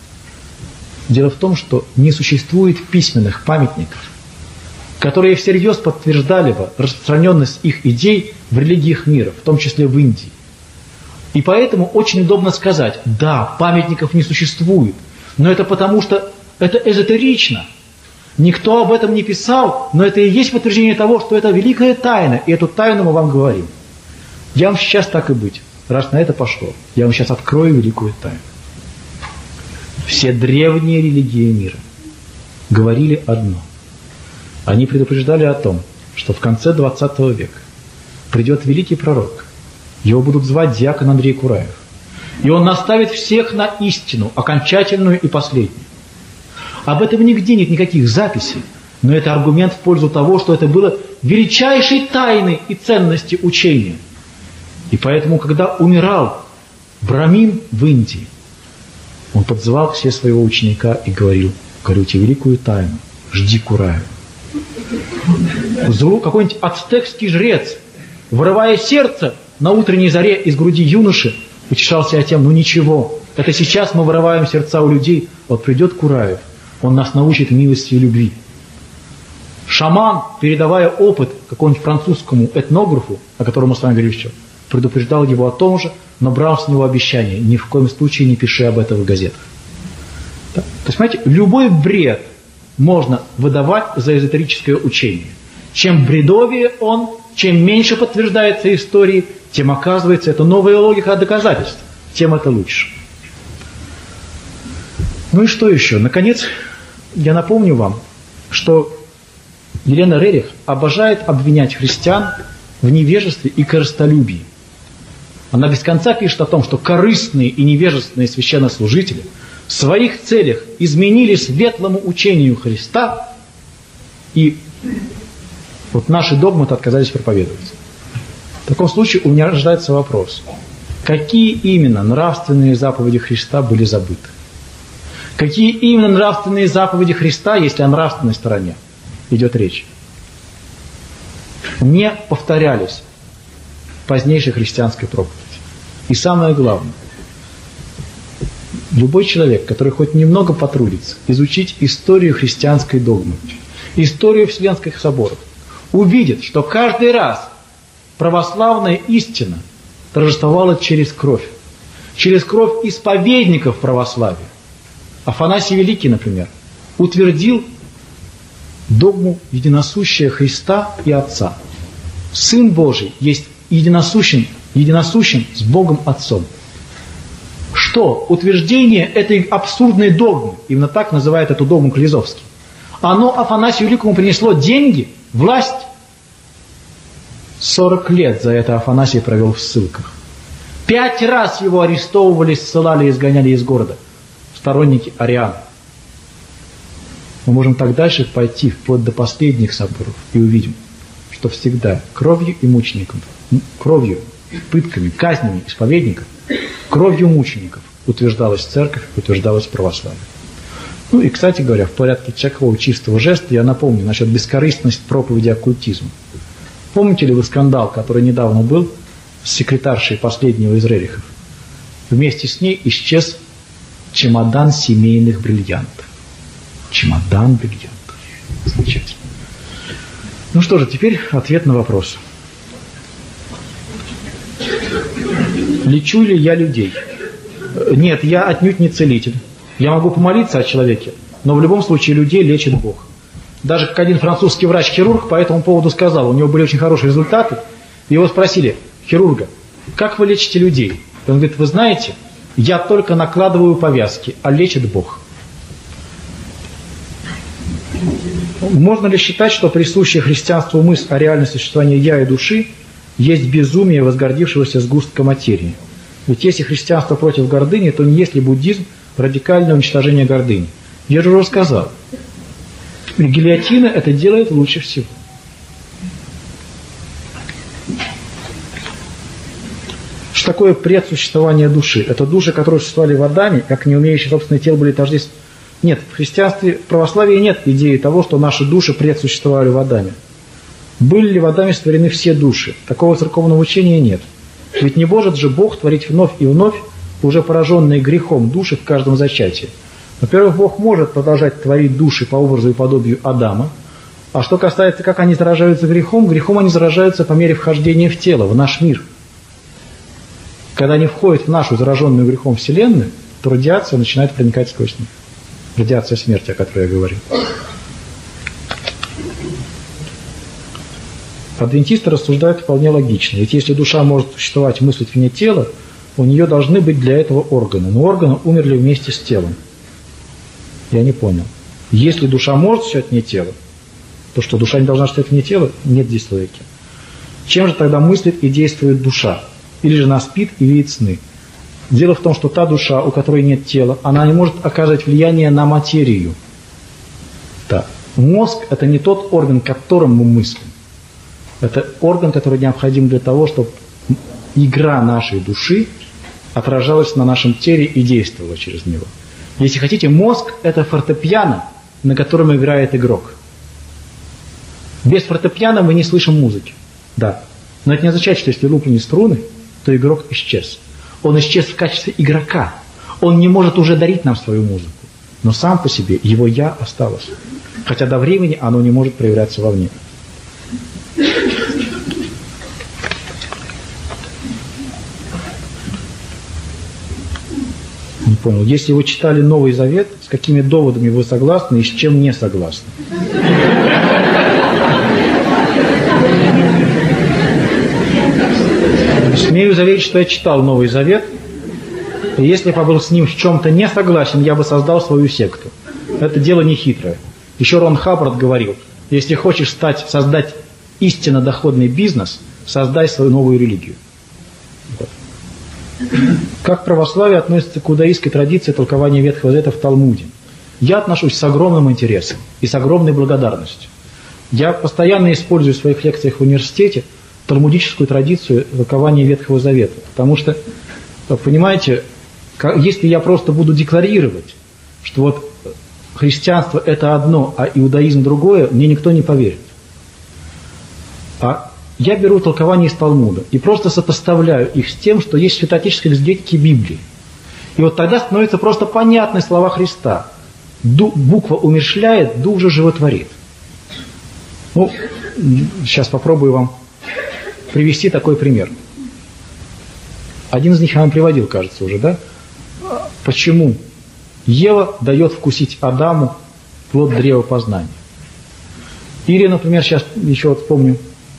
Дело в том, что не существует письменных памятников, которые всерьез подтверждали бы распространенность их идей в религиях мира, в том числе в Индии. И поэтому очень удобно сказать, да, памятников не существует, но это потому, что это эзотерично. Никто об этом не писал, но это и есть подтверждение того, что это великая тайна, и эту тайну мы вам говорим. Я вам сейчас так и быть, раз на это пошло, я вам сейчас открою великую тайну. Все древние религии мира говорили одно. Они предупреждали о том, что в конце 20 века придет великий пророк. Его будут звать диакон Андрей Кураев. И он наставит всех на истину, окончательную и последнюю. Об этом нигде нет никаких записей, но это аргумент в пользу того, что это было величайшей тайной и ценности учения. И поэтому, когда умирал Брамин в Индии, он подзывал к себе своего ученика и говорил: говорю тебе великую тайну, жди Кураева. Какой-нибудь ацтекский жрец, вырывая сердце на утренней заре из груди юноши, утешался тем: ну ничего, это сейчас мы вырываем сердца у людей, вот придет Кураев, он нас научит милости и любви. Шаман, передавая опыт какому-нибудь французскому этнографу, о котором мы с вами говорили еще, предупреждал его о том же, но брал с него обещание: ни в коем случае не пиши об этом в газетах. Да? То есть, понимаете, любой бред можно выдавать за эзотерическое учение. Чем бредовее он, чем меньше подтверждается историей, тем оказывается это новая логика доказательств, тем это лучше. Ну и что еще? Наконец, я напомню вам, что Елена Рерих обожает обвинять христиан в невежестве и корыстолюбии. Она без конца пишет о том, что корыстные и невежественные священнослужители в своих целях изменили светлому учению Христа, и вот наши догматы отказались проповедовать. В таком случае у меня рождается вопрос. Какие именно нравственные заповеди Христа были забыты? Какие именно нравственные заповеди Христа, если о нравственной стороне идет речь, не повторялись в позднейшей христианской проповеди? И самое главное, любой человек, который хоть немного потрудится изучить историю христианской догмы, историю Вселенских соборов, увидит, что каждый раз православная истина торжествовала через кровь исповедников православия. Афанасий Великий, например, утвердил догму единосущия Христа и Отца. Сын Божий есть единосущен с Богом Отцом. Что? Утверждение этой абсурдной догмы, именно так называет эту догму Клизовский, оно Афанасию Великому принесло деньги, власть. 40 лет за это Афанасий провел в ссылках. 5 раз его арестовывали, ссылали и изгоняли из города сторонники Ариана. Мы можем так дальше пойти вплоть до последних соборов и увидим, что всегда кровью и мучеником, кровью, пытками, казнями исповедников, кровью мучеников утверждалась церковь, утверждалось православие. Ну и, кстати говоря, в порядке такого чистого жеста я напомню насчет бескорыстности проповеди оккультизма. Помните ли вы скандал, который недавно был с секретаршей последнего из Рерихов? Вместе с ней исчез чемодан семейных бриллиантов. Чемодан бриллиантов. Замечательно. Ну что же, теперь ответ на вопрос. Лечу ли я людей? Нет, я отнюдь не целитель. Я могу помолиться о человеке, но в любом случае людей лечит Бог. Даже как один французский врач-хирург по этому поводу сказал, у него были очень хорошие результаты. Его спросили, хирурга, как вы лечите людей? Он говорит, вы знаете, я только накладываю повязки, а лечит Бог. Можно ли считать, что присущая христианству мысль о реальности существования «я» и души есть безумие возгордившегося сгустка материи? Ведь если христианство против гордыни, то не есть ли буддизм радикальное уничтожение гордыни? Я же уже сказал, гильотина это делает лучше всего. Что такое предсуществование души? Это души, которые существовали в Адаме, как не умеющие собственное тело были тождественны. Нет, в христианстве, в православии нет идеи того, что наши души предсуществовали в Адаме. Были ли в Адаме створены все души? Такого церковного учения нет. Ведь не может же Бог творить вновь и вновь уже пораженные грехом души в каждом зачатии. Во-первых, Бог может продолжать творить души по образу и подобию Адама. А что касается, как они заражаются грехом, грехом они заражаются по мере вхождения в тело, в наш мир. Когда они входят в нашу зараженную грехом Вселенную, то радиация начинает проникать сквозь них. Радиация смерти, о которой я говорил. Адвентисты рассуждают вполне логично. Ведь если душа может существовать, мыслить вне тела, у нее должны быть для этого органы. Но органы умерли вместе с телом. Я не понял. Если душа может существовать вне тела, то что, душа не должна существовать вне тела? Нет здесь логики. Чем же тогда мыслит и действует душа? Или же она спит и видит сны? Дело в том, что та душа, у которой нет тела, она не может оказывать влияние на материю. Да. Мозг – это не тот орган, которым мы мыслим. Это орган, который необходим для того, чтобы игра нашей души отражалась на нашем теле и действовала через него. Если хотите, мозг – это фортепиано, на котором играет игрок. Без фортепиано мы не слышим музыки. Да. Но это не означает, что если лопнули струны, то игрок исчез. Он исчез в качестве игрока. Он не может уже дарить нам свою музыку. Но сам по себе его «я» осталось. Хотя до времени оно не может проявляться вовне. Не понял. Если вы читали Новый Завет, с какими доводами вы согласны и с чем не согласны? Смею заверить, что я читал Новый Завет, и если бы я был с ним в чем-то не согласен, я бы создал свою секту. Это дело не хитрое. Еще Рон Хаббард говорил, если хочешь создать истинно доходный бизнес, создай свою новую религию. Вот. Как православие относится к иудаистской традиции толкования Ветхого Завета в Талмуде? Я отношусь с огромным интересом и с огромной благодарностью. Я постоянно использую в своих лекциях в университете талмудическую традицию толкования Ветхого Завета. Потому что, понимаете, если я просто буду декларировать, что вот христианство это одно, а иудаизм другое, мне никто не поверит. А я беру толкование из Талмуда и просто сопоставляю их с тем, что есть в святоотеческой экзегетике Библии. И вот тогда становятся просто понятны слова Христа. Буква умерщвляет, дух же животворит. Ну, сейчас попробую вам привести такой пример. Один из них я вам приводил, кажется, уже, да? Почему Ева дает вкусить Адаму плод древа познания? Или, например, сейчас еще вот вспомню.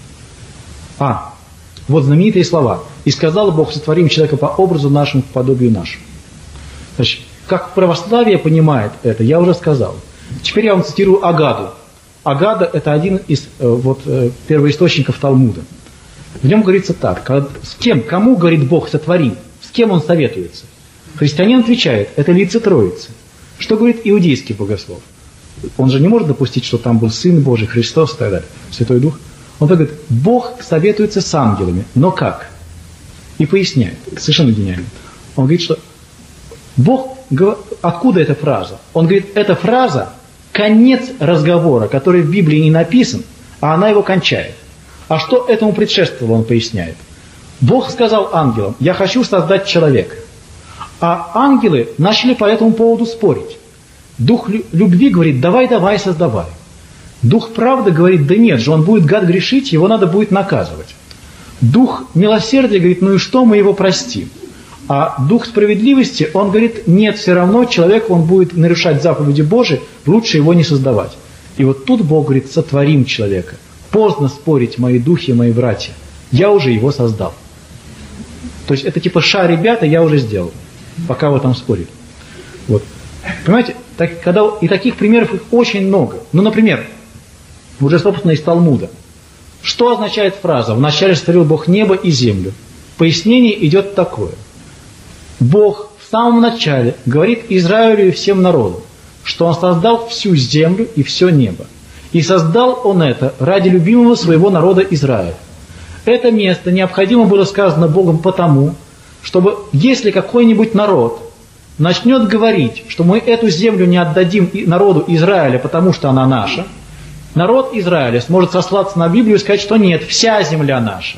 Вот знаменитые слова. «И сказал Бог, сотворим человека по образу нашему, по подобию нашему». Значит, как православие понимает это, я уже сказал. Теперь я вам цитирую Агаду. Агада – это один из первоисточников Талмуда. В нем говорится так. Кому говорит Бог сотвори? С кем он советуется? Христианин отвечает, это лица Троицы. Что говорит иудейский богослов? Он же не может допустить, что там был Сын Божий, Христос и так далее, Святой Дух. Он говорит, Бог советуется с ангелами, но как? И поясняет, совершенно гениально. Он говорит, что Бог, откуда эта фраза? Он говорит, эта фраза – конец разговора, который в Библии не написан, а она его кончает. А что этому предшествовало, он поясняет. Бог сказал ангелам, я хочу создать человека. А ангелы начали по этому поводу спорить. Дух любви говорит, давай, создавай. Дух правды говорит, да нет же, он будет гад грешить, его надо будет наказывать. Дух милосердия говорит, ну и что, мы его простим. А дух справедливости, он говорит, нет, все равно человек, он будет нарушать заповеди Божии, лучше его не создавать. И вот тут Бог говорит, сотворим человека. Поздно спорить, мои духи, мои братья. Я уже его создал. То есть это типа ребята, я уже сделал. Пока вы там спорите. Вот. Понимаете, и таких примеров их очень много. Ну, например, уже, собственно, из Талмуда. Что означает фраза «Вначале сотворил Бог небо и землю»? Пояснение идет такое. Бог в самом начале говорит Израилю и всем народам, что Он создал всю землю и все небо. И создал Он это ради любимого своего народа Израиля. Это место необходимо было сказано Богом потому, чтобы если какой-нибудь народ начнет говорить, что мы эту землю не отдадим народу Израиля, потому что она наша, народ Израиля сможет сослаться на Библию и сказать, что нет, вся земля наша.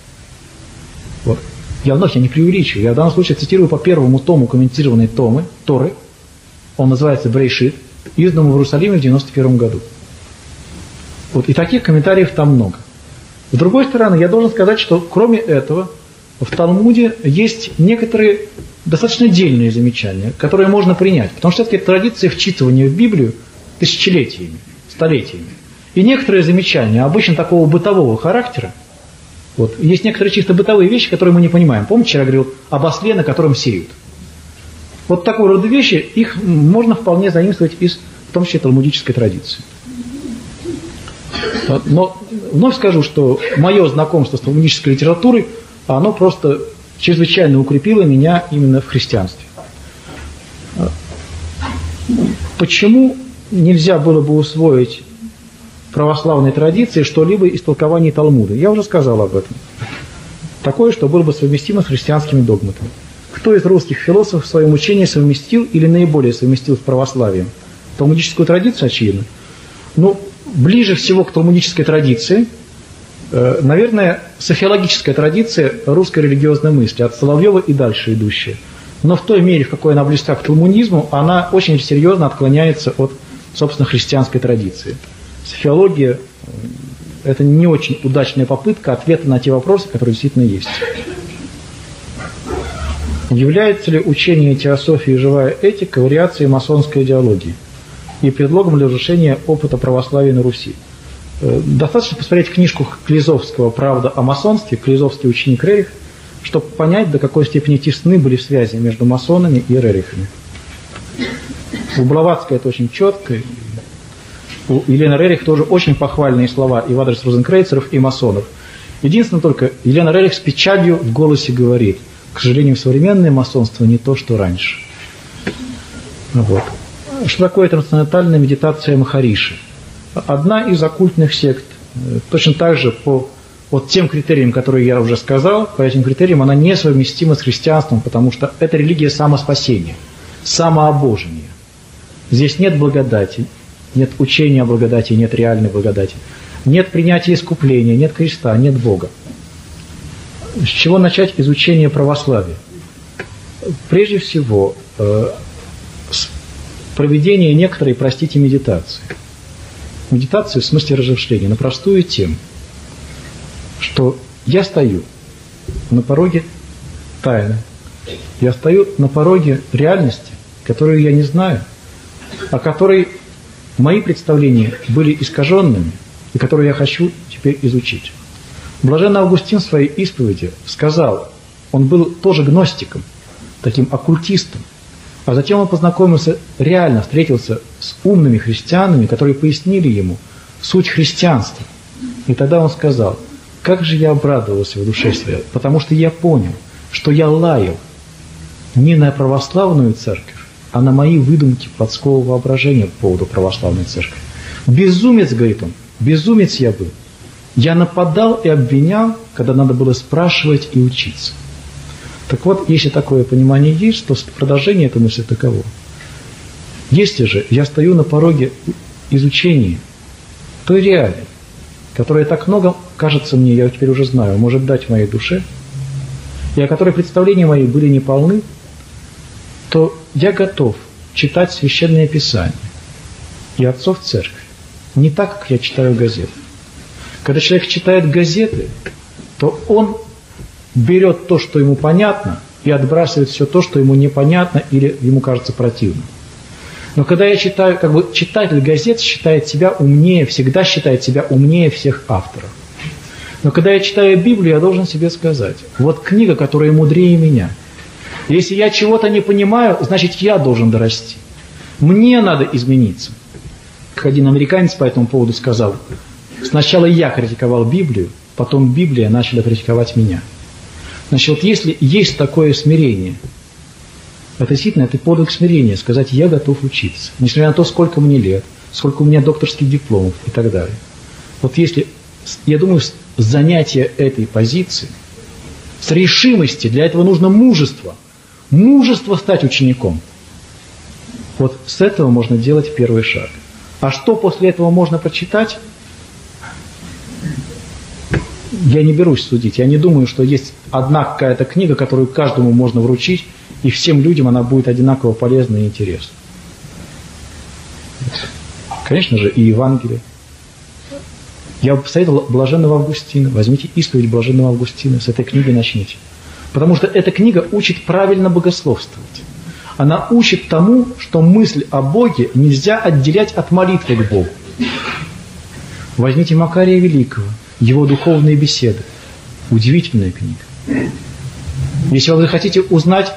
Вот. Я не преувеличиваю. Я в данном случае цитирую по первому тому комментированной Торы. Он называется Брейшит, изданному в Иерусалиме в 91 году. Вот. И таких комментариев там много. С другой стороны, я должен сказать, что кроме этого, в Талмуде есть некоторые достаточно дельные замечания, которые можно принять. Потому что все-таки традиция вчитывания в Библию тысячелетиями, столетиями. И некоторые замечания, обычно такого бытового характера, вот, есть некоторые чисто бытовые вещи, которые мы не понимаем. Помните, вчера я говорил об осле, на котором сеют. Вот такого рода вещи, их можно вполне заимствовать из, в том числе, талмудической традиции. Но вновь скажу, что мое знакомство с талмудической литературой, оно просто чрезвычайно укрепило меня именно в христианстве. Почему нельзя было бы усвоить православной традиции что-либо из толкований Талмуда? Я уже сказал об этом. Такое, что было бы совместимо с христианскими догматами. Кто из русских философов в своем учении совместил или наиболее совместил с православием? Талмудическую традицию, очевидно. Ну, ближе всего к талмудической традиции, наверное, софиологическая традиция русской религиозной мысли, от Соловьева и дальше идущая. Но в той мере, в какой она близка к талмудизму, она очень серьезно отклоняется от, собственно, христианской традиции. Софиология – это не очень удачная попытка ответа на те вопросы, которые действительно есть. Является ли учение теософии и живая этика вариацией масонской идеологии и предлогом для разрушения опыта православия на Руси? Достаточно посмотреть книжку Клизовского «Правда о масонстве», Клизовский ученик Рерих, чтобы понять, до какой степени тесны были связи между масонами и Рерихами. У Блаватской это очень четко. У Елены Рерих тоже очень похвальные слова и в адрес розенкрейцеров, и масонов. Единственное только, Елена Рерих с печалью в голосе говорит, к сожалению, современное масонство не то, что раньше. Вот. Что такое трансцендентальная медитация Махариши? Одна из оккультных сект, точно так же по вот тем критериям, которые я уже сказал, по этим критериям она несовместима с христианством, потому что это религия самоспасения, самообожения. Здесь нет благодати, нет учения о благодати, нет реальной благодати, нет принятия искупления, нет креста, нет Бога. С чего начать изучение православия? Прежде всего, с проведения некоторой, простите, медитации. Медитации в смысле размышления на простую тему, что я стою на пороге тайны, я стою на пороге реальности, которую я не знаю, о которой мои представления были искаженными и которую я хочу теперь изучить. Блаженный Августин в своей исповеди сказал, он был тоже гностиком, таким оккультистом, а затем он познакомился, реально встретился с умными христианами, которые пояснили ему суть христианства. И тогда он сказал, как же я обрадовался в душе своей, потому что я понял, что я лаял не на православную церковь, а на мои выдумки плотского воображения по поводу православной церкви. Безумец, говорит он, безумец я был. Я нападал и обвинял, когда надо было спрашивать и учиться. Так вот, если такое понимание есть, то продолжение этой мысли таково. Если же я стою на пороге изучения той реалии, которая так много, кажется мне, я теперь уже знаю, может дать моей душе, и о которой представления мои были неполны, то я готов читать Священное Писание и отцов церкви не так, как я читаю газеты. Когда человек читает газеты, то он берет то, что ему понятно, и отбрасывает все то, что ему непонятно или ему кажется противным. Но когда я читаю, как бы читатель газет считает себя умнее, всегда считает себя умнее всех авторов. Но когда я читаю Библию, я должен себе сказать, вот книга, которая мудрее меня. Если я чего-то не понимаю, значит я должен дорасти. Мне надо измениться. Как один американец по этому поводу сказал, сначала я критиковал Библию, потом Библия начала критиковать меня. Значит, вот если есть такое смирение, это действительно это подвиг смирения, сказать, я готов учиться, несмотря на то, сколько мне лет, сколько у меня докторских дипломов и так далее. Вот если, я думаю, с занятия этой позиции, с решимости, для этого нужно мужество, мужество стать учеником. Вот с этого можно делать первый шаг. А что после этого можно прочитать? Я не берусь судить. Я не думаю, что есть одна какая-то книга, которую каждому можно вручить, и всем людям она будет одинаково полезна и интересна. Конечно же, и Евангелие. Я бы посоветовал Блаженного Августина. Возьмите исповедь Блаженного Августина, с этой книги начните. Потому что эта книга учит правильно богословствовать. Она учит тому, что мысль о Боге нельзя отделять от молитвы к Богу. Возьмите Макария Великого, его духовные беседы. Удивительная книга. Если вы хотите узнать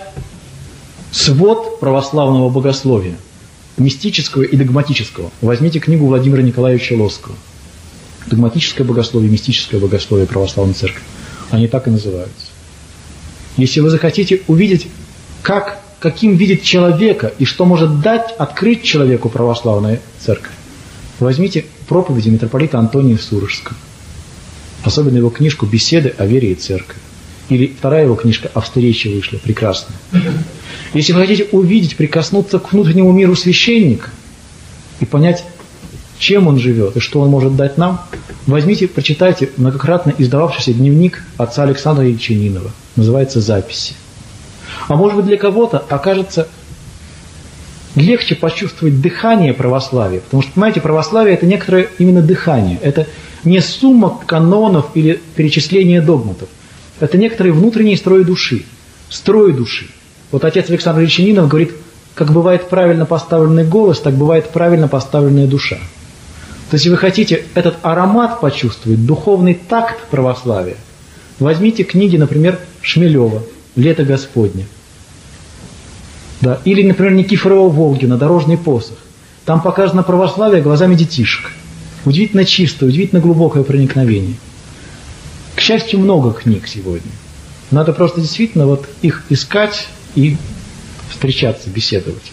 свод православного богословия, мистического и догматического, возьмите книгу Владимира Николаевича Лосского. Догматическое богословие, мистическое богословие православной церкви. Они так и называются. Если вы захотите увидеть, каким видит человека и что может дать, открыть человеку православная церковь, возьмите проповеди митрополита Антония Сурожского. Особенно его книжку «Беседы о вере и церкви». Или вторая его книжка «О встрече» вышла, прекрасная. Если вы хотите увидеть, прикоснуться к внутреннему миру священника и понять, чем он живет и что он может дать нам, возьмите, прочитайте многократно издававшийся дневник отца Александра Ельчининова. Называется «Записи». А может быть, для кого-то окажется легче почувствовать дыхание православия. Потому что, понимаете, православие – это некоторое именно дыхание. Это не сумма канонов или перечисление догматов. Это некоторый внутренний строй души. Строй души. Вот отец Александр Ельчининов говорит, как бывает правильно поставленный голос, так бывает правильно поставленная душа. То есть, если вы хотите этот аромат почувствовать, духовный такт православия, возьмите книги, например, Шмелева «Лето Господне». Да. Или, например, Никифорова-Волгина «Дорожный посох». Там показано православие глазами детишек. Удивительно чистое, удивительно глубокое проникновение. К счастью, много книг сегодня. Надо просто действительно вот их искать и встречаться, беседовать.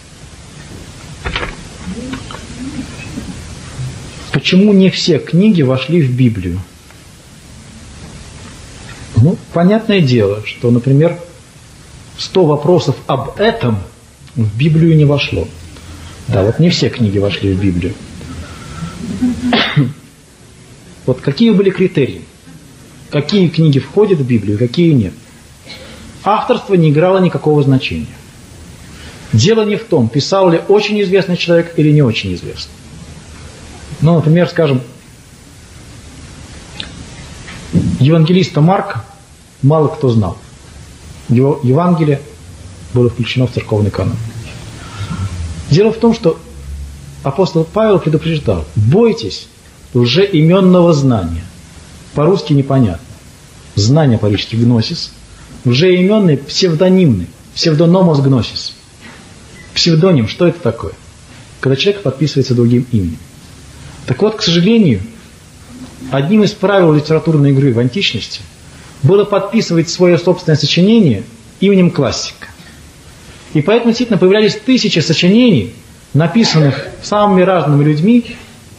Почему не все книги вошли в Библию? Ну, понятное дело, что, например, 100 вопросов об этом в Библию не вошло. Да, вот не все книги вошли в Библию. Вот какие были критерии? Какие книги входят в Библию, какие нет? Авторство не играло никакого значения. Дело не в том, писал ли очень известный человек или не очень известный. Ну, например, скажем, евангелиста Марка мало кто знал. Его Евангелие было включено в церковный канон. Дело в том, что апостол Павел предупреждал: бойтесь лжеименного знания. По-русски непонятно. Знание по-русски гносис. Лжеименный псевдонимный. Псевдономос гносис. Псевдоним, что это такое? Когда человек подписывается другим именем. Так вот, к сожалению, одним из правил литературной игры в античности было подписывать свое собственное сочинение именем классика. И поэтому действительно появлялись тысячи сочинений, написанных самыми разными людьми,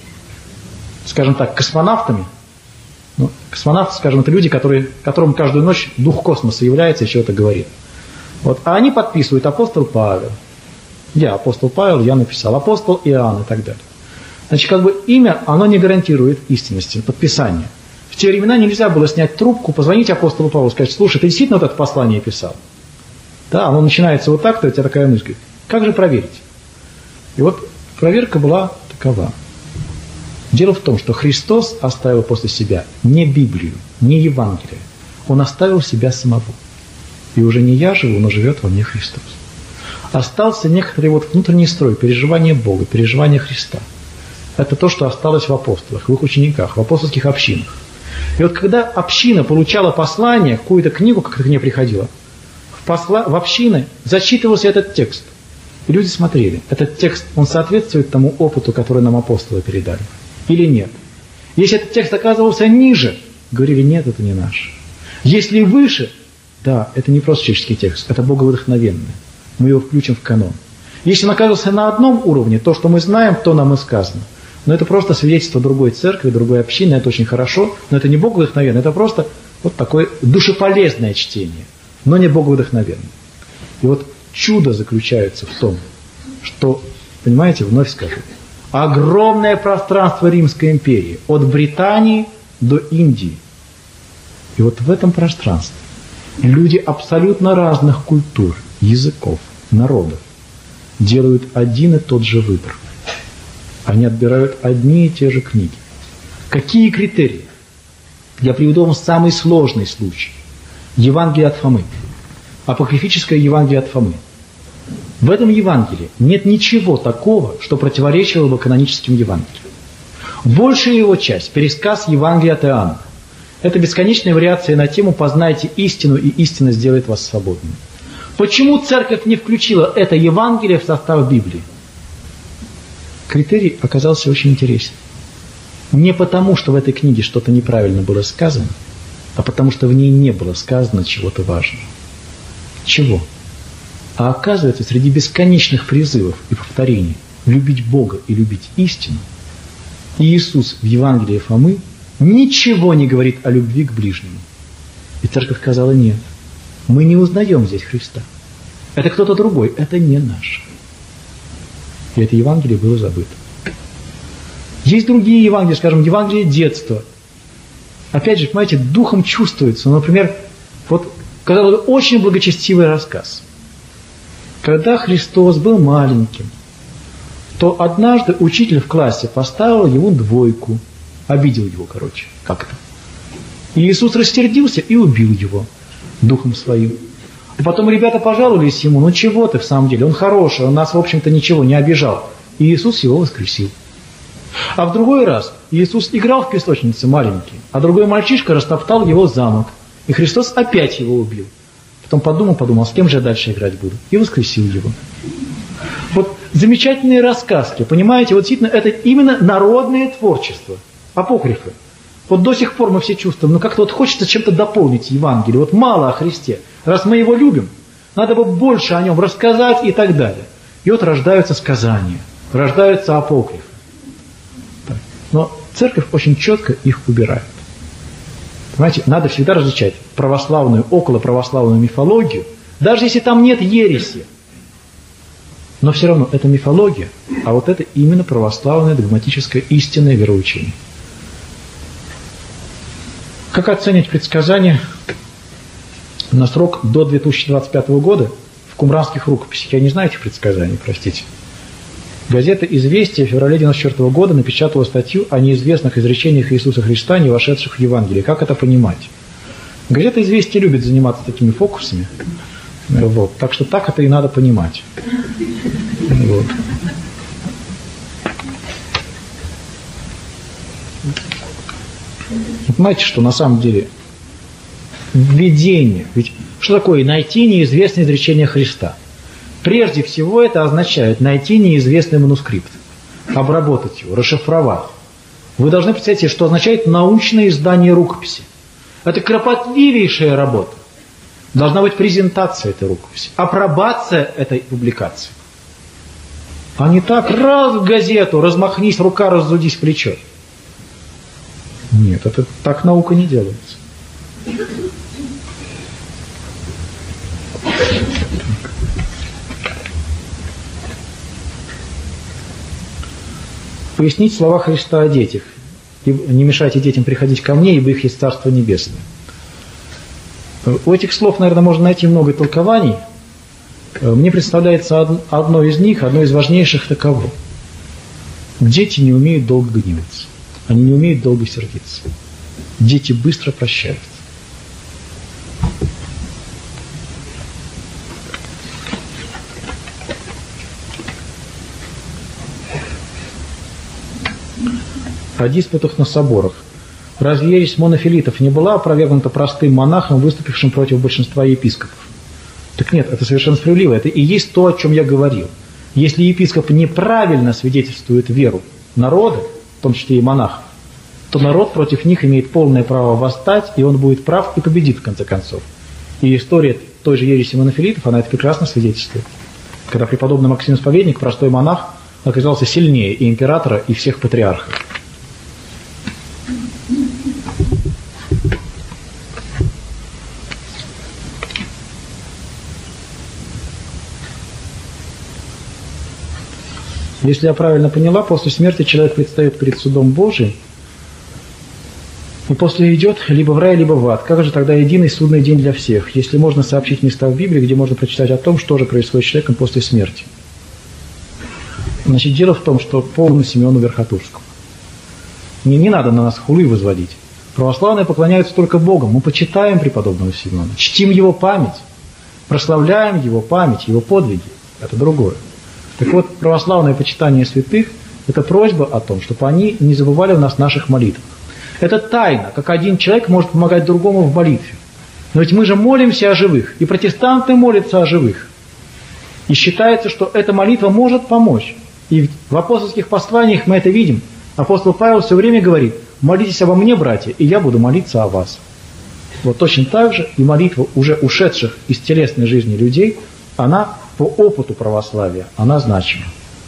скажем так, космонавтами. Ну, космонавты, скажем, это люди, которым каждую ночь дух космоса является и чего-то говорит. Вот. А они подписывают апостол Павел. Я апостол Павел, я написал. Апостол Иоанн и так далее. Значит, как бы имя, оно не гарантирует истинности, подписания. В те времена нельзя было снять трубку, позвонить апостолу Павлу и сказать: слушай, ты действительно вот это послание писал? Да, оно начинается вот так, то у тебя такая мысль. Как же проверить? И вот проверка была такова. Дело в том, что Христос оставил после себя не Библию, не Евангелие. Он оставил себя самого. И уже не я живу, но живет во мне Христос. Остался некоторый вот внутренний строй, переживание Бога, переживание Христа. Это то, что осталось в апостолах, в их учениках, в апостольских общинах. И вот когда община получала послание, какую-то книгу, как это к ней приходило, в общины зачитывался этот текст. И люди смотрели, этот текст, он соответствует тому опыту, который нам апостолы передали, или нет. Если этот текст оказывался ниже, говорили: нет, это не наш. Если выше, да, это не просто человеческий текст, это боговдохновенный. Мы его включим в канон. Если он оказывался на одном уровне, то, что мы знаем, то нам и сказано. Но это просто свидетельство другой церкви, другой общины, это очень хорошо, но это не боговдохновенно, это просто вот такое душеполезное чтение, но не боговдохновенное. И вот чудо заключается в том, что, понимаете, вновь скажу, огромное пространство Римской империи, от Британии до Индии. И вот в этом пространстве люди абсолютно разных культур, языков, народов делают один и тот же выбор. Они отбирают одни и те же книги. Какие критерии? Я приведу вам самый сложный случай. Евангелие от Фомы. Апокрифическое Евангелие от Фомы. В этом Евангелии нет ничего такого, что противоречило бы каноническим Евангелиям. Большая его часть – пересказ Евангелия от Иоанна. Это бесконечная вариация на тему «Познайте истину, и истина сделает вас свободными». Почему церковь не включила это Евангелие в состав Библии? Критерий оказался очень интересен. Не потому, что в этой книге что-то неправильно было сказано, а потому, что в ней не было сказано чего-то важного. Чего? А оказывается, среди бесконечных призывов и повторений любить Бога и любить истину, Иисус в Евангелии Фомы ничего не говорит о любви к ближнему. И церковь сказала: нет, мы не узнаем здесь Христа. Это кто-то другой, это не наш. И это Евангелие было забыто. Есть другие Евангелия, скажем, Евангелие детства. Опять же, понимаете, духом чувствуется. Например, вот, казалось бы, очень благочестивый рассказ. Когда Христос был маленьким, то однажды учитель в классе поставил ему 2, обидел его, как-то. И Иисус рассердился и убил его духом своим. И потом ребята пожаловались ему: ну чего ты в самом деле, он хороший, он нас, в общем-то, ничего не обижал. И Иисус его воскресил. А в другой раз Иисус играл в песочнице маленький, а другой мальчишка растоптал его замок. И Христос опять его убил. Потом подумал, с кем же я дальше играть буду? И воскресил его. Вот замечательные рассказки, понимаете, вот действительно это именно народное творчество, апокрифы. Вот до сих пор мы все чувствуем, ну как-то вот хочется чем-то дополнить Евангелие, вот мало о Христе. Раз мы его любим, надо бы больше о нем рассказать и так далее. И вот рождаются сказания, рождаются апокрифы. Но церковь очень четко их убирает. Понимаете, надо всегда различать православную, околоправославную мифологию, даже если там нет ереси. Но все равно это мифология, а вот это именно православное, догматическое, истинное вероучение. Как оценить предсказания на срок до 2025 года в кумранских рукописях? Я не знаю этих предсказаний, простите. Газета «Известия» в феврале 1994 года напечатала статью о неизвестных изречениях Иисуса Христа, не вошедших в Евангелие. Как это понимать? Газета «Известия» любит заниматься такими фокусами. Вот. Так что так это и надо понимать. Вот. Понимаете, что на самом деле введение, ведь что такое найти неизвестное изречение Христа? Прежде всего это означает найти неизвестный манускрипт, обработать его, расшифровать. Вы должны представить себе, что означает научное издание рукописи. Это кропотливейшая работа. Должна быть презентация этой рукописи, апробация этой публикации. А не так, раз в газету, размахнись, рука, разудись плечо. Нет, это так наука не делается. Пояснить слова Христа о детях. Не мешайте детям приходить ко мне, ибо их есть Царство Небесное. У этих слов, наверное, можно найти много толкований. Мне представляется одно из них, одно из важнейших таково. Дети не умеют долго гневаться. Они не умеют долго сердиться. Дети быстро прощают. О диспутах на соборах. Разве ересь монофилитов не была опровергнута простым монахом, выступившим против большинства епископов? Так нет, это совершенно справедливо. Это и есть то, о чем я говорил. Если епископ неправильно свидетельствует веру народа, в том числе и монахов, то народ против них имеет полное право восстать, и он будет прав и победит в конце концов. И история той же ереси монофилитов, она это прекрасно свидетельствует. Когда преподобный Максим Исповедник, простой монах, оказался сильнее и императора, и всех патриархов. Если я правильно поняла, после смерти человек предстает перед судом Божиим, и после идет либо в рай, либо в ад. Как же тогда единый судный день для всех, если можно сообщить места в Библии, где можно прочитать о том, что же происходит с человеком после смерти? Значит, дело в том, что полно Симеону Верхотурскому. Не надо на нас хулы возводить. Православные поклоняются только Богу. Мы почитаем преподобного Симеона, чтим его память, прославляем его память, его подвиги. Это другое. Так вот, православное почитание святых – это просьба о том, чтобы они не забывали у нас наших молитв. Это тайна, как один человек может помогать другому в молитве. Но ведь мы же молимся о живых, и протестанты молятся о живых. И считается, что эта молитва может помочь. И в апостольских посланиях мы это видим. Апостол Павел все время говорит: молитесь обо мне, братья, и я буду молиться о вас. Вот точно так же и молитва уже ушедших из телесной жизни людей, она по опыту православия, она значима.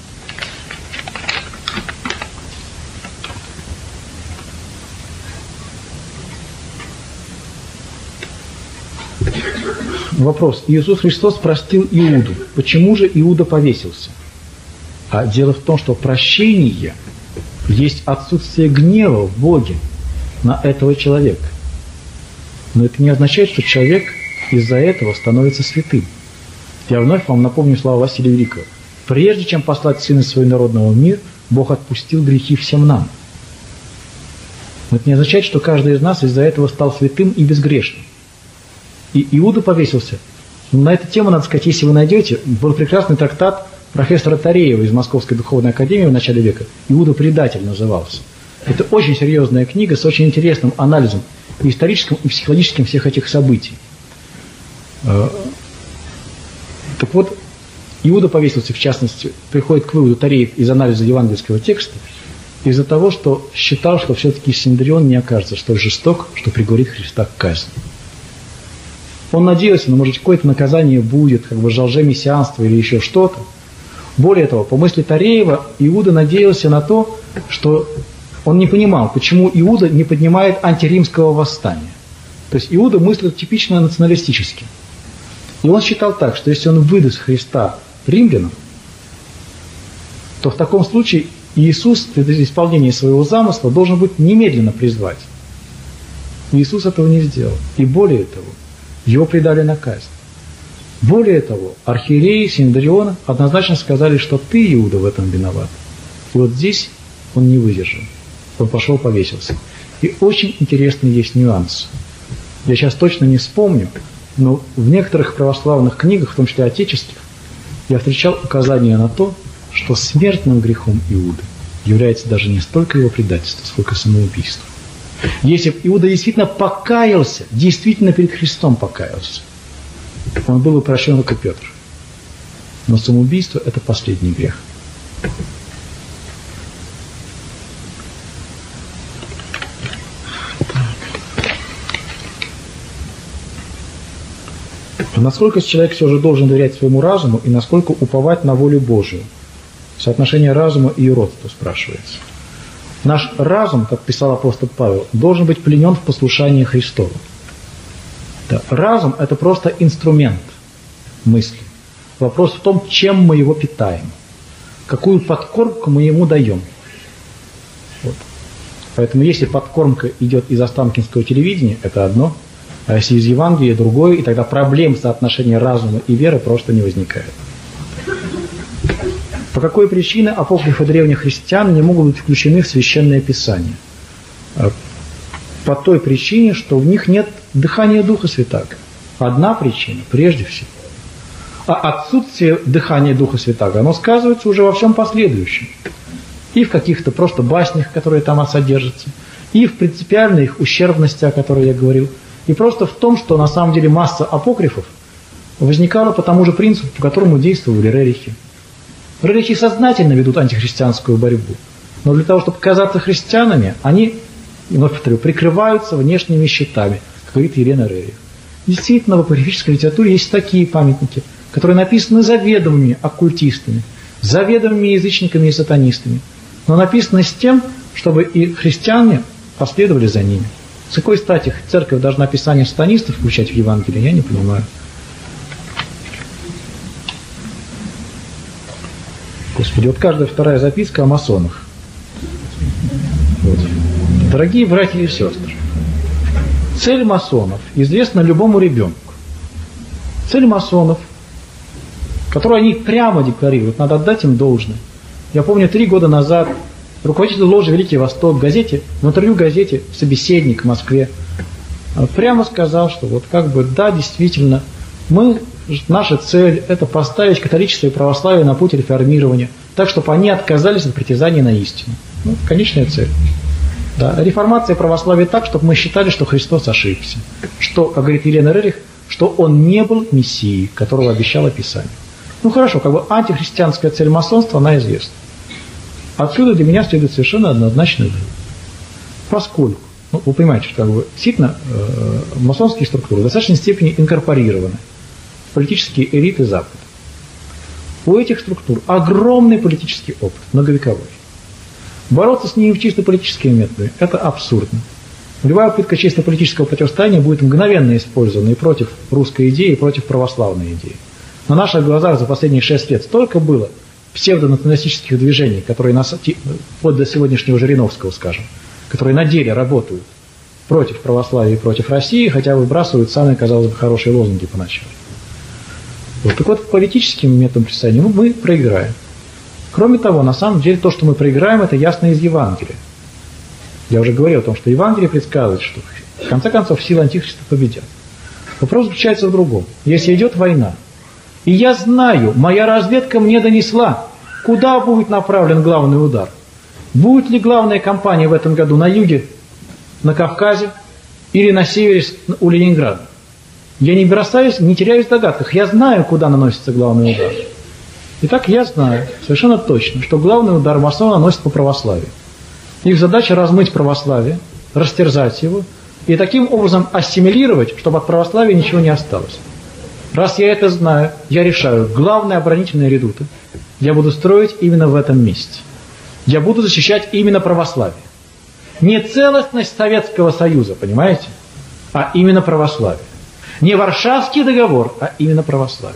Вопрос. Иисус Христос простил Иуду. Почему же Иуда повесился? А дело в том, что прощение есть отсутствие гнева в Боге на этого человека. Но это не означает, что человек из-за этого становится святым. Я вновь вам напомню слова Василия Великого. Прежде чем послать Сына Своего народного в мир, Бог отпустил грехи всем нам. Но это не означает, что каждый из нас из-за этого стал святым и безгрешным. И Иуда повесился. На эту тему, надо сказать, если вы найдете, был прекрасный трактат профессора Тареева из Московской духовной академии в начале века. «Иуда-предатель» назывался. Это очень серьезная книга с очень интересным анализом и историческим, и психологическим всех этих событий. Так вот, Иуда повесился, в частности, приходит к выводу Тареев из анализа евангельского текста, из-за того, что считал, что все-таки Синедрион не окажется столь жесток, что приговорит Христа к казни. Он надеялся, ну, может, какое-то наказание будет, как бы лжемессианство или еще что-то. Более того, по мысли Тареева, Иуда надеялся на то, что он не понимал, почему Иуда не поднимает антиримского восстания. То есть Иуда мыслил типично националистически. И он считал так, что если он выдаст Христа римлянам, то в таком случае Иисус при исполнении своего замысла должен будет немедленно призвать. Иисус этого не сделал. И более того, его предали на казнь. Более того, архиереи Синедриона однозначно сказали, что ты, Иуда, в этом виноват. И вот здесь он не выдержал. Он пошел повесился. И очень интересный есть нюанс. Я сейчас точно не вспомню, но в некоторых православных книгах, в том числе отеческих, я встречал указания на то, что смертным грехом Иуды является даже не столько его предательство, сколько самоубийство. Если бы Иуда действительно покаялся, действительно перед Христом покаялся, он был бы прощен, как и Петр. Но самоубийство – это последний грех. Насколько человек все же должен доверять своему разуму и насколько уповать на волю Божию? Соотношение разума и уродства спрашивается. Наш разум, как писал апостол Павел, должен быть пленен в послушании Христову. Да. Разум – это просто инструмент мысли. Вопрос в том, чем мы его питаем, какую подкормку мы ему даем. Вот. Поэтому если подкормка идет из останкинского телевидения, это одно, а если из Евангелия, другое, и тогда проблем соотношения разума и веры просто не возникает. По какой причине апокрифы древних христиан не могут быть включены в Священное Писание? По той причине, что в них нет дыхания Духа Святаго. Одна причина, прежде всего. А отсутствие дыхания Духа Святаго, оно сказывается уже во всем последующем. И в каких-то просто баснях, которые там содержатся, и в принципиальной их ущербности, о которой я говорил, и просто в том, что на самом деле масса апокрифов возникала по тому же принципу, по которому действовали рерихи. Рерихи сознательно ведут антихристианскую борьбу, но для того, чтобы казаться христианами, они, вновь повторю, прикрываются внешними щитами, как говорит Елена Рерих. Действительно, в апокрифической литературе есть такие памятники, которые написаны заведомыми оккультистами, заведомыми язычниками и сатанистами, но написаны с тем, чтобы и христиане последовали за ними. С какой стати церковь должна писание сатанистов включать в Евангелие, я не понимаю. Господи, вот каждая вторая записка о масонах. Вот. Дорогие братья и сестры, цель масонов известна любому ребенку. Цель масонов, которую они прямо декларируют, надо отдать им должное. Я помню, 3 года назад руководитель ложи «Великий Восток» в интервью газете «Собеседник» в Москве прямо сказал, что вот как бы да, действительно, наша цель – это поставить католичество и православие на путь реформирования, так, чтобы они отказались от притязаний на истину. Ну, конечная цель. Да. Реформация православия так, чтобы мы считали, что Христос ошибся. Что, как говорит Елена Рерих, что он не был Мессией, которого обещало Писание. Ну хорошо, как бы антихристианская цель масонства, она известна. Отсюда для меня следует совершенно однозначный вывод. Поскольку, вы понимаете, что как бы, действительно масонские структуры в достаточной степени инкорпорированы в политические элиты Запада. У этих структур огромный политический опыт, многовековой. Бороться с ними чисто политическими методами – это абсурдно. Любая попытка чисто политического противостояния будет мгновенно использована и против русской идеи, и против православной идеи. На наших глазах за последние 6 лет столько было псевдонационалистических движений, которые вплоть до сегодняшнего Жириновского, скажем, которые на деле работают против православия и против России, хотя выбрасывают самые, казалось бы, хорошие лозунги поначалу. Вот. Так вот, политическим методом притязания мы проиграем. Кроме того, на самом деле, то, что мы проиграем, это ясно из Евангелия. Я уже говорил о том, что Евангелие предсказывает, что в конце концов силы антихриста победят. Вопрос заключается в другом. Если идет война, и я знаю, моя разведка мне донесла, куда будет направлен главный удар. Будет ли главная кампания в этом году на юге, на Кавказе или на севере у Ленинграда? Я не бросаюсь, не теряюсь в догадках. Я знаю, куда наносится главный удар. Итак, я знаю совершенно точно, что главный удар масоны наносит по православию. Их задача размыть православие, растерзать его и таким образом ассимилировать, чтобы от православия ничего не осталось. Раз я это знаю, я решаю, главные оборонительные редуты я буду строить именно в этом месте. Я буду защищать именно православие. Не целостность Советского Союза, понимаете? а именно православие. Не Варшавский договор, а именно православие.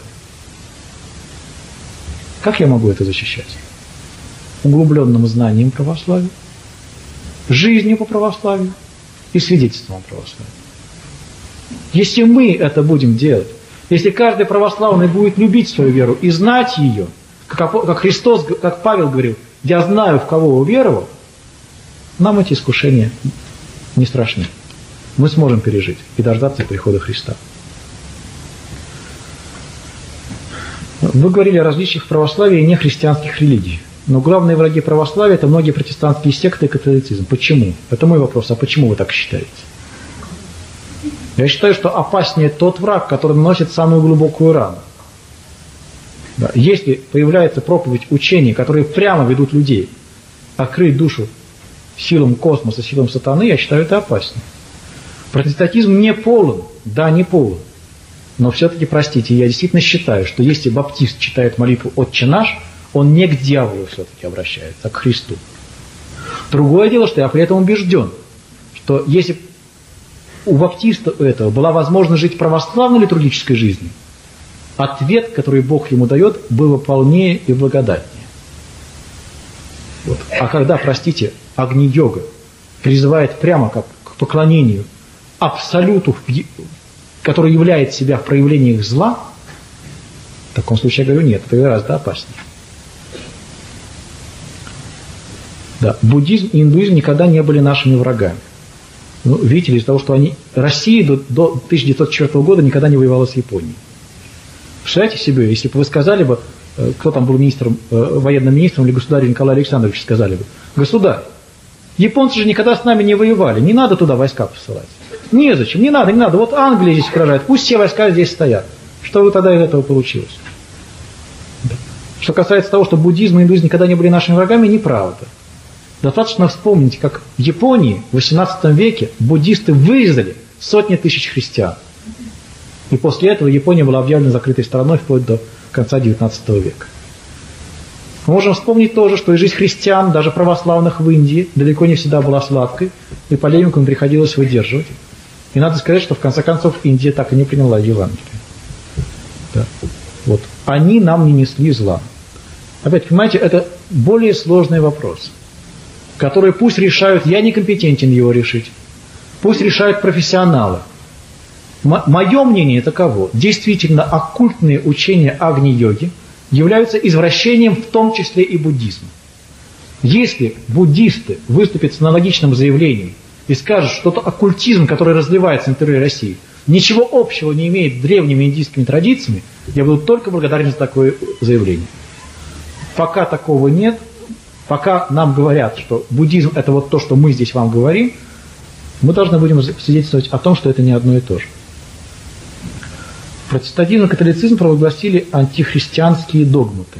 Как я могу это защищать? Углубленным знанием православия, жизнью по православию и свидетельством о православии. Если мы это будем делать, если каждый православный будет любить свою веру и знать ее, как Христос, как Павел говорил, я знаю, в кого уверовал, нам эти искушения не страшны. Мы сможем пережить и дождаться прихода Христа. Вы говорили о различиях в православии и нехристианских религий. Но главные враги православия – это многие протестантские секты и католицизм. Почему? Это мой вопрос. А почему вы так считаете? Я считаю, что опаснее тот враг, который наносит самую глубокую рану. Да. Если появляется проповедь учений, которые прямо ведут людей открыть душу силам космоса, силам сатаны, я считаю, это опаснее. Протестантизм не полон, да, не полон. Но все-таки, простите, я действительно считаю, что если баптист читает молитву «Отче наш», он не к дьяволу все-таки обращается, а к Христу. Другое дело, что я при этом убежден, что если у баптиста этого была возможность жить православной литургической жизнью, ответ, который Бог ему дает, был бы полнее и благодатнее. Вот. А когда, простите, Агни-йога призывает прямо как к поклонению абсолюту, который являет себя в проявлениях зла, в таком случае я говорю, нет, это гораздо опаснее. Да, буддизм и индуизм никогда не были нашими врагами. Ну, видите ли, из-за того, что Россия до 1904 года никогда не воевала с Японией. Представляете себе, если бы вы сказали бы, кто там был министром, военным министром или государь Николай Александрович, сказали бы, государь, японцы же никогда с нами не воевали, не надо туда войска посылать. Незачем, не надо, вот Англия здесь угрожает, пусть все войска здесь стоят. Что вы тогда из этого получилось? Что касается того, что буддизм и индуизм никогда не были нашими врагами, неправда. Достаточно вспомнить, как в Японии в XVIII веке буддисты вырезали сотни тысяч христиан. И после этого Япония была объявлена закрытой страной вплоть до конца XIX века. Мы можем вспомнить тоже, что и жизнь христиан, даже православных в Индии, далеко не всегда была сладкой, и полемику им приходилось выдерживать. И надо сказать, что в конце концов Индия так и не приняла Евангелие. Да. Вот. Они нам не несли зла. Опять, понимаете, это более сложный вопрос, который пусть решают, я некомпетентен его решить, пусть решают профессионалы. Мое мнение таково. Действительно, оккультные учения Агни-йоги являются извращением в том числе и буддизма. Если буддисты выступят с аналогичным заявлением и скажут, что это оккультизм, который разливается на территории России, ничего общего не имеет с древними индийскими традициями, я буду только благодарен за такое заявление. Пока такого нет, пока нам говорят, что буддизм – это вот то, что мы здесь вам говорим, мы должны будем свидетельствовать о том, что это не одно и то же. Протестантизм и католицизм провозгласили антихристианские догматы.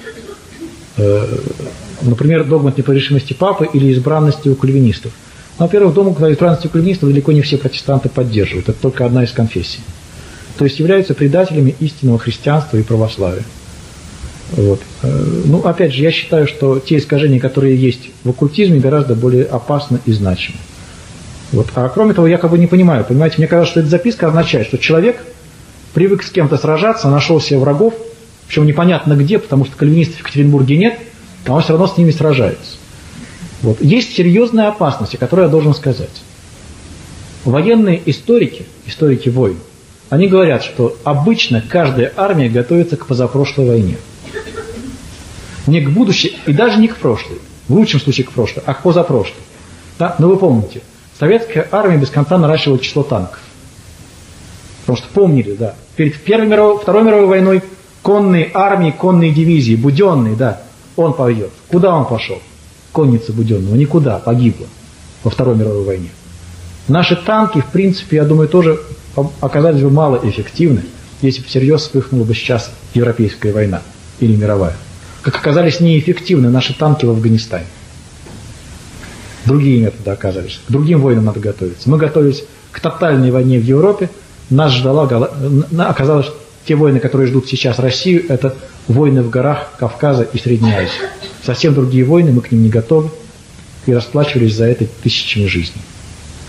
Например, догмат непогрешимости папы или избранности у кальвинистов. Но, во-первых, догмат избранности у кальвинистов далеко не все протестанты поддерживают. Это только одна из конфессий. То есть являются предателями истинного христианства и православия. Вот. Ну, опять же, я считаю, что те искажения, которые есть в оккультизме, гораздо более опасны и значимы. Вот. А кроме того, я как бы не понимаю, понимаете, мне кажется, что эта записка означает, что человек привык с кем-то сражаться, нашел себе врагов, причем непонятно где, потому что кальвинистов в Екатеринбурге нет, а он все равно с ними сражается. Вот. Есть серьезная опасность, о которой я должен сказать. Военные историки, историки войн, они говорят, что обычно каждая армия готовится к позапрошлой войне. Не к будущей и даже не к прошлой, в лучшем случае к прошлой, а к позапрошлой. Да? Но вы помните, советская армия без конца наращивала число танков. Потому что помнили, да, перед Второй мировой войной конные армии, конные дивизии, Буденный, да, он пойдет. Куда он пошел? Конница Буденного никуда, погибла во Второй мировой войне. Наши танки, в принципе, я думаю, тоже оказались бы малоэффективны, если бы всерьез вспыхнула бы сейчас европейская война или мировая. Как оказались неэффективны наши танки в Афганистане. Другие методы оказались. К другим войнам надо готовиться. Мы готовились к тотальной войне в Европе. Нас ждала, оказалось, те войны, которые ждут сейчас Россию, это войны в горах Кавказа и Средней Азии. Совсем другие войны, мы к ним не готовы и расплачивались за это тысячами жизней.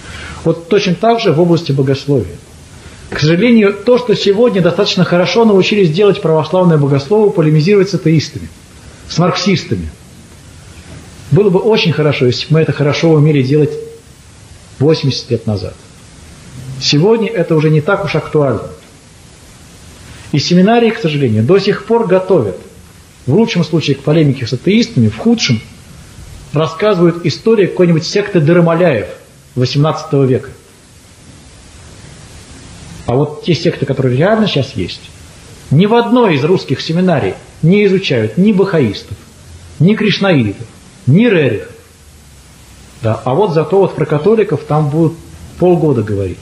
Вот точно так же в области богословия. К сожалению, то, что сегодня достаточно хорошо научились делать православные богословы, полемизировать с атеистами, с марксистами. Было бы очень хорошо, если бы мы это хорошо умели делать 80 лет назад. Сегодня это уже не так уж актуально. И семинарии, к сожалению, до сих пор готовят, в лучшем случае к полемике с атеистами, в худшем рассказывают истории какой-нибудь секты Дыромаляев XVIII века. А вот те секты, которые реально сейчас есть, ни в одной из русских семинарий не изучают ни бахаистов, ни кришнаитов, ни рерихов. Да, а вот зато вот про католиков там будут полгода говорить.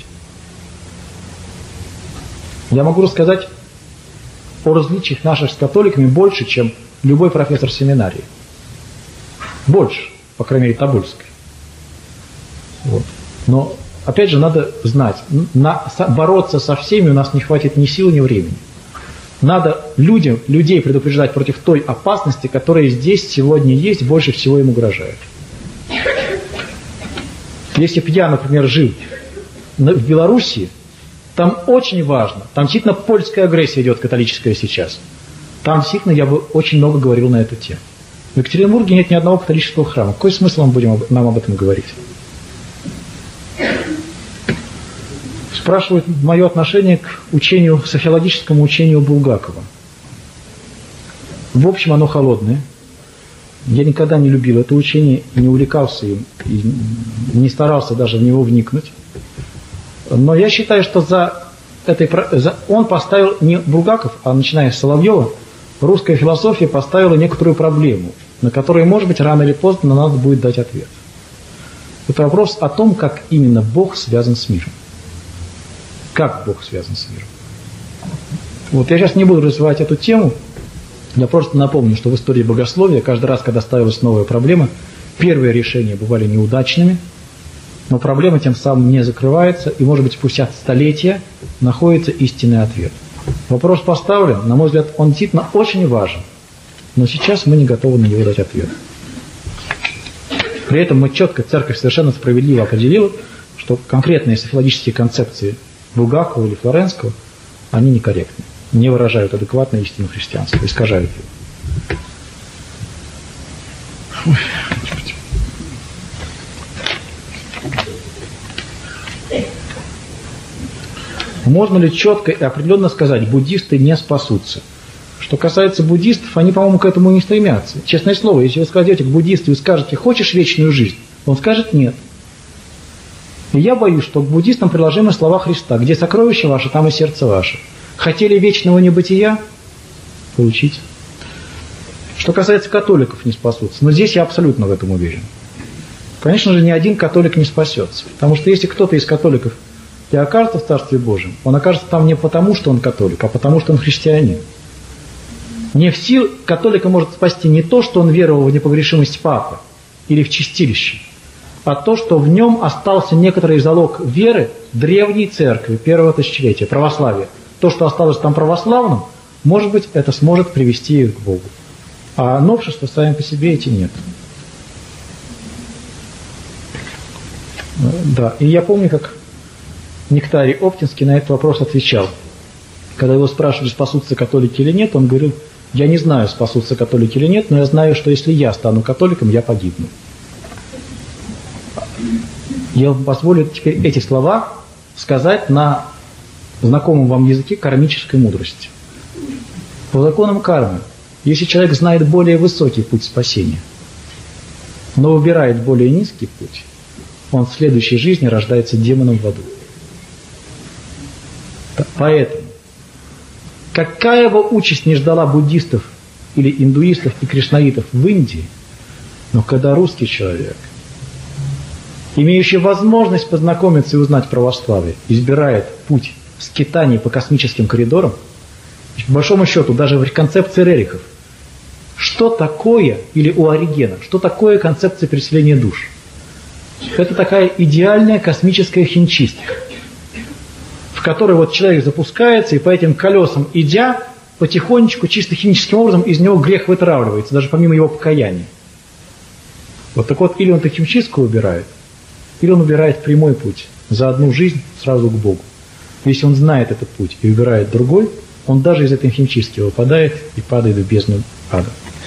Я могу рассказать о различиях наших с католиками больше, чем любой профессор семинарии. Больше, по крайней мере, Тобольской. Вот. Но, опять же, надо знать, бороться со всеми у нас не хватит ни сил, ни времени. Надо людей предупреждать против той опасности, которая здесь сегодня есть, больше всего им угрожает. Если бы я, например, жил в Белоруссии, там очень важно, там действительно польская агрессия идет, католическая сейчас. Там действительно я бы очень много говорил на эту тему. В Екатеринбурге нет ни одного католического храма. Какой смысл нам об этом говорить? Спрашивают мое отношение к учению, софиологическому учению Булгакова. В общем, оно холодное. Я никогда не любил это учение, не увлекался им, и не старался даже в него вникнуть. Но я считаю, что он поставил не Булгаков, а начиная с Соловьева, русская философия поставила некоторую проблему, на которую, может быть, рано или поздно надо будет дать ответ. Это вопрос о том, как именно Бог связан с миром. Как Бог связан с миром. Вот я сейчас не буду развивать эту тему, я просто напомню, что в истории богословия каждый раз, когда ставилась новая проблема, первые решения бывали неудачными, но проблема тем самым не закрывается, и, может быть, спустя столетия находится истинный ответ. Вопрос поставлен, на мой взгляд, он действительно очень важен, но сейчас мы не готовы на него дать ответ. При этом мы четко, церковь совершенно справедливо определила, что конкретные софиологические концепции Булгакова или Флоренского, они некорректны, не выражают адекватно истину христианства, искажают его. Ой, Господи. Можно ли четко и определенно сказать, буддисты не спасутся? Что касается буддистов, они, по-моему, к этому не стремятся. Честное слово, если вы скажете к буддисту и скажете, хочешь вечную жизнь? Он скажет нет. И я боюсь, что к буддистам приложимы слова Христа, где сокровище ваше, там и сердце ваше. Хотели вечного небытия? Получите. Что касается католиков, не спасутся. Но здесь я абсолютно в этом уверен. Конечно же, ни один католик не спасется. Потому что если кто-то из католиков и окажется в Царстве Божьем, он окажется там не потому, что он католик, а потому, что он христианин. Не в силу католика может спасти не то, что он веровал в непогрешимость Папы или в чистилище, а то, что в нем остался некоторый залог веры древней церкви первого тысячелетия, православия. То, что осталось там православным, может быть, это сможет привести их к Богу. А новшества сами по себе эти нет. Да, и я помню, как Нектарий Оптинский на этот вопрос отвечал. Когда его спрашивали, спасутся католики или нет, он говорил, я не знаю, спасутся католики или нет, но я знаю, что если я стану католиком, я погибну. Я вам позволю теперь эти слова сказать на знакомом вам языке кармической мудрости. По законам кармы, если человек знает более высокий путь спасения, но выбирает более низкий путь, он в следующей жизни рождается демоном в аду. Поэтому, какая бы участь ни ждала буддистов или индуистов и кришнаитов в Индии, но когда русский человек, имеющий возможность познакомиться и узнать православие, избирает путь скитаний по космическим коридорам, по большому счету, даже в концепции Рерихов, что такое, или у Оригена, что такое концепция переселения душ? Это такая идеальная космическая химчистка, в которой вот человек запускается, и по этим колесам идя, потихонечку, чисто химическим образом, из него грех вытравливается, даже помимо его покаяния. Вот так вот, или он эту химчистку выбирает, или он выбирает прямой путь, за одну жизнь сразу к Богу. Если он знает этот путь и выбирает другой, он даже из этой химчистки выпадает и падает в бездну ада.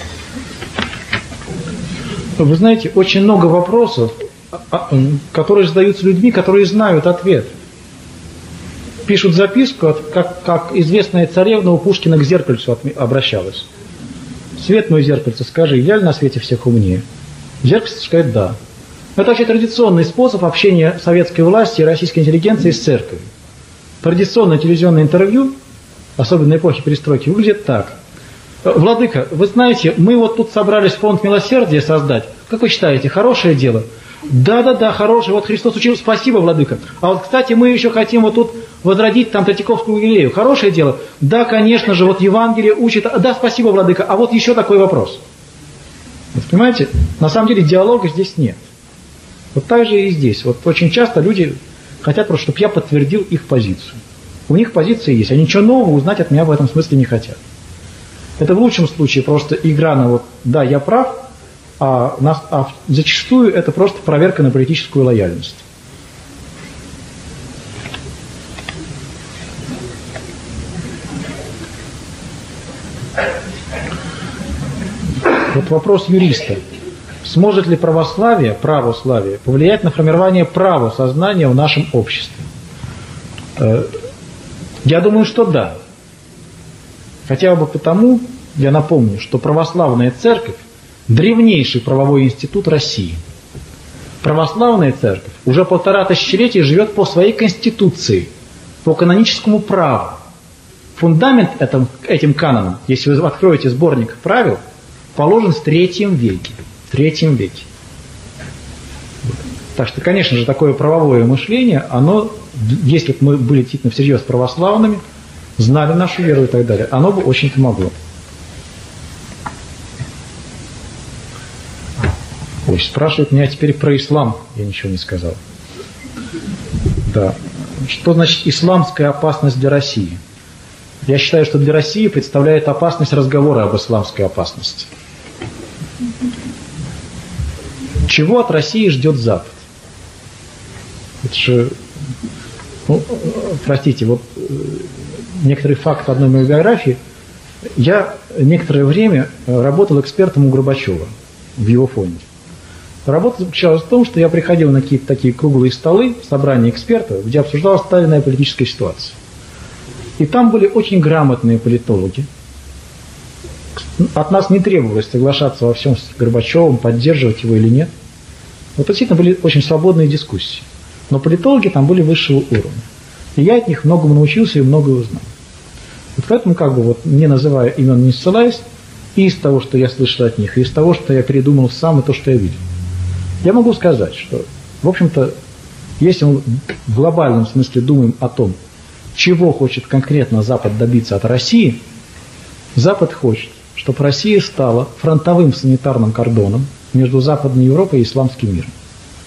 Вы знаете, очень много вопросов, которые задаются людьми, которые знают ответ. Пишут записку, как известная царевна у Пушкина к зеркальцу обращалась. «Свет мой, зеркальце, скажи, я ли на свете всех умнее?» Зеркальце скажет «да». Это вообще традиционный способ общения советской власти и российской интеллигенции с церковью. Традиционное телевизионное интервью, особенно эпохи перестройки, выглядит так. «Владыка, вы знаете, мы вот тут собрались фонд милосердия создать. Как вы считаете, хорошее дело?» «Да, хорошее. Вот Христос учил. Спасибо, владыка. А вот, кстати, мы еще хотим вот тут возродить там Третьяковскую галерею. Хорошее дело?» «Да, конечно же. Вот Евангелие учит. Да, спасибо, владыка. А вот еще такой вопрос». Вот, понимаете, на самом деле диалога здесь нет. Вот так же и здесь. Вот очень часто люди хотят просто, чтобы я подтвердил их позицию. У них позиция есть. Они ничего нового узнать от меня в этом смысле не хотят. Это в лучшем случае просто игра на вот «да, я прав», а зачастую это просто проверка на политическую лояльность. Вот вопрос юриста. Сможет ли православие повлиять на формирование правосознания в нашем обществе? Я думаю, что да. Хотя бы потому, я напомню, что православная церковь – древнейший правовой институт России. Православная церковь уже 1,5 тысячелетия живет по своей конституции, по каноническому праву. Фундамент этим канонам, если вы откроете сборник правил, положен в III веке. Так что, конечно же, такое правовое мышление, оно, если бы мы были действительно всерьез православными, знали нашу веру и так далее, оно бы очень помогло. Ой, спрашивают меня теперь про ислам, я ничего не сказал. Да. Что значит исламская опасность для России? Я считаю, что для России представляет опасность разговора об исламской опасности. Чего от России ждет Запад? Это же, простите, вот некоторый факт одной моей биографии. Я некоторое время работал экспертом у Горбачева в его фонде. Работа заключалась в том, что я приходил на какие-то такие круглые столы, собрания экспертов, где обсуждалась та или иная политическая ситуация. И там были очень грамотные политологи. От нас не требовалось соглашаться во всем с Горбачевым, поддерживать его или нет. Вот действительно были очень свободные дискуссии. Но политологи там были высшего уровня. И я от них многому научился и многое узнал. Вот поэтому, не называя имен, не ссылаясь, и из того, что я слышал от них, и из того, что я передумал сам, и то, что я видел, я могу сказать, что, в общем-то, если мы в глобальном смысле думаем о том, чего хочет конкретно Запад добиться от России, Запад хочет, чтобы Россия стала фронтовым санитарным кордоном между Западной Европой и исламским миром.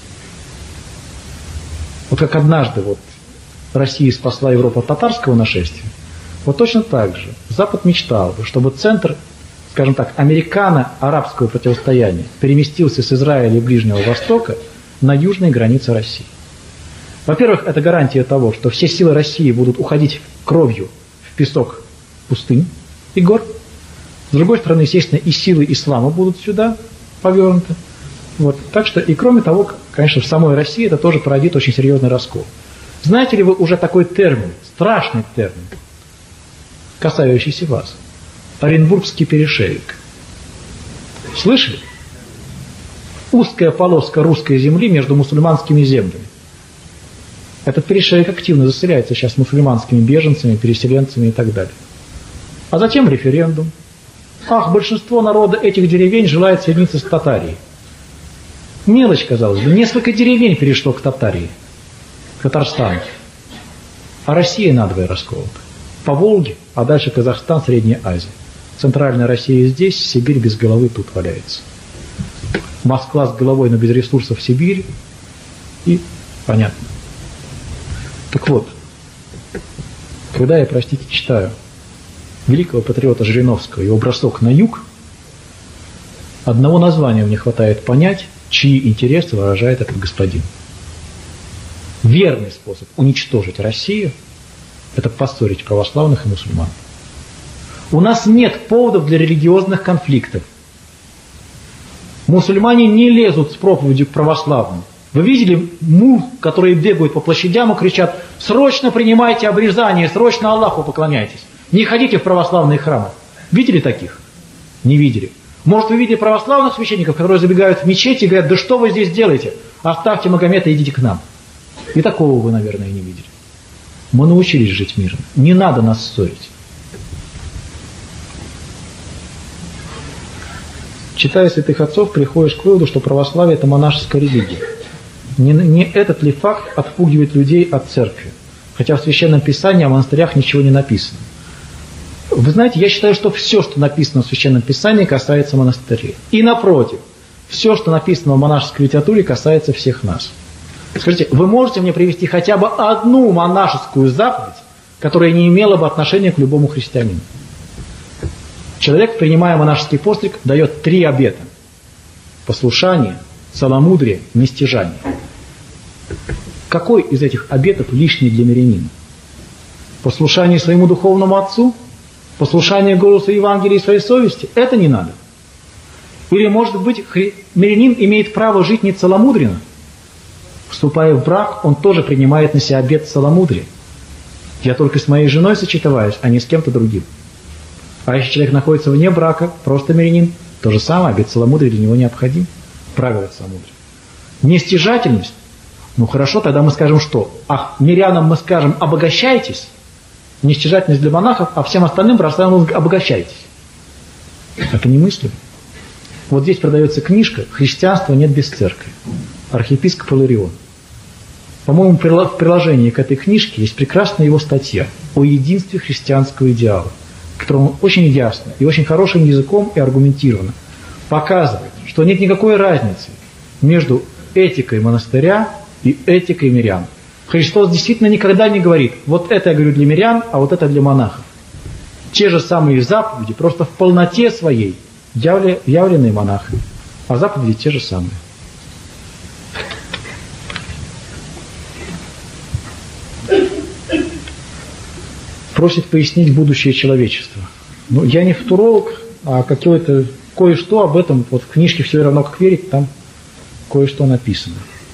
Вот как однажды Россия спасла Европу от татарского нашествия, вот точно так же Запад мечтал, чтобы центр, скажем так, американо-арабского противостояния переместился с Израиля и Ближнего Востока на южные границы России. Во-первых, это гарантия того, что все силы России будут уходить кровью в песок пустынь и гор. С другой стороны, естественно, и силы ислама будут сюда повернуты. Так что, и кроме того, конечно, в самой России это тоже породит очень серьезный раскол. Знаете ли вы уже такой термин, страшный термин, касающийся вас? Оренбургский перешеек. Слышали? Узкая полоска русской земли между мусульманскими землями. Этот перешеек активно заселяется сейчас мусульманскими беженцами, переселенцами и так далее. А затем референдум. Большинство народа этих деревень желает соединиться с Татарией. Мелочь, казалось бы, несколько деревень перешло к Татарии, к Татарстану. А Россия надвое расколота. По Волге, а дальше Казахстан, Средняя Азия. Центральная Россия здесь, Сибирь без головы тут валяется. Москва с головой, но без ресурсов Сибирь. И понятно. Так вот, когда я, читаю великого патриота Жириновского, его бросок на юг, одного названия мне хватает понять, чьи интересы выражает этот господин. Верный способ уничтожить Россию – это поссорить православных и мусульман. У нас нет поводов для религиозных конфликтов. Мусульмане не лезут с проповедью к православным. Вы видели мур, которые бегают по площадям и кричат: «Срочно принимайте обрезание, срочно Аллаху поклоняйтесь, не ходите в православные храмы». Видели таких? Не видели. Может, вы видели православных священников, которые забегают в мечеть и говорят: «Да что вы здесь делаете? Оставьте Магомета и идите к нам». И такого вы, наверное, не видели. Мы научились жить мирно. Не надо нас ссорить. Читая святых отцов, приходишь к выводу, что православие – это монашеская религия. Не этот ли факт отпугивает людей от церкви? Хотя в Священном Писании о монастырях ничего не написано. Вы знаете, я считаю, что все, что написано в Священном Писании, касается монастырей. И напротив, все, что написано в монашеской литературе, касается всех нас. Скажите, вы можете мне привести хотя бы одну монашескую заповедь, которая не имела бы отношения к любому христианину? Человек, принимая монашеский постриг, дает 3 обета: послушание, целомудрие, нестяжание. Какой из этих обетов лишний для мирянина? Послушание своему духовному отцу? Послушание голосу Евангелия и своей совести? Это не надо. Или, может быть, мирянин имеет право жить не целомудренно? Вступая в брак, он тоже принимает на себя обет целомудрия. Я только с моей женой сочетаюсь, а не с кем-то другим. А если человек находится вне брака, просто мирянин, то же самое, обет целомудрия для него необходим. Правило целомудрия. Нестяжательность. Ну хорошо, тогда мы скажем что? Мирянам мы скажем: обогащайтесь. Нестяжательность для монахов, а всем остальным православным обогащайтесь. Это немыслимо. Вот здесь продается книжка «Христианства нет без церкви». Архиепископ Иларион. По-моему, в приложении к этой книжке есть прекрасная его статья о единстве христианского идеала, в котором он очень ясно и очень хорошим языком и аргументированно показывает, что нет никакой разницы между этикой монастыря и этикой мирян. Христос действительно никогда не говорит: вот это я говорю для мирян, а вот это для монахов. Те же самые заповеди, просто в полноте своей явленные монахами, а заповеди те же самые. Просит пояснить будущее человечества. Ну, я не футуролог, а кое-что об этом, вот в книжке «Все равно как верить», там кое-что написано.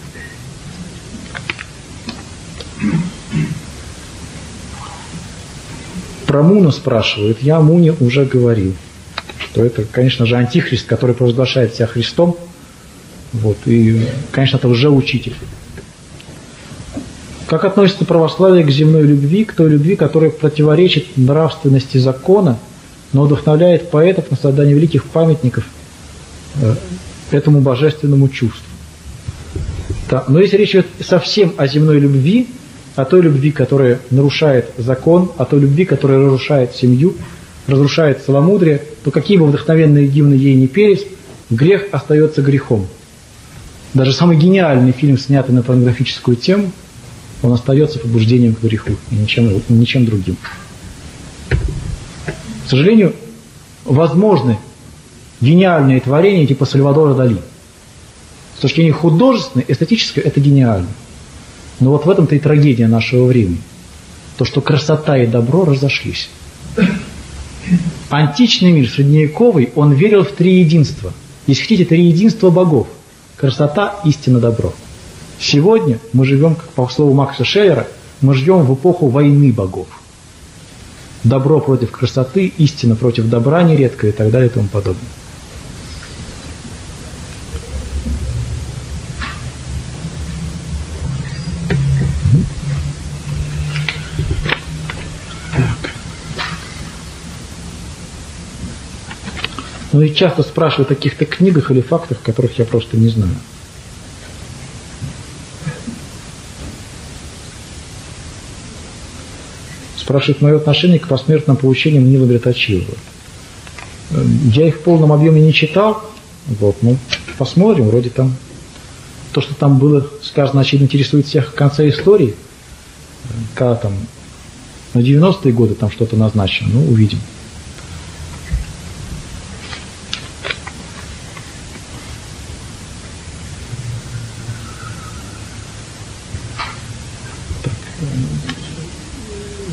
Про Муна спрашивают. Я о Муне уже говорил, что это, конечно же, антихрист, который провозглашает себя Христом. Вот, и, конечно, это лжеучитель. Как относится православие к земной любви, к той любви, которая противоречит нравственности закона, но вдохновляет поэтов на создание великих памятников этому божественному чувству? Да. Но если речь идет совсем о земной любви, о той любви, которая нарушает закон, о той любви, которая разрушает семью, разрушает целомудрие, то какие бы вдохновенные гимны ей ни пелись, грех остается грехом. Даже самый гениальный фильм, снятый на порнографическую тему, он остается побуждением к греху и ничем другим. К сожалению, возможны гениальные творения типа Сальвадора Дали. С точки зрения художественной, эстетической, это гениально. Но вот в этом-то и трагедия нашего времени. То, что красота и добро разошлись. Античный мир, средневековый, он верил в триединство. Если хотите, триединство богов. Красота, истина, добро. Сегодня мы живем, как по слову Макса Шеллера, мы живем в эпоху войны богов. Добро против красоты, истина против добра нередко и так далее и тому подобное. Ну и часто спрашивают о каких-то книгах или фактах, которых я просто не знаю. Спрашивают мое отношение к посмертным поучениям Нила Гретачилова. Я их в полном объеме не читал. Вот, ну, посмотрим, вроде там то, что там было сказано, очевидно, интересует всех в конце истории. Когда там на 90-е годы там что-то назначено, ну, увидим.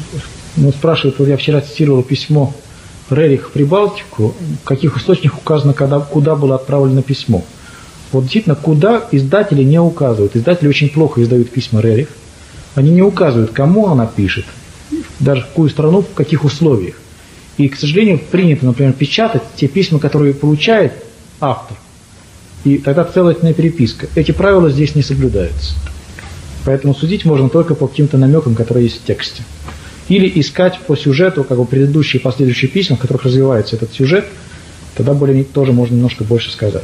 спрашивают, вот я вчера цитировал письмо Рерих в Прибалтику, в каких источниках указано, куда было отправлено письмо. Вот действительно, куда издатели не указывают. Издатели очень плохо издают письма Рерих. Они не указывают, кому она пишет, даже в какую страну, в каких условиях. И, к сожалению, принято, например, печатать те письма, которые получает автор. И тогда целостная переписка. Эти правила здесь не соблюдаются. Поэтому судить можно только по каким-то намекам, которые есть в тексте. Или искать по сюжету, как бы предыдущие и последующие письма, в которых развивается этот сюжет, тогда тоже можно немножко больше сказать.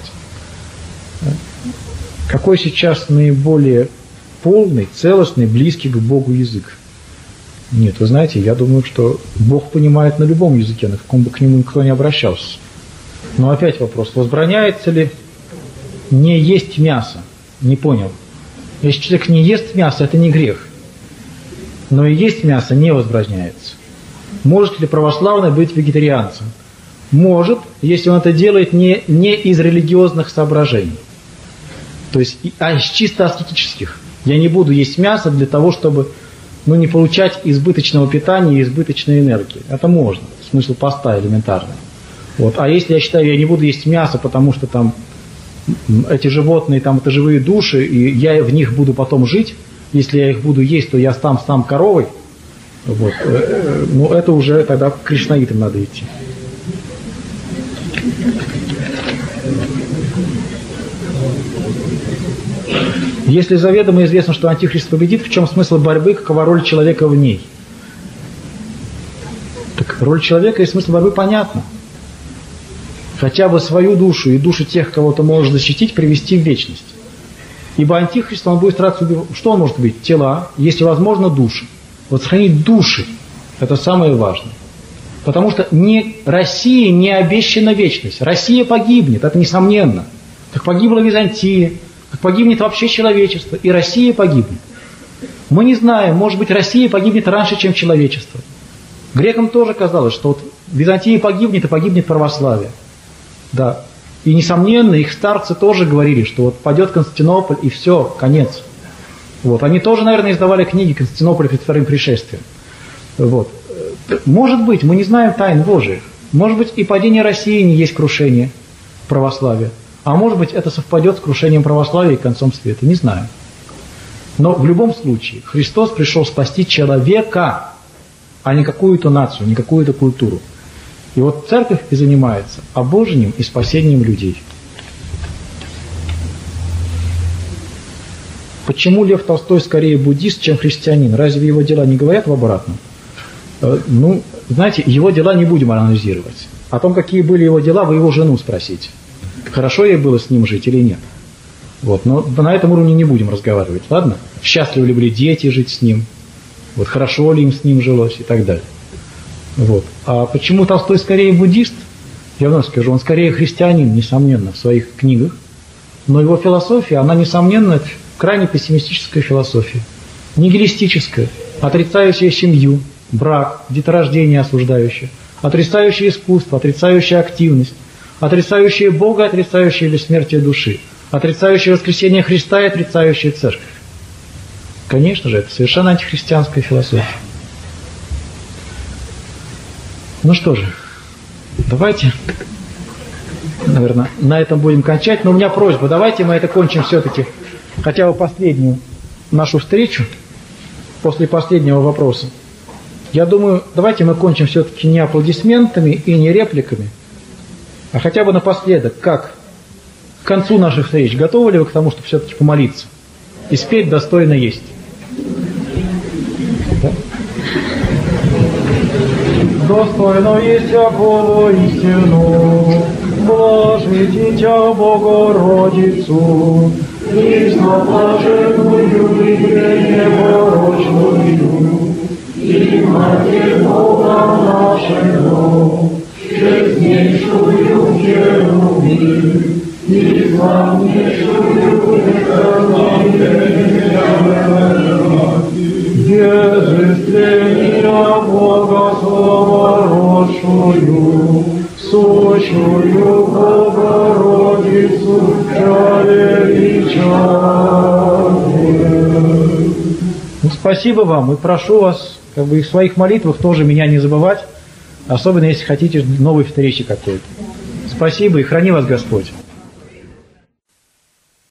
Какой сейчас наиболее полный, целостный, близкий к Богу язык? Нет, вы знаете, я думаю, что Бог понимает на любом языке, на каком бы к нему никто не обращался. Но опять вопрос, возбраняется ли не есть мясо? Не понял. Если человек не ест мясо, это не грех. Но и есть мясо не возбраняется. Может ли православный быть вегетарианцем? Может, если он это делает не из религиозных соображений. То есть, из чисто аскетических. Я не буду есть мясо для того, чтобы не получать избыточного питания и избыточной энергии. Это можно. Смысл поста элементарный. Вот. А если я считаю, я не буду есть мясо, потому что там эти животные, там это живые души, и я в них буду потом жить, если я их буду есть, то я сам коровой, вот, это уже тогда к кришнаитам надо идти. Если заведомо известно, что Антихрист победит, в чем смысл борьбы, какова роль человека в ней? Так роль человека и смысл борьбы понятно. Хотя бы свою душу и души тех, кого ты можешь защитить, привести в вечность. Ибо Антихрист, он будет стараться убивать. Что он может убить? Тела, если возможно, души. Вот сохранить души – это самое важное. Потому что России не обещана вечность. Россия погибнет, это несомненно. Как погибла Византия, как погибнет вообще человечество. И Россия погибнет. Мы не знаем, может быть, Россия погибнет раньше, чем человечество. Грекам тоже казалось, что вот Византия погибнет, и погибнет православие. Да. И, несомненно, их старцы тоже говорили, что вот падет Константинополь, и все, конец. Вот. Они тоже, наверное, издавали книги «Константинополь перед вторым пришествием». Вот. Может быть, мы не знаем тайн Божиих. Может быть, и падение России не есть крушение православия. А может быть, это совпадет с крушением православия и концом света. Не знаю. Но в любом случае, Христос пришел спасти человека, а не какую-то нацию, не какую-то культуру. И вот церковь и занимается обожением и спасением людей. Почему Лев Толстой скорее буддист, чем христианин? Разве его дела не говорят в обратном? Знаете, его дела не будем анализировать. О том, какие были его дела, вы его жену спросите. Хорошо ей было с ним жить или нет? Вот, но на этом уровне не будем разговаривать, ладно? Счастливы ли были дети жить с ним? Вот, хорошо ли им с ним жилось и так далее. Вот. А почему Толстой скорее буддист? Я вновь скажу, он скорее христианин, несомненно, в своих книгах. Но его философия, она, несомненно, крайне пессимистическая философия. Нигилистическая, отрицающая семью, брак, деторождение осуждающее, отрицающая искусство, отрицающая активность, отрицающая Бога, отрицающая бессмертие души, отрицающая воскресение Христа и отрицающая церковь. Конечно же, это совершенно антихристианская философия. Ну что же, давайте, наверное, на этом будем кончать. Но у меня просьба, давайте мы это кончим все-таки, хотя бы последнюю нашу встречу, после последнего вопроса. Я думаю, давайте мы кончим все-таки не аплодисментами и не репликами, а хотя бы напоследок, как к концу наших встреч, готовы ли вы к тому, чтобы все-таки помолиться и спеть «Достойно есть»? Да? Достойно есть Богу истину, блажи Дитя Богородицу, Христа блаженную и непорочную, и Матерь Бога нашего, честнейшую Херувим, и славнейшую Безыстления Бога Словородшую, сущую Богородицу, величавую. Спасибо вам и прошу вас как бы и в своих молитвах тоже меня не забывать, особенно если хотите новой встречи какой-то. Спасибо и храни вас Господь.